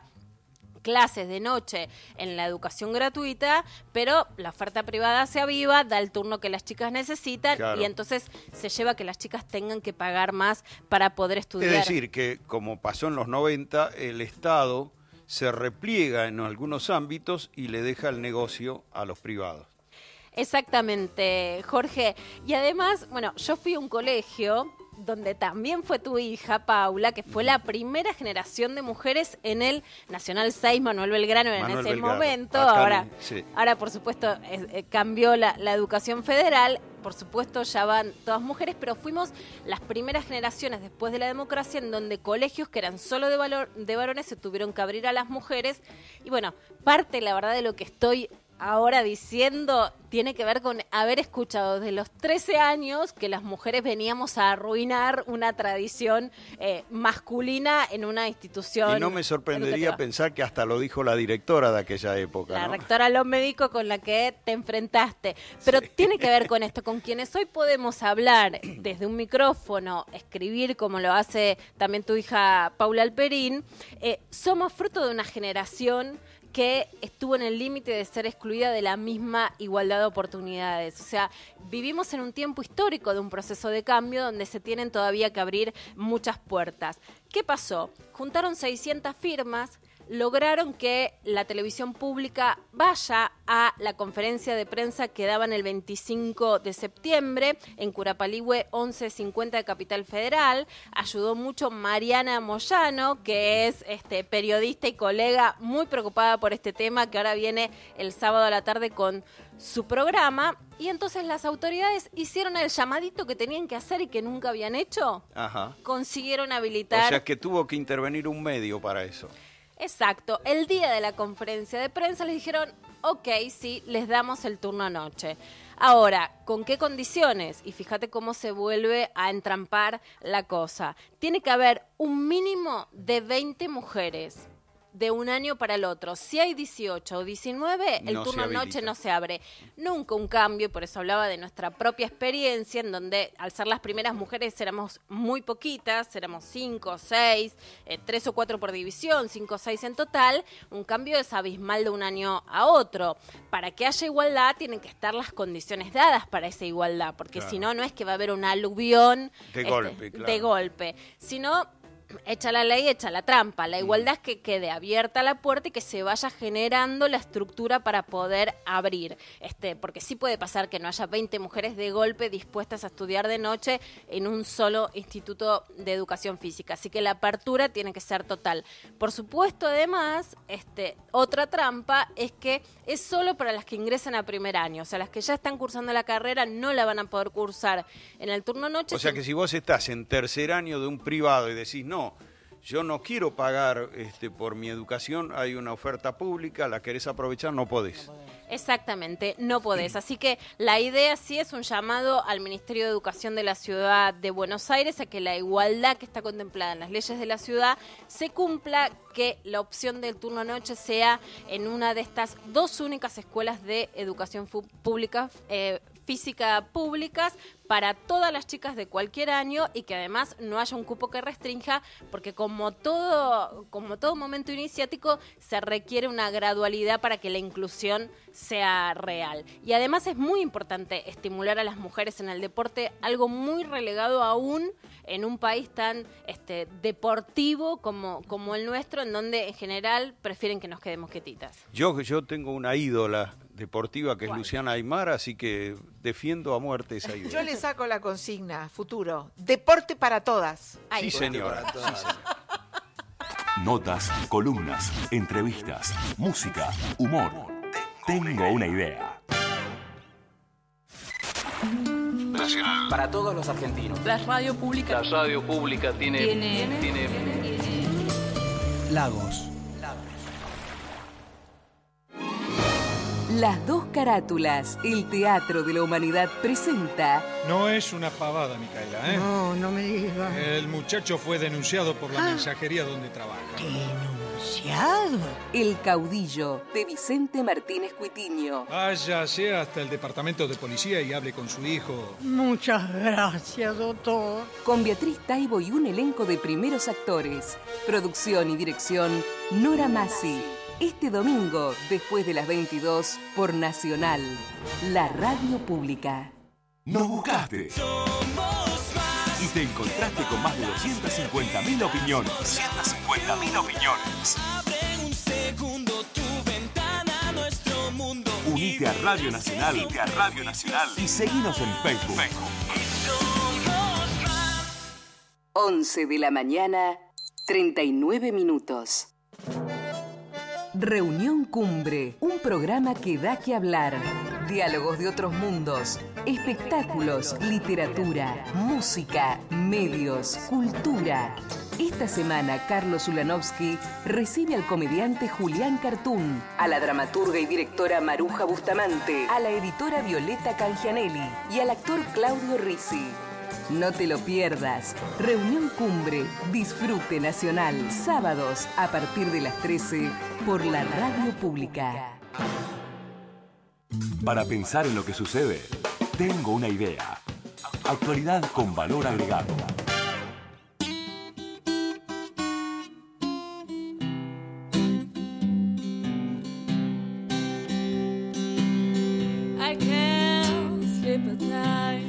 clases de noche en la educación gratuita, pero la oferta privada se aviva, da el turno que las chicas necesitan, Claro. y entonces se lleva a que las chicas tengan que pagar más para poder estudiar. Es decir, que como pasó en los noventa, el Estado se repliega en algunos ámbitos y le deja el negocio a los privados. Exactamente, Jorge. Y además, bueno, yo fui a un colegio donde también fue tu hija, Paula, que fue la primera generación de mujeres en el Nacional seis Manuel Belgrano en Manuel ese Belgrano. momento. Acá Ahora, en- sí. ahora, por supuesto, eh, eh, cambió la, la educación federal. Por supuesto, ya van todas mujeres, pero fuimos las primeras generaciones después de la democracia en donde colegios que eran solo de, valor, de varones se tuvieron que abrir a las mujeres. Y bueno, parte, la verdad, de lo que estoy ahora diciendo tiene que ver con haber escuchado desde los trece años que las mujeres veníamos a arruinar una tradición eh, masculina en una institución Y no me sorprendería educativa. pensar que hasta lo dijo la directora de aquella época, La ¿no? rectora Lo Médico con la que te enfrentaste. Pero tiene que ver con esto, con quienes hoy podemos hablar desde un micrófono, escribir como lo hace también tu hija Paula Alperín. Eh, somos fruto de una generación que estuvo en el límite de ser excluida de la misma igualdad de oportunidades. O sea, vivimos en un tiempo histórico de un proceso de cambio donde se tienen todavía que abrir muchas puertas. ¿Qué pasó? Juntaron seiscientas firmas, lograron que la televisión pública vaya a la conferencia de prensa que daban el veinticinco de septiembre en Curapaligüe once cincuenta de Capital Federal. Ayudó mucho Mariana Moyano, que es este, periodista y colega muy preocupada por este tema, que ahora viene el sábado a la tarde con su programa. Y entonces las autoridades hicieron el llamadito que tenían que hacer y que nunca habían hecho. Ajá. Consiguieron O habilitar... sea que tuvo que intervenir un medio para eso. Exacto. El día de la conferencia de prensa les dijeron, ok, sí, les damos el turno anoche. Ahora, ¿con qué condiciones? Y fíjate cómo se vuelve a entrampar la cosa. Tiene que haber un mínimo de veinte mujeres de un año para el otro. Si hay dieciocho o diecinueve, el No se turno habilita. noche no se abre. Nunca un cambio, y por eso hablaba de nuestra propia experiencia, en donde al ser las primeras mujeres éramos muy poquitas, éramos cinco, seis, eh, tres o cuatro por división, cinco o seis en total. Un cambio es abismal de un año a otro. Para que haya igualdad tienen que estar las condiciones dadas para esa igualdad, porque Claro. si no, no es que va a haber un aluvión De este, golpe, claro. de golpe, sino echa la ley, echa la trampa. La igualdad es que quede abierta la puerta y que se vaya generando la estructura para poder abrir. Este, porque sí puede pasar que no haya veinte mujeres de golpe dispuestas a estudiar de noche en un solo instituto de educación física. Así que la apertura tiene que ser total. Por supuesto, además, este, otra trampa es que es solo para las que ingresan a primer año. O sea, las que ya están cursando la carrera no la van a poder cursar en el turno noche. O sea que si vos estás en tercer año de un privado y decís, no, yo no quiero pagar este, por mi educación, hay una oferta pública, la querés aprovechar, no podés. Exactamente, no podés. Así que la idea sí es un llamado al Ministerio de Educación de la Ciudad de Buenos Aires a que la igualdad que está contemplada en las leyes de la ciudad se cumpla, que la opción del turno noche sea en una de estas dos únicas escuelas de educación fu- pública, eh, física públicas para todas las chicas de cualquier año, y que además no haya un cupo que restrinja, porque como todo, como todo momento iniciático se requiere una gradualidad para que la inclusión sea real. Y además es muy importante estimular a las mujeres en el deporte, algo muy relegado aún en un país tan este, deportivo como, como el nuestro, en donde en general prefieren que nos quedemos quietitas. Yo, yo tengo una ídola deportiva que es Luciana Aymar, así que defiendo a muerte esa ídola. Yo le saco la consigna, futuro. Deporte para todas. Sí, señora. Sí, señora. Notas, columnas, entrevistas, música, humor. Tengo una idea. Nacional. Para todos los argentinos. La radio pública. La radio pública tiene... Tiene... tiene, Lagos. Las dos carátulas, el Teatro de la Humanidad presenta... No es una pavada, Micaela, ¿eh? No, no me digas. El muchacho fue denunciado por la Ah. mensajería donde trabaja. ¿Denunciado? El Caudillo, de Vicente Martínez Cuitiño. Váyase hasta el departamento de policía y hable con su hijo. Muchas gracias, doctor. Con Beatriz Taibo y un elenco de primeros actores. Producción y dirección, Nora Massi. Este domingo, después de las veintidós, por Nacional, la radio pública. Nos buscaste. Y te encontraste con más de doscientas cincuenta mil opiniones. doscientas cincuenta mil opiniones. Unite a Radio Nacional. Unite a Radio Nacional. Y seguinos en Facebook. once de la mañana, treinta y nueve minutos. Reunión Cumbre, un programa que da que hablar. Diálogos de otros mundos, espectáculos, literatura, música, medios, cultura. Esta semana, Carlos Ulanovsky recibe al comediante Julián Cartún, a la dramaturga y directora Maruja Bustamante, a la editora Violeta Cangianelli y al actor Claudio Risi. No te lo pierdas. Reunión Cumbre, Disfrute Nacional, sábados a partir de las trece por la radio pública. Para pensar en lo que sucede, tengo una idea. Actualidad con valor agregado. I can't sleep at night.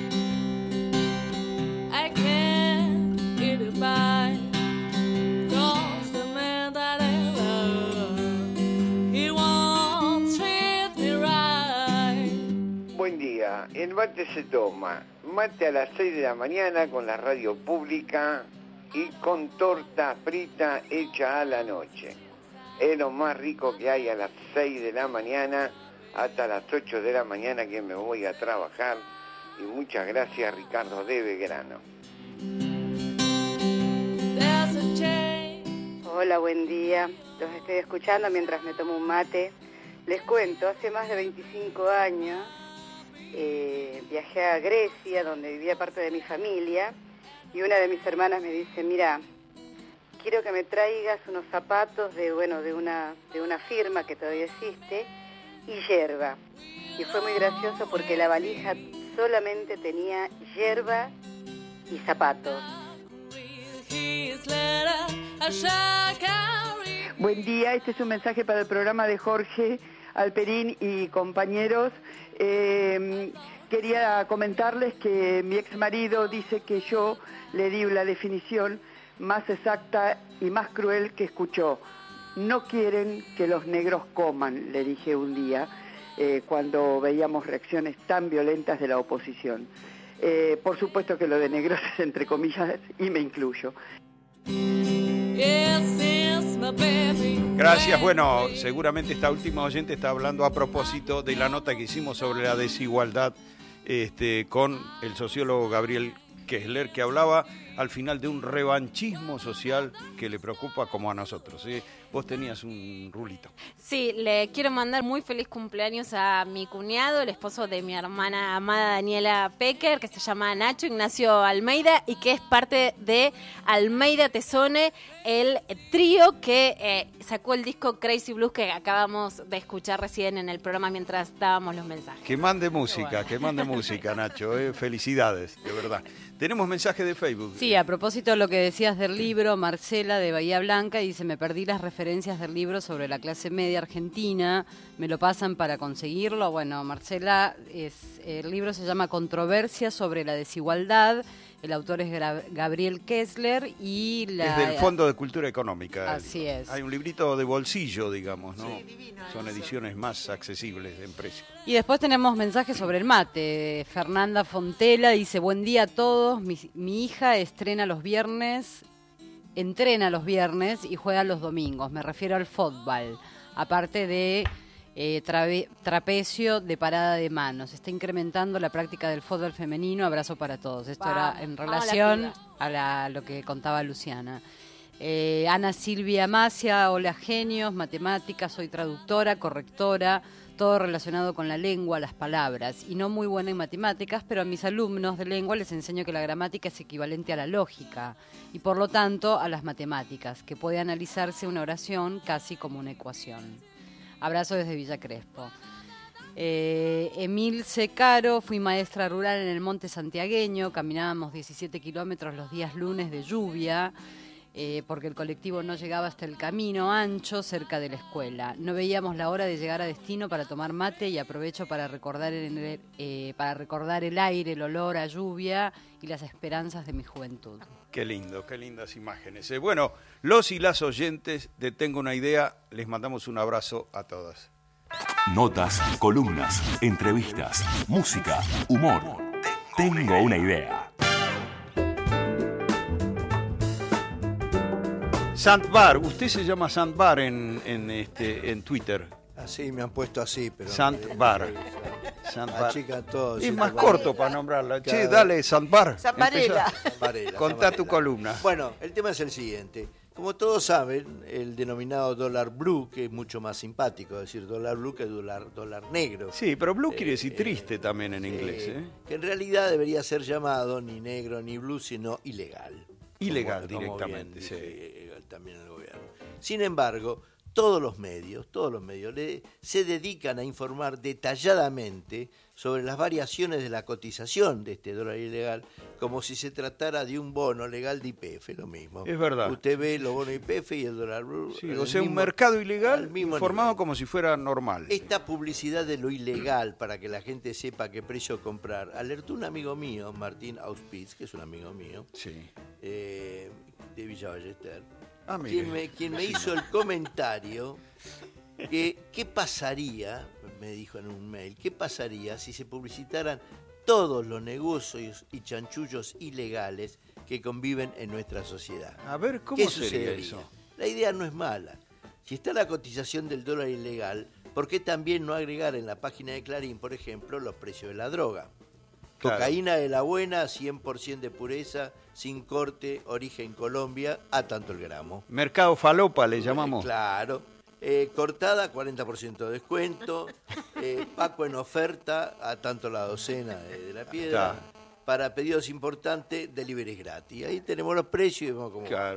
I can't get a bite. 'Cause the man that I love, he won't treat me right. Buen día, el mate se toma. Mate a las seis de la mañana con la radio pública y con torta frita hecha a la noche. Es lo más rico que hay a las seis de la mañana hasta las ocho de la mañana que me voy a trabajar. Y muchas gracias, Ricardo de Belgrano. There's a change. Hola, buen día. Los estoy escuchando mientras me tomo un mate. Les cuento, hace más de veinticinco años eh, viajé a Grecia, donde vivía parte de mi familia, y una de mis hermanas me dice, mira, quiero que me traigas unos zapatos de, bueno, de una, de una firma que todavía existe, y yerba. Y fue muy gracioso porque la valija solamente tenía yerba y zapatos. Buen día, este es un mensaje para el programa de Jorge Alperín y compañeros. Eh, quería comentarles que mi ex marido dice que yo le di la definición más exacta y más cruel que escuchó. No quieren que los negros coman, le dije un día, eh, cuando veíamos reacciones tan violentas de la oposición. Eh, por supuesto que lo de negros es entre comillas y me incluyo. Gracias. Bueno, seguramente esta última oyente está hablando a propósito de la nota que hicimos sobre la desigualdad este, con el sociólogo Gabriel Kessler, que hablaba al final de un revanchismo social que le preocupa como a nosotros, ¿sí? Vos tenías un rulito. Sí, le quiero mandar muy feliz cumpleaños a mi cuñado, el esposo de mi hermana amada Daniela Pecker, que se llama Nacho Ignacio Almeida y que es parte de Almeida Tesone, el trío que eh, sacó el disco Crazy Blues que acabamos de escuchar recién en el programa mientras dábamos los mensajes. Que mande música, que mande música, Nacho. Eh. Felicidades, de verdad. Tenemos mensaje de Facebook. Sí, a propósito de lo que decías del libro, Marcela de Bahía Blanca dice, me perdí las referencias del libro sobre la clase media argentina, me lo pasan para conseguirlo. Bueno, Marcela, es, el libro se llama Controversia sobre la desigualdad, el autor es Gra- Gabriel Kessler y la... Es del Fondo de Cultura Económica. Así es. Hay un librito de bolsillo, digamos, ¿no? Sí, divino, Son eso. ediciones más accesibles en precio. Y después tenemos mensajes sobre el mate. Fernanda Fontela dice, buen día a todos, mi, mi hija estrena los viernes, entrena los viernes y juega los domingos, me refiero al fútbol, aparte de eh, trabe, trapecio de parada de manos. Está incrementando la práctica del fútbol femenino, abrazo para todos. Esto Vamos, era en vamos a la relación piba. a, la, a lo que contaba Luciana. Eh, Ana Silvia Macia, hola genios, matemáticas, soy traductora, correctora, todo relacionado con la lengua, las palabras, y no muy buena en matemáticas, pero a mis alumnos de lengua les enseño que la gramática es equivalente a la lógica, y por lo tanto a las matemáticas, que puede analizarse una oración casi como una ecuación. Abrazo desde Villa Crespo. Eh, Emil Secaro, fui maestra rural en el Monte Santiagueño, caminábamos diecisiete kilómetros los días lunes de lluvia, Eh, porque el colectivo no llegaba hasta el camino ancho cerca de la escuela. No veíamos la hora de llegar a destino para tomar mate y aprovecho para recordar el, eh, para recordar el aire, el olor a lluvia y las esperanzas de mi juventud. Qué lindo, qué lindas imágenes. Eh, bueno, los y las oyentes de Tengo una Idea, les mandamos un abrazo a todas. Notas, columnas, entrevistas, música, humor. Tengo una idea. Sandbar, usted se llama Sandbar en, en, este, en Twitter. Así me han puesto así, pero... Sandbar. Sandbar. Achican todo. Es ¿sí? más Bueno, corto para nombrarla. Che, cada- dale, Sandbar. Zamparela. Empezá. Zamparela, Contá tu Zamparela. columna. Bueno, el tema es el siguiente. Como todos saben, el denominado dólar blue, que es mucho más simpático, es decir, dólar blue que dólar, dólar negro. Sí, pero blue Eh, quiere decir eh, triste también en sí, inglés. ¿eh? Que en realidad debería ser llamado ni negro ni blue, sino ilegal. Ilegal Como- como directamente, bien sí. dice, eh, también el gobierno. Sin embargo, todos los medios, todos los medios le- se dedican a informar detalladamente sobre las variaciones de la cotización de este dólar ilegal, como si se tratara de un bono legal de I P F, lo mismo. Es verdad. Usted ve los bonos I P F y el dólar blue. Sí, al o sea, un mismo- mercado ilegal al mismo informado nivel. como si fuera normal. Esta publicidad de lo ilegal para que la gente sepa qué precio comprar, alertó un amigo mío, Martín Auspitz, que es un amigo mío, Sí. eh, de Villa Ballester, Ah, mire. quien me, quien me hizo el comentario que qué pasaría, me dijo en un mail, qué pasaría si se publicitaran todos los negocios y chanchullos ilegales que conviven en nuestra sociedad. A ver, ¿cómo ¿Qué sería sucedería? eso? La idea no es mala. Si está la cotización del dólar ilegal, ¿por qué también no agregar en la página de Clarín, por ejemplo, los precios de la droga? Claro. Cocaína de la buena, cien por ciento de pureza, sin corte, origen Colombia, a tanto el gramo. Mercado falopa le llamamos. Claro. Eh, cortada, cuarenta por ciento de descuento. Eh, Paco en oferta, a tanto la docena de, de la piedra. Está. Para pedidos importantes, delivery gratis. Ahí tenemos los precios y vemos cómo. Claro.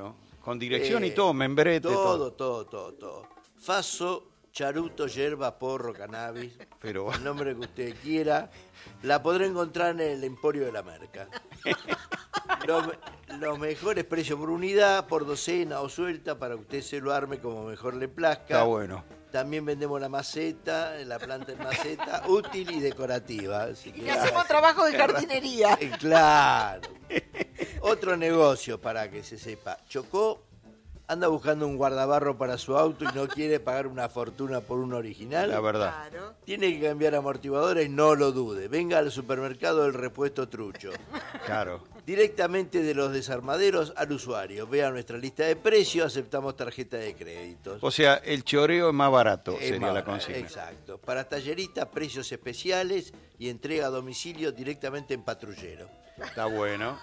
Con dirección Eh, y todo, membrete, todo. todo. Todo, todo, todo. Faso, charuto, yerba, porro, cannabis, Pero el nombre que usted quiera, la podrá encontrar en el Emporio de la Merca. Los, los mejores precios por unidad, por docena o suelta, para que usted se lo arme como mejor le plazca. Está bueno. También vendemos la maceta, la planta en maceta, útil y decorativa. Así Y que, le hacemos trabajo de jardinería. Eh, Claro. Otro negocio para que se sepa. Chocó, anda buscando un guardabarro para su auto y no quiere pagar una fortuna por un original. La verdad. Claro. Tiene que cambiar amortiguadores, no lo dude. Venga al supermercado del repuesto trucho. Claro. Directamente de los desarmaderos al usuario. Vea nuestra lista de precios, aceptamos tarjeta de créditos. O sea, el choreo es más barato, Es sería más la barato, consigna. Exacto. Para tallerita, precios especiales y entrega a domicilio directamente en patrullero. Está bueno.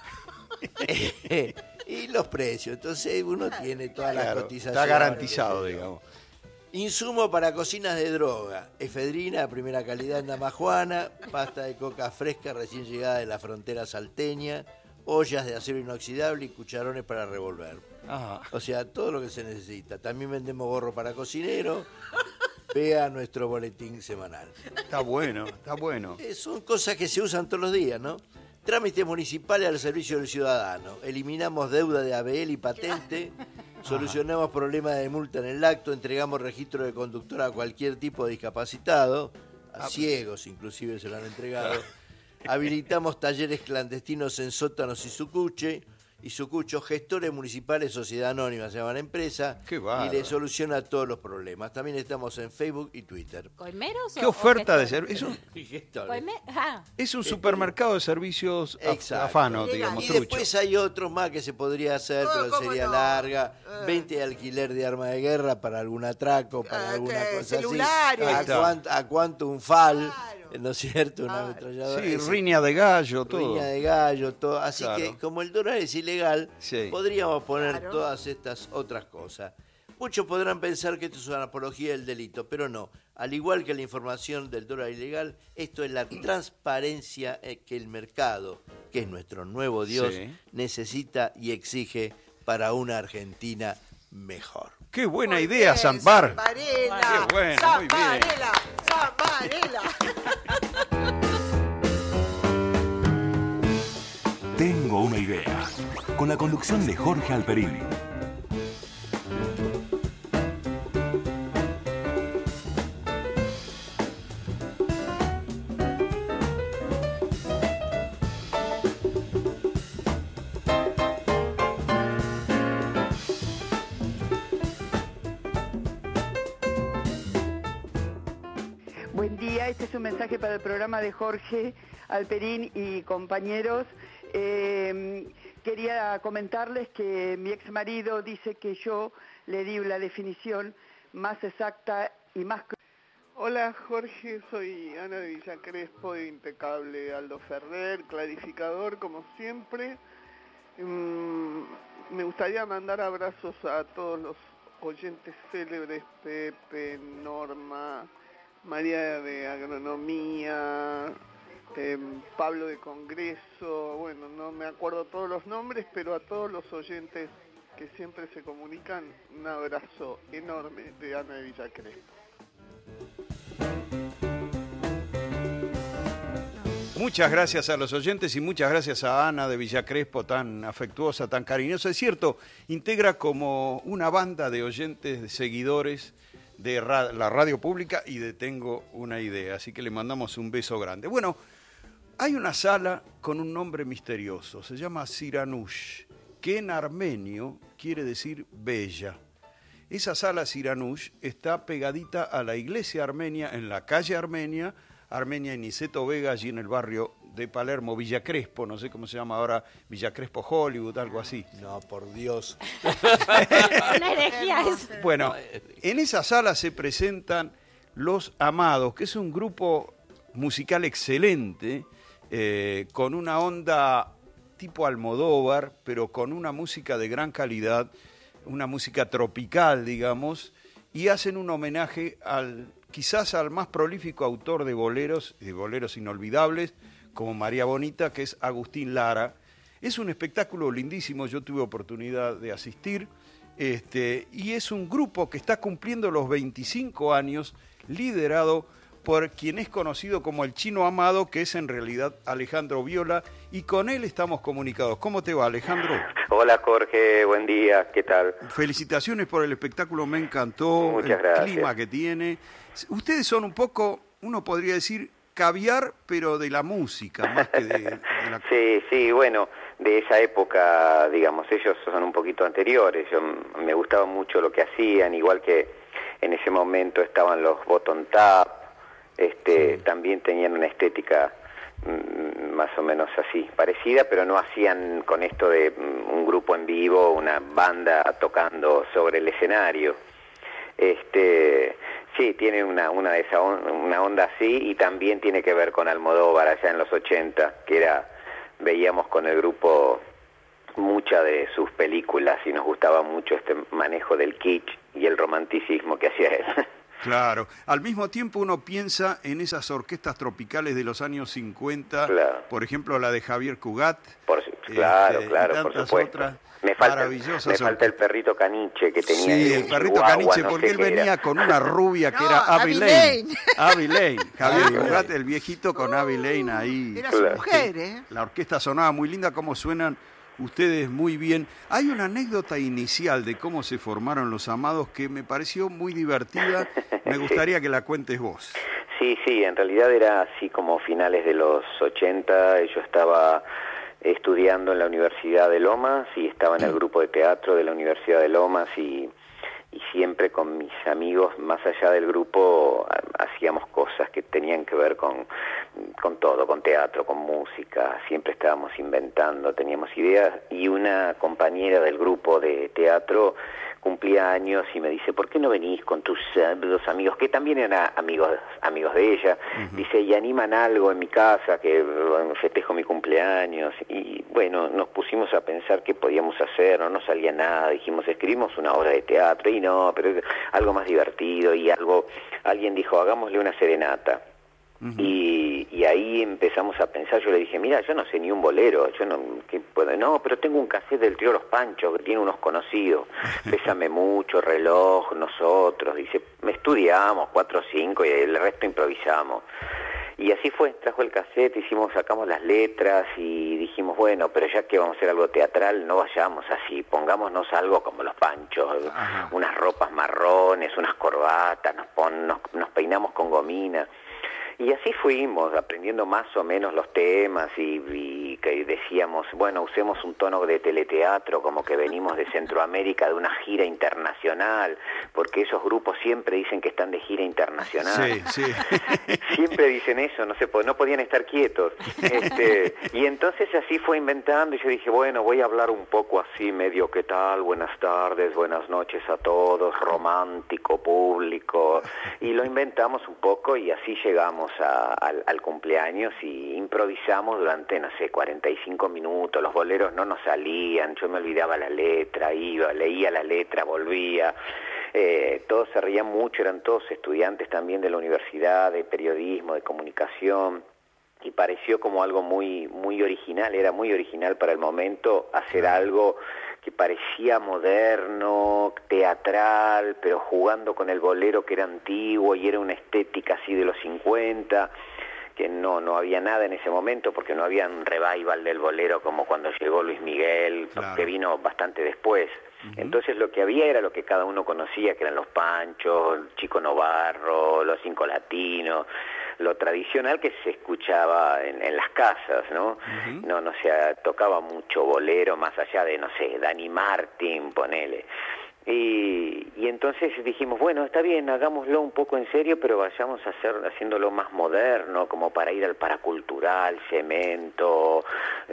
Y los precios. Entonces uno tiene todas las Claro, cotizaciones. está garantizado, qué sé yo. digamos. Insumo para cocinas de droga. Efedrina de primera calidad en Damajuana, pasta de coca fresca recién llegada de la frontera salteña, ollas de acero inoxidable y cucharones para revolver. Ajá. O sea, todo lo que se necesita. También vendemos gorro para cocinero. Vea nuestro boletín semanal. Está bueno, está bueno. Eh, son cosas que se usan todos los días, ¿no? Trámites municipales al servicio del ciudadano. Eliminamos deuda de A B L y patente. Solucionamos problemas de multa en el acto. Entregamos registro de conductor a cualquier tipo de discapacitado. A ciegos inclusive se lo han entregado. Habilitamos talleres clandestinos en sótanos y sucuche. Y sucuchos, gestores municipales, sociedad anónima, se llama la empresa. Qué y bárbaro. le soluciona todos los problemas. También estamos en Facebook y Twitter. ¿Coimeros ¿Qué o- oferta o de gestores? servicio? Y gestores. Coime- ah, Es un supermercado de servicios af- Exacto. afano, digamos, Y trucho. después hay otros más que se podría hacer, Oh, pero ¿cómo sería no? larga. Eh. veinte de alquiler de arma de guerra para algún atraco, para Ah, alguna que cosa celulares. así. Ahí ¿A está. cuánto, a cuánto un fal? Claro. ¿No es cierto? Una Ah, ametralladora. Sí, Ese- riña de gallo, todo. riña de gallo, todo. Así Claro. que como el dólar es ilegal, Sí. podríamos poner Claro. todas estas otras cosas. Muchos podrán pensar que esto es una apología del delito, pero no. Al igual que la información del dólar ilegal, esto es la transparencia eh, que el mercado, que es nuestro nuevo Dios, Sí. necesita y exige para una Argentina mejor. Qué buena muy idea, bien, Zambar. Zambarella, Qué bueno, muy bien. Zambarella, Zambarella. Tengo una idea. Con la conducción de Jorge Alperín. Buen día, este es un mensaje para el programa de Jorge Alperín y compañeros. Eh, quería comentarles que mi ex marido dice que yo le di la definición más exacta y más... Hola Jorge, soy Ana de Villa Crespo de Impecable Aldo Ferrer, clarificador como siempre. Mm, me gustaría mandar abrazos a todos los oyentes célebres, Pepe, Norma, María de Agronomía, eh, Pablo de Congreso, bueno, no me acuerdo todos los nombres, pero a todos los oyentes que siempre se comunican, un abrazo enorme de Ana de Villa Crespo. Muchas gracias a los oyentes y muchas gracias a Ana de Villa Crespo, tan afectuosa, tan cariñosa. Es cierto, integra como una banda de oyentes, de seguidores de ra- la radio pública y de Tengo una Idea. Así que le mandamos un beso grande. Bueno, hay una sala con un nombre misterioso, se llama Siranush, que en armenio quiere decir bella. Esa sala Siranush está pegadita a la iglesia armenia, en la calle Armenia, Armenia y Niceto Vega, allí en el barrio de Palermo, Villa Crespo, no sé cómo se llama ahora, Villa Crespo Hollywood, algo así. No, por Dios. una herejía eso. Bueno, en esa sala se presentan Los Amados, que es un grupo musical excelente, eh, con una onda tipo Almodóvar, pero con una música de gran calidad, una música tropical, digamos, y hacen un homenaje al quizás al más prolífico autor de boleros, de boleros inolvidables, como María Bonita, que es Agustín Lara. Es un espectáculo lindísimo, yo tuve oportunidad de asistir Este, y es un grupo que está cumpliendo los veinticinco años, liderado por quien es conocido como el Chino Amado, que es en realidad Alejandro Viola, y con él estamos comunicados. ¿Cómo te va, Alejandro? Hola, Jorge, buen día, ¿qué tal? Felicitaciones por el espectáculo, me encantó. Muchas el gracias. clima que tiene. Ustedes son un poco, uno podría decir, caviar, pero de la música, más que de, de la... Sí, sí, bueno, de esa época, digamos, ellos son un poquito anteriores. Yo, me gustaba mucho lo que hacían, igual que en ese momento estaban los Bottom Tap, este, sí. También tenían una estética mm, más o menos así, parecida, pero no hacían con esto de mm, un grupo en vivo, una banda tocando sobre el escenario. Este, sí, tiene una una de esa on, una onda así, y también tiene que ver con Almodóvar allá en los ochenta, que era, veíamos con el grupo muchas de sus películas y nos gustaba mucho este manejo del kitsch y el romanticismo que hacía él. Claro, al mismo tiempo uno piensa en esas orquestas tropicales de los años cincuenta, claro. Por ejemplo la de Javier Cugat. Por, claro, este, claro, por supuesto. Otras me falta, me falta el perrito Caniche que tenía. Sí, el perrito Chihuahua, Caniche, porque no sé él venía era. Con una rubia que no, era Abby Lane. Abby Lane. Javier Cugat, el viejito con Abby Lane ahí. Era su mujer, ¿eh? La orquesta sonaba muy linda, cómo suenan ustedes muy bien. Hay una anécdota inicial de cómo se formaron los Amados que me pareció muy divertida. Me gustaría sí. que la cuentes vos. Sí, sí, en realidad era así como finales de los ochenta. Yo estaba estudiando en la Universidad de Lomas y estaba en el grupo de teatro de la Universidad de Lomas y, y siempre con mis amigos, más allá del grupo, hacíamos cosas que tenían que ver con, con todo, con teatro, con música. Siempre estábamos inventando, teníamos ideas, y una compañera del grupo de teatro cumplía años y me dice, ¿por qué no venís con tus uh, dos amigos, que también eran amigos amigos de ella? Uh-huh. Dice, y animan algo en mi casa, que bueno, festejo mi cumpleaños. Y bueno, nos pusimos a pensar qué podíamos hacer, no nos salía nada. Dijimos, escribimos una obra de teatro, y no, pero algo más divertido, y algo, alguien dijo, hagámosle una serenata. Uh-huh. y, y ahí empezamos a pensar. Yo le dije, mira, yo no sé ni un bolero, yo no, ¿qué puedo? No, pero tengo un cassette del trío Los Panchos que tiene unos conocidos, Pésame Mucho, Reloj, Nosotros. Dice, me estudiamos cuatro o cinco y el resto improvisamos. Y así fue, trajo el cassette, hicimos, sacamos las letras y dijimos, bueno, pero ya que vamos a hacer algo teatral, no vayamos así, pongámonos algo como Los Panchos. Ajá. Unas ropas marrones, unas corbatas, nos, pon, nos, nos peinamos con gomina. Y así fuimos aprendiendo más o menos los temas y, y que decíamos, bueno, usemos un tono de teleteatro, como que venimos de Centroamérica de una gira internacional, porque esos grupos siempre dicen que están de gira internacional. Sí, sí. Siempre dicen eso, no sé, no podían estar quietos. Este, y entonces así fue inventando y yo dije, bueno, voy a hablar un poco así, medio qué tal, buenas tardes, buenas noches a todos, romántico, público, y lo inventamos un poco y así llegamos A, al, al cumpleaños y improvisamos durante, no sé, cuarenta y cinco minutos. Los boleros no nos salían, yo me olvidaba la letra, iba, leía la letra, volvía. Eh, todos se reían mucho, eran todos estudiantes también de la universidad, de periodismo, de comunicación, y pareció como algo muy, muy original, era muy original para el momento hacer algo que parecía moderno, teatral, pero jugando con el bolero que era antiguo y era una estética así de los cincuenta, que no no había nada en ese momento porque no había un revival del bolero como cuando llegó Luis Miguel, claro, que vino bastante después. Uh-huh. Entonces lo que había era lo que cada uno conocía, que eran Los Panchos, Chico Novarro, Los Cinco Latinos, lo tradicional que se escuchaba en, en las casas, ¿no? Uh-huh. No, no se tocaba mucho bolero más allá de, no sé, Dani Martín, ponele. Y, y entonces dijimos, bueno, está bien, hagámoslo un poco en serio, pero vayamos a hacer, haciéndolo más moderno, como para ir al Paracultural, Cemento,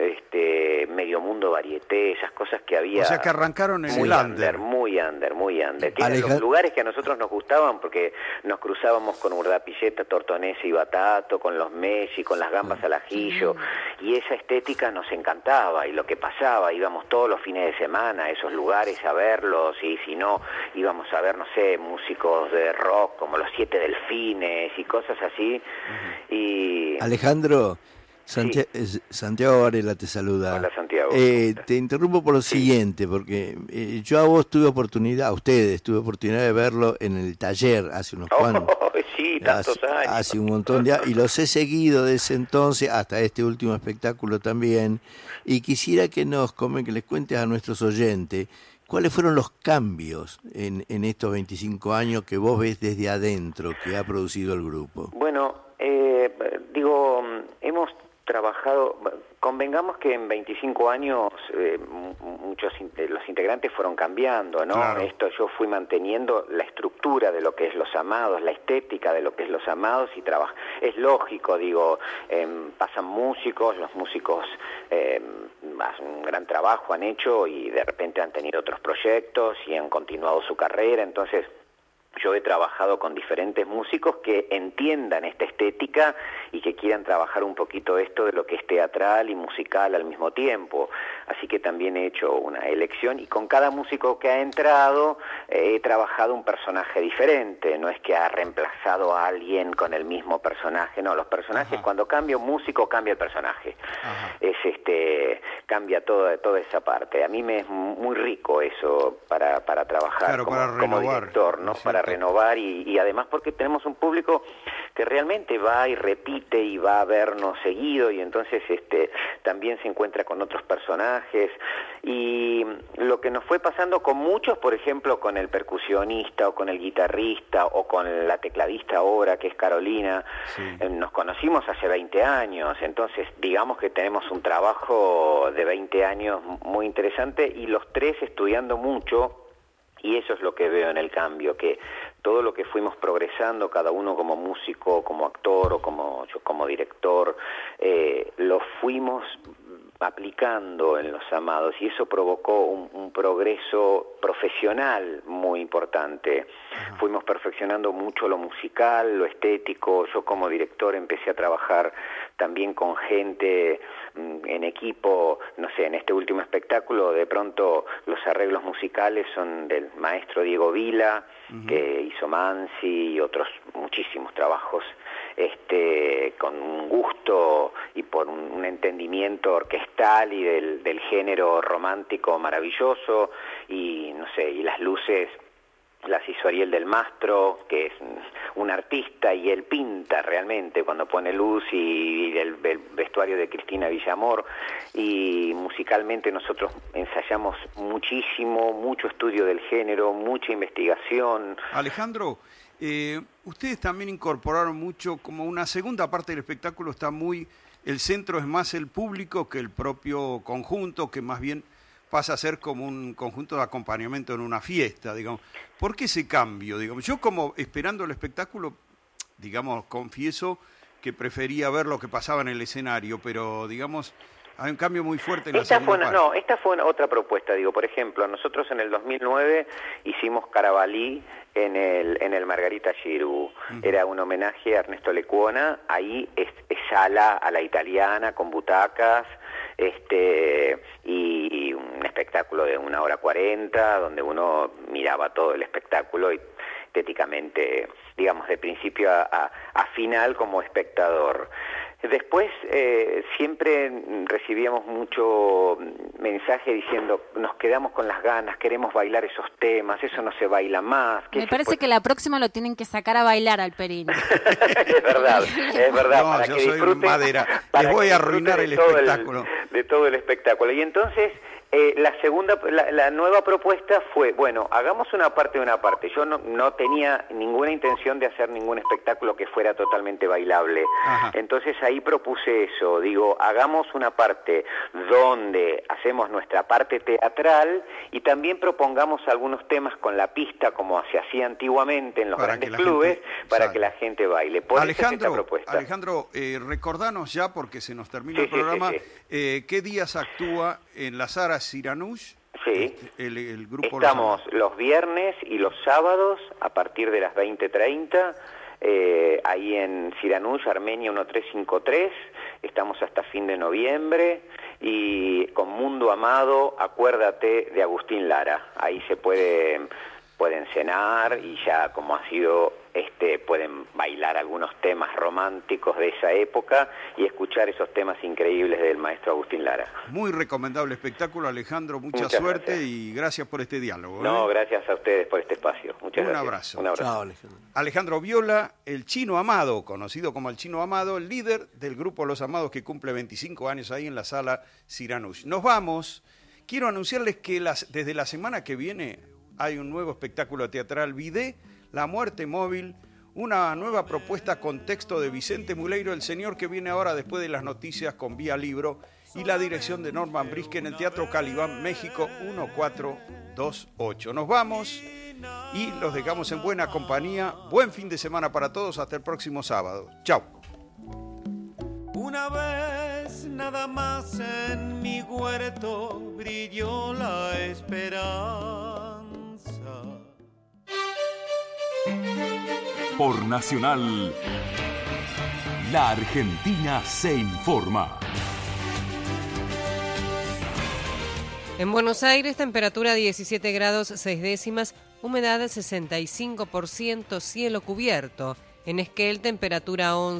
este, Medio Mundo Varieté, esas cosas que había. O sea, que arrancaron en muy el under. Muy under, muy under. Que eran los lugares que a nosotros nos gustaban, porque nos cruzábamos con Urdapilleta, Tortonese y Batato, con los Messi, con las gambas al ajillo, y esa estética nos encantaba, y lo que pasaba, íbamos todos los fines de semana a esos lugares a verlos, y si no, íbamos a ver, no sé, músicos de rock como los Siete Delfines y cosas así. Uh-huh. Y Alejandro, Santi- sí. Santiago Varela te saluda. Hola, Santiago. Eh, te interrumpo por lo sí. siguiente, porque eh, yo a vos tuve oportunidad, a ustedes tuve oportunidad de verlo en el taller hace unos oh, cuantos. Sí, tantos hace, años. Hace un montón de años, y los he seguido desde entonces hasta este último espectáculo también. Y quisiera que nos comen, que les cuentes a nuestros oyentes cuáles fueron los cambios en, en estos veinticinco años que vos ves desde adentro que ha producido el grupo. Bueno, eh, digo, hemos trabajado, convengamos que en veinticinco años eh, muchos de los integrantes fueron cambiando, ¿no? Claro. Esto yo fui manteniendo la estructura de lo que es Los Amados, la estética de lo que es Los Amados y trabajo. Es lógico, digo, eh, pasan músicos, los músicos eh, un gran trabajo han hecho y de repente han tenido otros proyectos y han continuado su carrera, entonces yo he trabajado con diferentes músicos que entiendan esta estética y que quieran trabajar un poquito esto de lo que es teatral y musical al mismo tiempo. Así que también he hecho una elección y con cada músico que ha entrado eh, he trabajado un personaje diferente. No es que ha reemplazado a alguien con el mismo personaje, no. Los personajes, Ajá. cuando cambia un músico, cambia el personaje. Ajá. Es este cambia toda toda esa parte. A mí me es muy rico eso para para trabajar claro, como, para como director, ¿no? Para renovar y, y además porque tenemos un público que realmente va y repite y va a vernos seguido y entonces este también se encuentra con otros personajes y lo que nos fue pasando con muchos, por ejemplo, con el percusionista o con el guitarrista o con la tecladista ahora que es Carolina, sí. eh, nos conocimos hace veinte años, entonces digamos que tenemos un trabajo de veinte años muy interesante y los tres estudiando mucho. Y eso es lo que veo en el cambio, que todo lo que fuimos progresando, cada uno como músico, como actor o como yo como director, eh, lo fuimos aplicando en Los Amados y eso provocó un, un progreso profesional muy importante. Ajá. Fuimos perfeccionando mucho lo musical, lo estético. Yo como director empecé a trabajar también con gente en equipo, no sé, en este último espectáculo de pronto los arreglos musicales son del maestro Diego Vila, uh-huh. que hizo Mansi y otros muchísimos trabajos este con un gusto y por un, un entendimiento orquestal y del, del género romántico maravilloso y no sé, y las luces las hizo Ariel del Mastro, que es un artista y él pinta realmente cuando pone luz y, y el, el vestuario de Cristina Villamor y musicalmente nosotros ensayamos muchísimo, mucho estudio del género, mucha investigación. Alejandro, eh, ustedes también incorporaron mucho, como una segunda parte del espectáculo está muy, el centro es más el público que el propio conjunto, que más bien pasa a ser como un conjunto de acompañamiento en una fiesta, digamos. ¿Por qué ese cambio? Digamos, yo como esperando el espectáculo, digamos, confieso que prefería ver lo que pasaba en el escenario, pero digamos, hay un cambio muy fuerte en la esta segunda fue una, parte. No, esta fue una, otra propuesta, digo, por ejemplo, nosotros en el dos mil nueve hicimos Carabalí en el en el Margarita Girú, uh-huh. Era un homenaje a Ernesto Lecuona, ahí es, es sala a la italiana con butacas, este y un espectáculo de una hora cuarenta donde uno miraba todo el espectáculo y estéticamente, digamos, de principio a, a, a final como espectador. Después eh, siempre recibíamos mucho mensaje diciendo nos quedamos con las ganas, queremos bailar esos temas, eso no se baila más. Me parece puede... que la próxima lo tienen que sacar a bailar al Perín. Es verdad, es verdad. No, para yo que soy disfruten, madera, les voy a arruinar el espectáculo. El, de todo el espectáculo. Y entonces eh, la segunda, la, la nueva propuesta fue, bueno, hagamos una parte de una parte. Yo no, no tenía ninguna intención de hacer ningún espectáculo que fuera totalmente bailable. Ajá. Entonces ahí propuse eso, digo, hagamos una parte donde hacemos nuestra parte teatral y también propongamos algunos temas con la pista como se hacía antiguamente en los para grandes clubes para sabe. que la gente baile. Por Alejandro, esa propuesta. Alejandro, eh, recordanos ya, porque se nos termina sí, el programa, sí, sí, sí. Eh, ¿qué días actúa en la Sala Siranush? Sí, el, el grupo estamos los, los viernes y los sábados a partir de las veinte treinta, eh, ahí en Siranush, Armenia uno tres cinco tres, estamos hasta fin de noviembre, y con Mundo Amado, acuérdate de Agustín Lara, ahí se puede pueden cenar y ya como ha sido, este, pueden bailar algunos temas románticos de esa época y escuchar esos temas increíbles del maestro Agustín Lara. Muy recomendable espectáculo, Alejandro, mucha Muchas suerte gracias. y gracias por este diálogo. ¿eh? No, gracias a ustedes por este espacio. Muchas Un gracias. abrazo. Un abrazo. Chao, Alejandro. Alejandro Viola, el Chino Amado, conocido como el Chino Amado, el líder del grupo Los Amados que cumple veinticinco años ahí en la sala Siranush. Nos vamos. Quiero anunciarles que las, desde la semana que viene hay un nuevo espectáculo teatral, Vidé, La Muerte Móvil, una nueva propuesta con texto de Vicente Muleiro, el señor que viene ahora después de las noticias con Vía Libro, y la dirección de Norman Brisque en el Teatro Calibán, México mil cuatrocientos veintiocho. Nos vamos y los dejamos en buena compañía. Buen fin de semana para todos, hasta el próximo sábado. Chao. Una vez nada más en mi huerto brilló la esperanza. Por Nacional, la Argentina se informa. En Buenos Aires, temperatura diecisiete grados seis décimas, humedad sesenta y cinco por ciento, cielo cubierto. En Esquel, temperatura once.